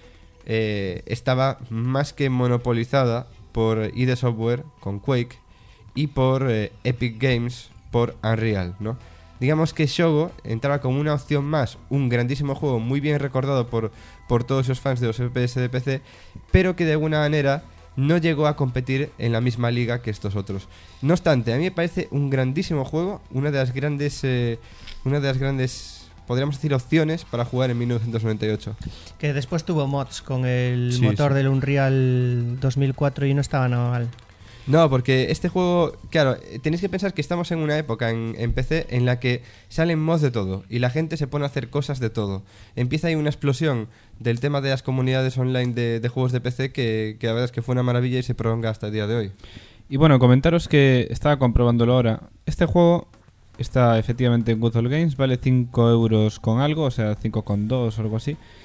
eh, estaba más que monopolizada por I D Software con Quake y por eh, Epic Games por Unreal, ¿no? Digamos que Shogo entraba como una opción más, un grandísimo juego muy bien recordado por, por todos esos fans de los F P S de P C, pero que de alguna manera no llegó a competir en la misma liga que estos otros. No obstante, a mí me parece un grandísimo juego, una de las grandes, eh, una de las grandes, podríamos decir, opciones para jugar en mil novecientos noventa y ocho. Que después tuvo mods con el Sí, motor sí. del Unreal dos mil cuatro y no estaba nada mal. No, porque este juego, claro, eh, tenéis que pensar que estamos en una época en, en P C en la que salen mods de todo y la gente se pone a hacer cosas de todo. Empieza ahí una explosión del tema de las comunidades online de, de juegos de P C que, que la verdad es que fue una maravilla y se prolonga hasta el día de hoy. Y bueno, comentaros que estaba comprobándolo ahora. Este juego está efectivamente en Good Old Games, vale cinco euros con algo, o sea, cinco con dos o algo así.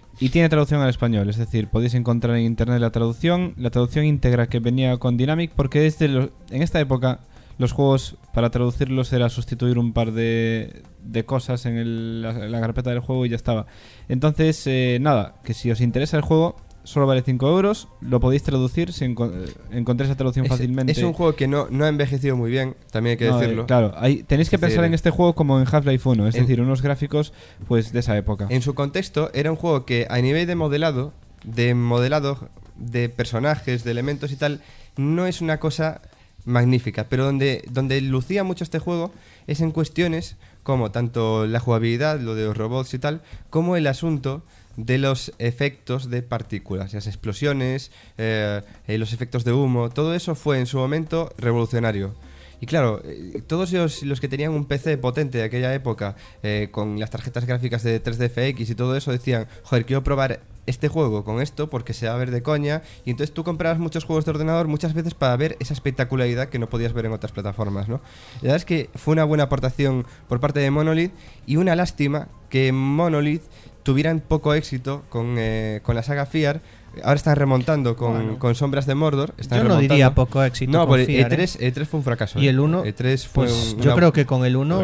Y tiene traducción al español, es decir, podéis encontrar en internet la traducción, la traducción íntegra que venía con Dynamic, porque desde los, en esta época los juegos, para traducirlos era sustituir un par de, de cosas en el, la, la carpeta del juego y ya estaba. Entonces, eh, nada, que si os interesa el juego, solo vale cinco euros, lo podéis traducir, si enco encontréis la traducción Es, fácilmente. es un juego que no, no ha envejecido muy bien, también hay que No, eh, decirlo. claro, hay, tenéis que Es pensar decir, en este juego como en Half-Life uno, es en- decir, unos gráficos pues de esa época. En su contexto, era un juego que a nivel de modelado, de modelado de personajes, de elementos y tal, no es una cosa magnífica, pero donde, donde lucía mucho este juego es en cuestiones como tanto la jugabilidad, lo de los robots y tal, como el asunto de los efectos de partículas, las explosiones, eh, eh, los efectos de humo, todo eso fue en su momento revolucionario. Y claro, eh, todos los, los que tenían un P C potente de aquella época, eh, con las tarjetas gráficas de tres D F X y todo eso, decían, joder, quiero probar este juego con esto porque se va a ver de coña. Y entonces tú comprabas muchos juegos de ordenador muchas veces para ver esa espectacularidad que no podías ver en otras plataformas, ¿no? La verdad es que fue una buena aportación por parte de Monolith, y una lástima que Monolith tuvieran poco éxito con, eh, con la saga Fear. Ahora están remontando con, Bueno. con Sombras de Mordor. Están Yo no remontando. diría poco éxito No, con porque Fear, E tres, E tres fue un fracaso. Y ¿eh? el uno, E tres fue Pues un- yo una- creo que con el uno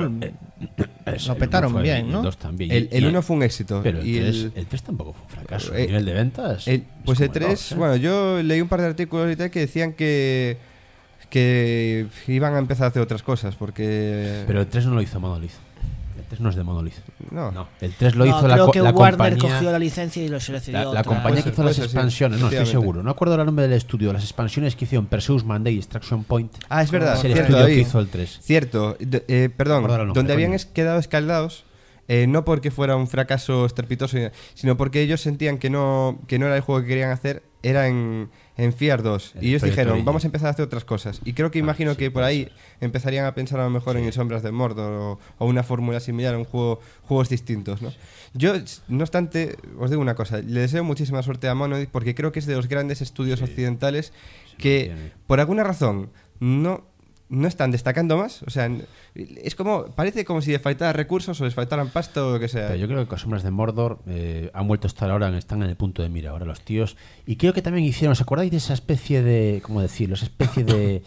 Es- lo el petaron uno fue bien, y ¿no? El dos también. El, Y- el y- uno fue un éxito. Pero el y tres, el, el tres tampoco fue un fracaso. Eh, A nivel de ventas. el- es pues como E tres, dos, ¿eh? bueno, yo leí un par de artículos y tal que decían que que iban a empezar a hacer otras cosas porque Pero el tres no lo hizo Monolith. El tres no es de Monolith. no, No, el tres lo No, hizo la, creo co- que la Warner compañía. cogió la licencia y lo se le cedió La, a la otra. compañía que Puede hizo las ser, sí, expansiones, no estoy efectivamente. seguro, no acuerdo el nombre del estudio, las expansiones que hicieron Perseus Monday y Extraction Point. Ah, es verdad, Es el cierto, estudio David. que hizo el tres. Cierto, D- eh, perdón, Acordaron el nombre, donde habían coño. es- quedado escaldados, eh, no porque fuera un fracaso estrepitoso, sino porque ellos sentían que no, que no era el juego que querían hacer, era en, en Fear dos. El Y ellos proyecto dijeron, Origin. vamos a empezar a hacer otras cosas. Y creo que Ah, imagino sí, que por puede ahí ser. empezarían a pensar a lo mejor en el Sombras de Mordor o, o una fórmula similar, un juego, juegos distintos, ¿no? Yo, no obstante, os digo una cosa, le deseo muchísima suerte a Monolith porque creo que es de los grandes estudios occidentales sí, que, lo tiene. por alguna razón, no, no están destacando más. O sea, n- es como, parece como si les faltara recursos o les faltaran pasta o lo que sea. Pero yo creo que con Sombras de Mordor eh, han vuelto a estar ahora, están en el punto de mira ahora los tíos. Y creo que también hicieron, ¿os acordáis de esa especie de, cómo decirlo, esa especie de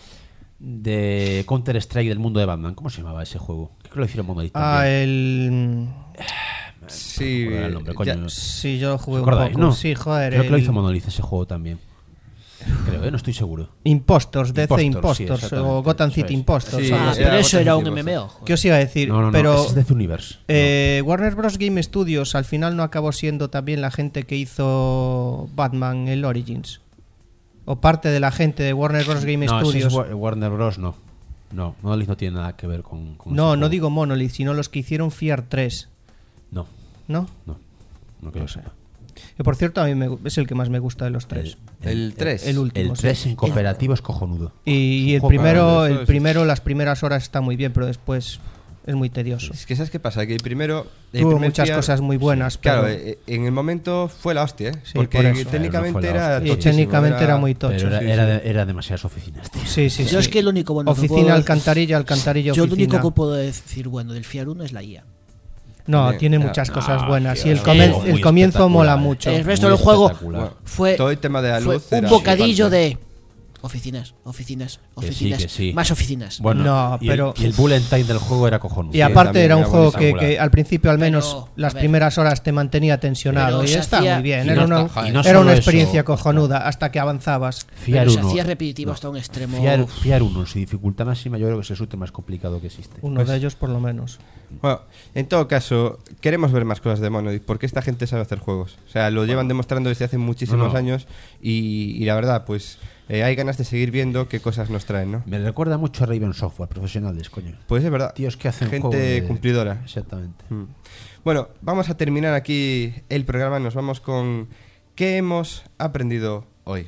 de Counter Strike del mundo de Batman? ¿Cómo se llamaba ese juego? Creo que lo hicieron Monolith Ah, también. el... Sí, No me acuerdo el nombre, ya- coño. Sí, yo ¿Os jugué un acordáis? poco. No. Sí, joder. Creo que lo el hizo Monolith ese juego también. Creo, ¿eh? No estoy seguro. Impostors, D C Impostors, sí, Impostors, exactamente, o Gotham eso City es. Impostors. Sí, o Ah, algo así. pero era eso otra era un cosa. M M O. joder. ¿Qué os iba a decir? No, no, no, pero ese es Death Universe. No. eh, Warner Bros. Game Studios al final no acabó siendo también la gente que hizo Batman, el Origins. O parte de la gente de Warner Bros. Game No, ese Studios. es Wa- Warner Bros. No. No, Monolith no tiene nada que ver con, con No, ese no juego. digo Monolith, sino los que hicieron Fear tres. No, ¿No? no. No creo No sé. Que por cierto, a mí me gu- es el que más me gusta de los tres. El tres. El último. El sí. tres en cooperativo es cojonudo. Y, y el Joder, primero, eso el es- primero, las primeras horas está muy bien, pero después es muy tedioso. Es que ¿sabes qué pasa? Que el primero... el Tuvo primer muchas Fear- cosas muy buenas, Claro, pero eh, en el momento fue la hostia, ¿eh? Sí, Porque por eso. técnicamente Pero no fue la era... hostia. y tochísimo, técnicamente era muy tocho. Pero era, sí, era, sí. de- era demasiadas oficinas, tío. Sí, sí, Yo sí. es que lo único bueno que Oficina, puedo- alcantarilla, alcantarilla, Yo lo oficina. único que puedo decir bueno del Fiar uno es la I A. No, También. tiene Ah, muchas cosas ah, buenas. tío, Y el, es comen- muy el comienzo espectacular, mola eh. mucho. El resto Muy del juego espectacular. Bueno, fue, todo el tema de la fue luz un era bocadillo flipante. de oficinas, oficinas, Que sí, oficinas, que sí. más oficinas. Bueno, No, y, pero- el, y el bullet time del juego era cojonudo. Y aparte también era un era juego que, espectacular. que al principio al menos Pero, las a ver. primeras horas te mantenía tensionado. Pero Y se está hacía- muy bien. y Era no una, está- y no era solo una eso, experiencia ostras. cojonuda hasta que avanzabas. Fiar Pero se uno- hacía repetitivo no. hasta un extremo. Fiar, Fiar uno en su dificultad máxima yo creo que es el shooter más complicado que existe. Uno Pues- de ellos por lo menos. Bueno, en todo caso, queremos ver más cosas de Monolith porque esta gente sabe hacer juegos. O sea, lo llevan demostrando desde hace muchísimos No, no. años y, y la verdad, pues eh, hay ganas de seguir viendo qué cosas nos traen, ¿no? Me recuerda mucho a Raven Software, profesionales, coño. Pues es verdad. Tíos que hacen gente juegos de- cumplidora. Exactamente. Mm. Bueno, vamos a terminar aquí el programa. Nos vamos con ¿qué hemos aprendido hoy?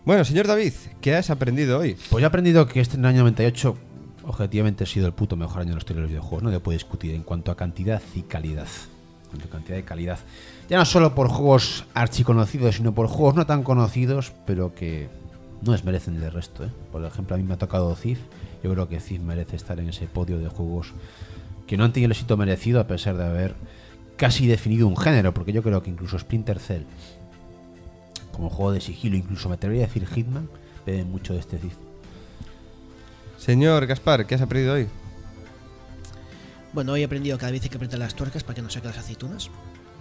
Bueno, señor David, ¿qué has aprendido hoy? Pues he aprendido que este año noventa y ocho objetivamente ha sido el puto mejor año de la historia de los videojuegos. No le puedo discutir en cuanto a cantidad y calidad. En cuanto a cantidad y calidad. Ya no solo por juegos archiconocidos, sino por juegos no tan conocidos, pero que no desmerecen del resto, ¿eh? Por ejemplo, a mí me ha tocado Thief. Yo creo que Thief merece estar en ese podio de juegos que no han tenido el éxito merecido, a pesar de haber casi definido un género, porque yo creo que incluso Splinter Cell, como juego de sigilo, incluso me atrevería a decir Hitman, beben mucho de este Thief. Señor Gaspar, ¿qué has aprendido hoy? Bueno, hoy he aprendido que cada vez hay que apretar las tuercas para que no saquen las aceitunas.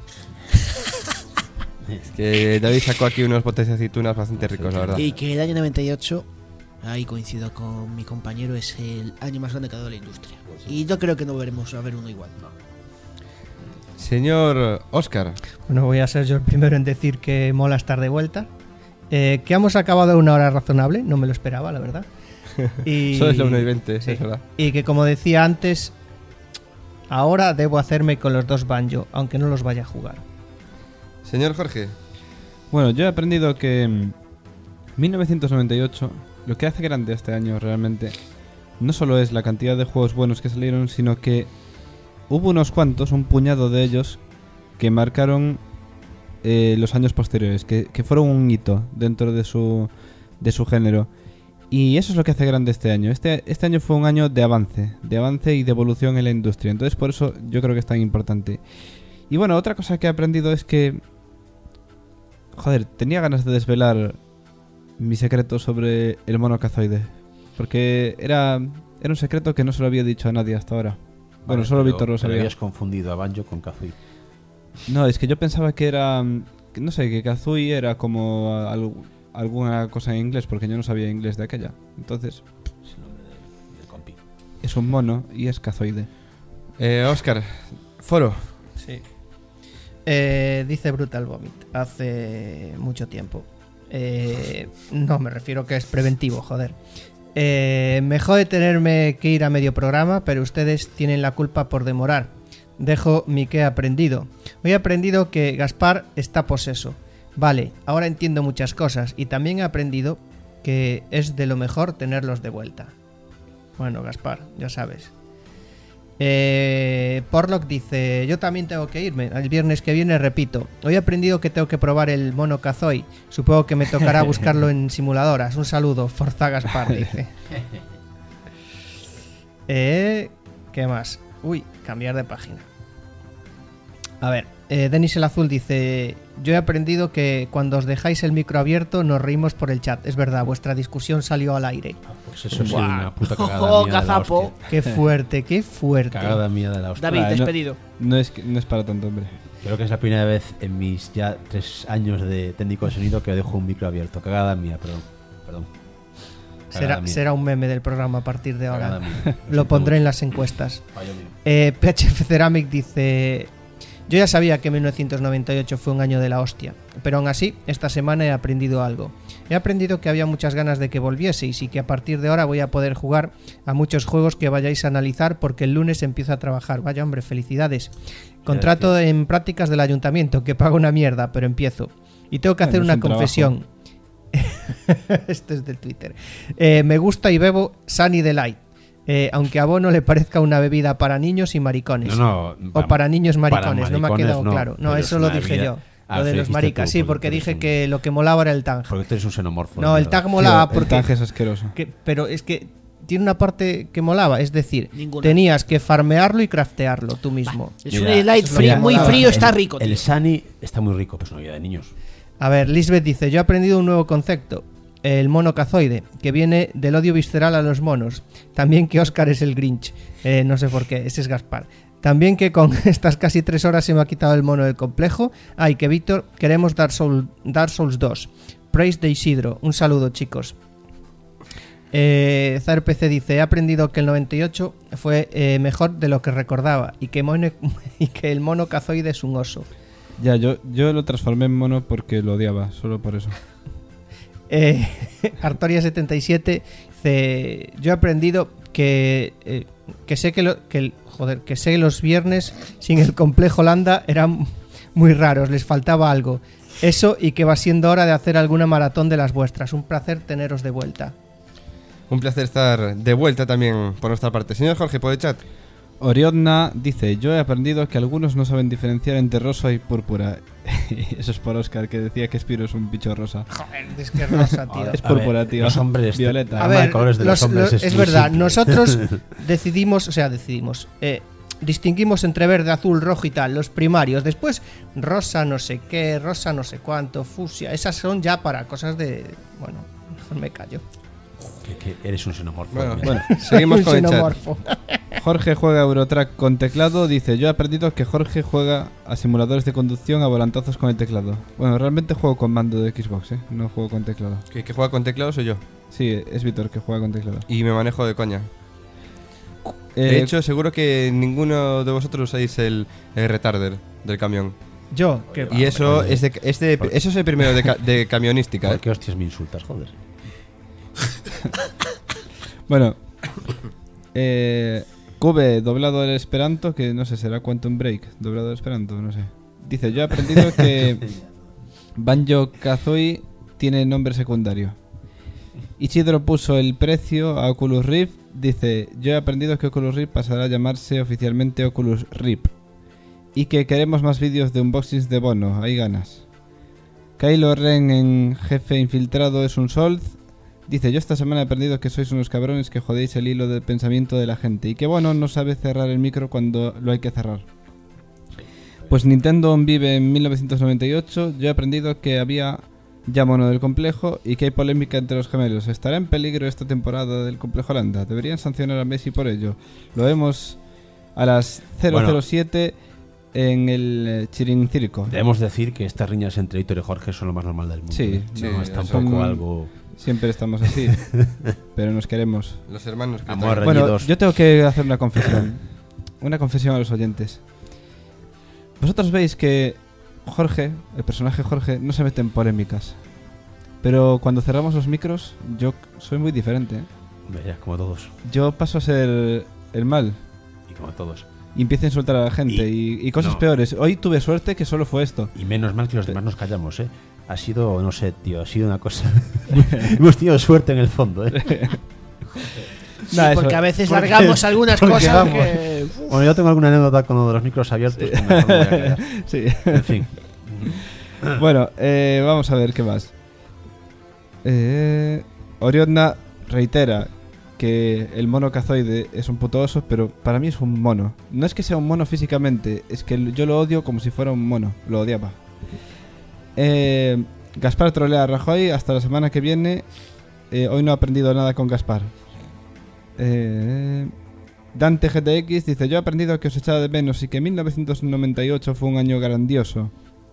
Es que David sacó aquí unos botes de aceitunas bastante ricos, la verdad. Y que el año noventa y ocho, ahí coincido con mi compañero, es el año más grande que ha dado la industria. Y yo creo que no veremos a ver uno igual. Señor Óscar. Bueno, voy a ser yo el primero en decir que mola estar de vuelta. Eh, que hemos acabado a una hora razonable, no me lo esperaba, la verdad. Y, Solo es la una y veinte, sí. es verdad. Y que, como decía antes, ahora debo hacerme con los dos Banjo, aunque no los vaya a jugar. Señor Jorge. Bueno, yo he aprendido que en mil novecientos noventa y ocho lo que hace grande este año realmente no solo es la cantidad de juegos buenos que salieron, sino que hubo unos cuantos, un puñado de ellos, que marcaron eh, los años posteriores, que, que fueron un hito dentro de su, de su género. Y eso es lo que hace grande este año. Este, este año fue un año de avance, de avance y de evolución en la industria. Entonces por eso yo creo que es tan importante. Y bueno, otra cosa que he aprendido es que... Joder, tenía ganas de desvelar mi secreto sobre el mono cazoide. Porque era, era un secreto que no se lo había dicho a nadie hasta ahora. Bueno, Vale, solo pero- Víctor lo pero sabía. habías confundido a Banjo con Kazooie. No, es que yo pensaba que era... que no sé, que Kazooie era como al- alguna cosa en inglés, porque yo no sabía inglés de aquella. Entonces, Es el nombre del, del compi. es un mono y es cazoide. Eh, Óscar. Foro. Sí. Eh, dice Brutal Vomit hace mucho tiempo. Eh, no, me refiero que es preventivo, joder. Eh, me jode tenerme que ir a medio programa, pero ustedes tienen la culpa por demorar. Dejo mi que he aprendido. Hoy he aprendido que Gaspar está poseso. Vale, ahora entiendo muchas cosas y también he aprendido que es de lo mejor tenerlos de vuelta. Bueno, Gaspar, ya sabes. Eh, Porlock dice: yo también tengo que irme. El viernes que viene repito. Hoy he aprendido que tengo que probar el mono Kazooie. Supongo que me tocará buscarlo en simuladoras. Un saludo, Forza Gaspar, dice. eh, ¿Qué más? Uy, cambiar de página. A ver, eh, Denis el Azul dice: yo he aprendido que cuando os dejáis el micro abierto nos reímos por el chat. Es verdad, vuestra discusión salió al aire. Pues eso ha sido Buah. una puta cagada ¡Oh, mía de la gazapo! hostia. Qué fuerte, qué fuerte. Cagada mía de la hostia. David, Ah, no. despedido. No es, que- no es para tanto, hombre. Creo que es la primera vez en mis ya tres años de técnico de sonido que dejo un micro abierto. Cagada mía, perdón. Perdón. Cagada Será, mía. será un meme del programa a partir de Cagada ahora. mía. Lo pondré en las encuestas. Fallo mío. Eh, P H F Ceramic dice: yo ya sabía que mil novecientos noventa y ocho fue un año de la hostia, pero aún así, esta semana he aprendido algo. He aprendido que había muchas ganas de que volvieseis y que a partir de ahora voy a poder jugar a muchos juegos que vayáis a analizar porque el lunes empiezo a trabajar. Vaya hombre, felicidades. Contrato en prácticas del ayuntamiento, que pago una mierda, pero empiezo. Y tengo que hacer Bueno, es una un confesión. Esto es del Twitter. Eh, me gusta y bebo Sunny Delight. Eh, aunque a vos no le parezca una bebida para niños y maricones. No, no. O para niños maricones, para no me ha maricones quedado no, claro. No, pero eso es lo una dije bebida- yo. Ah, Lo de lo los dijiste maricas, tú, sí, porque porque tú eres dije un- que lo que molaba era el tang. Porque tú eres un xenomorfo. No, de el mierda. tang molaba Tío, el porque... tang es asqueroso. que- pero es que tiene una parte que molaba, es decir, Ninguna. tenías que farmearlo y craftearlo tú mismo. Es Mira, un light eso es free, lo que muy molaba. frío, El- está rico. El tío. Sunny está muy rico, pues no había de niños. A ver, Lisbeth dice: yo he aprendido un nuevo concepto, el mono cazoide, que viene del odio visceral a los monos. También que Oscar es el Grinch. Eh, no sé por qué, ese es Gaspar. También que con estas casi tres horas se me ha quitado el mono del complejo. Ay, que Víctor, queremos Dark, Soul, Dark Souls dos. Praise de Isidro. Un saludo, chicos. Eh, Zar P C dice: he aprendido que el noventa y ocho fue eh, mejor de lo que recordaba y que, mono, y que el mono cazoide es un oso. Ya, yo, yo lo transformé en mono porque lo odiaba, solo por eso. Eh, Artoria setenta y siete dice: yo he aprendido que eh, que sé que, lo, que el- joder, que sé los viernes sin el complejo Landa eran muy raros, les faltaba algo. Eso y que va siendo hora de hacer alguna maratón de las vuestras. Un placer teneros de vuelta. Un placer estar de vuelta también por nuestra parte. Señor Jorge, ¿por el chat? Oriodna dice: yo he aprendido que algunos no saben diferenciar entre rosa y púrpura. Eso es por Oscar, que decía que Spiro es un bicho rosa. Joder, es que es rosa, tío. Es A ver, púrpura, tío. Los hombres. Violeta. La A gama de ver, colores de los, los- hombres los- es, es muy verdad, simple. nosotros decidimos, o sea, decidimos, eh, distinguimos entre verde, azul, rojo y tal, los primarios. Después, rosa no sé qué, rosa no sé cuánto, fusia. Esas son ya para cosas de... Bueno, mejor me callo. Que, que eres un xenomorfo. Bueno, mira. bueno, seguimos Un con el chat. xenomorfo. Jorge juega Eurotrack con teclado. Dice: yo he aprendido que Jorge juega a simuladores de conducción a volantazos con el teclado. Bueno, realmente juego con mando de Xbox, ¿eh? No juego con teclado. Que, que juega con teclado soy yo. Sí, es Víctor que juega con teclado. Y me manejo de coña. Eh, De hecho, seguro que ninguno de vosotros usáis el, el retarder del camión. Yo, que Y eso vale. es de, es de- Vale. eso es el primero de, ca- de camionística. ¿Por ¿eh? qué hostias me insultas, joder? Bueno, eh, Cube doblado al Esperanto, que no sé, será Quantum Break doblado al Esperanto, no sé. Dice: yo he aprendido que Banjo Kazooie tiene nombre secundario. Isidro puso el precio a Oculus Rift. Dice: yo he aprendido que Oculus Rift pasará a llamarse oficialmente Oculus Rift. Y que queremos más vídeos de unboxings de Bono, hay ganas. Kylo Ren en jefe infiltrado es un Sold. Dice: yo esta semana he aprendido que sois unos cabrones que jodéis el hilo del pensamiento de la gente y que Bono no sabe cerrar el micro cuando lo hay que cerrar. Pues Nintendo vive en mil novecientos noventa y ocho. Yo he aprendido que había ya mono del complejo y que hay polémica entre los gemelos. ¿Estará en peligro esta temporada del complejo Holanda? ¿Deberían sancionar a Messi por ello? Lo vemos a las cero cero siete en el eh, Chirin Circo. Debemos decir que estas riñas entre Héctor y Jorge son lo más normal del mundo. Sí, ¿eh? sí, no es son- tampoco algo. Siempre estamos así, pero nos queremos. Los hermanos que Amor, traen. Bueno, reñidos. yo tengo que hacer una confesión. Una confesión a los oyentes. Vosotros veis que Jorge, el personaje Jorge, no se mete en polémicas. Pero cuando cerramos los micros, yo soy muy diferente. ¿eh? Mira, como todos. Yo paso a ser el mal Y como todos. y empiezo a insultar a la gente y, y cosas no. peores. Hoy tuve suerte que solo fue esto. Y menos mal que los demás nos callamos, ¿eh? Ha sido, no sé, tío, ha sido una cosa. Hemos tenido suerte en el fondo, ¿eh? Sí, Nada, porque eso- a veces porque- largamos algunas porque cosas vamos. que... Bueno, yo tengo alguna anécdota con lo de los micros abiertos. Que mejor me voy a callar. Sí. En fin. Bueno, eh, vamos a ver qué más. Eh, Oriodna reitera que el mono cazoide es un puto oso, pero para mí es un mono. No es que sea un mono físicamente, es que yo lo odio como si fuera un mono. Lo odiaba. Eh, Gaspar trolea a Rajoy hasta la semana que viene. Eh, hoy no he aprendido nada con Gaspar. Eh, Dante G T X dice: yo he aprendido que os echaba de menos y que mil novecientos noventa y ocho fue un año grandioso.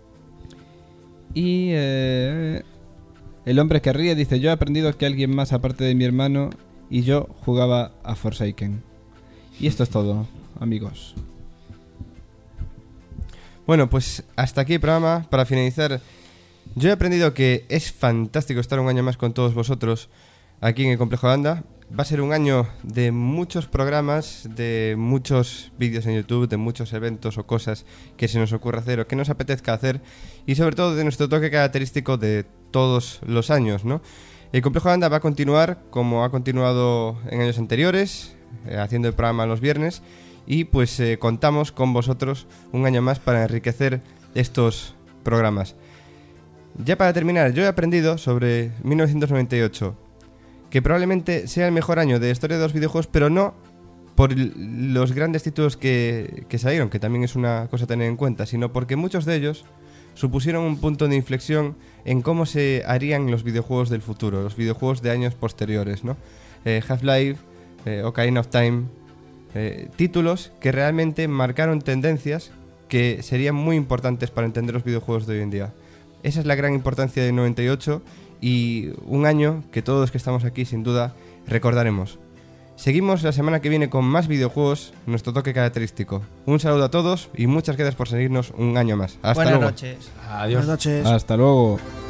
Y eh, el hombre que ríe dice: yo he aprendido que alguien más aparte de mi hermano y yo jugaba a Forsaken. Y esto es todo, amigos. Bueno, pues hasta aquí el programa. Para finalizar, yo he aprendido que es fantástico estar un año más con todos vosotros aquí en el Complejo Holanda. Va a ser un año de muchos programas, de muchos vídeos en YouTube, de muchos eventos o cosas que se nos ocurra hacer o que nos apetezca hacer, y sobre todo de nuestro toque característico de todos los años, ¿no? El Complejo Holanda va a continuar como ha continuado en años anteriores, eh, haciendo el programa los viernes, y pues eh, contamos con vosotros un año más para enriquecer estos programas. Ya para terminar, yo he aprendido sobre mil novecientos noventa y ocho que probablemente sea el mejor año de la historia de los videojuegos, pero no por l- los grandes títulos que, que salieron, que también es una cosa a tener en cuenta, sino porque muchos de ellos supusieron un punto de inflexión en cómo se harían los videojuegos del futuro, los videojuegos de años posteriores, ¿no? Eh, Half-Life, eh, Ocarina of Time, eh, títulos que realmente marcaron tendencias que serían muy importantes para entender los videojuegos de hoy en día. Esa es la gran importancia del noventa y ocho y un año que todos los que estamos aquí sin duda recordaremos. Seguimos la semana que viene con más videojuegos, nuestro toque característico. Un saludo a todos y muchas gracias por seguirnos un año más. Hasta Buenas luego. noches. Adiós. Buenas noches. Hasta luego.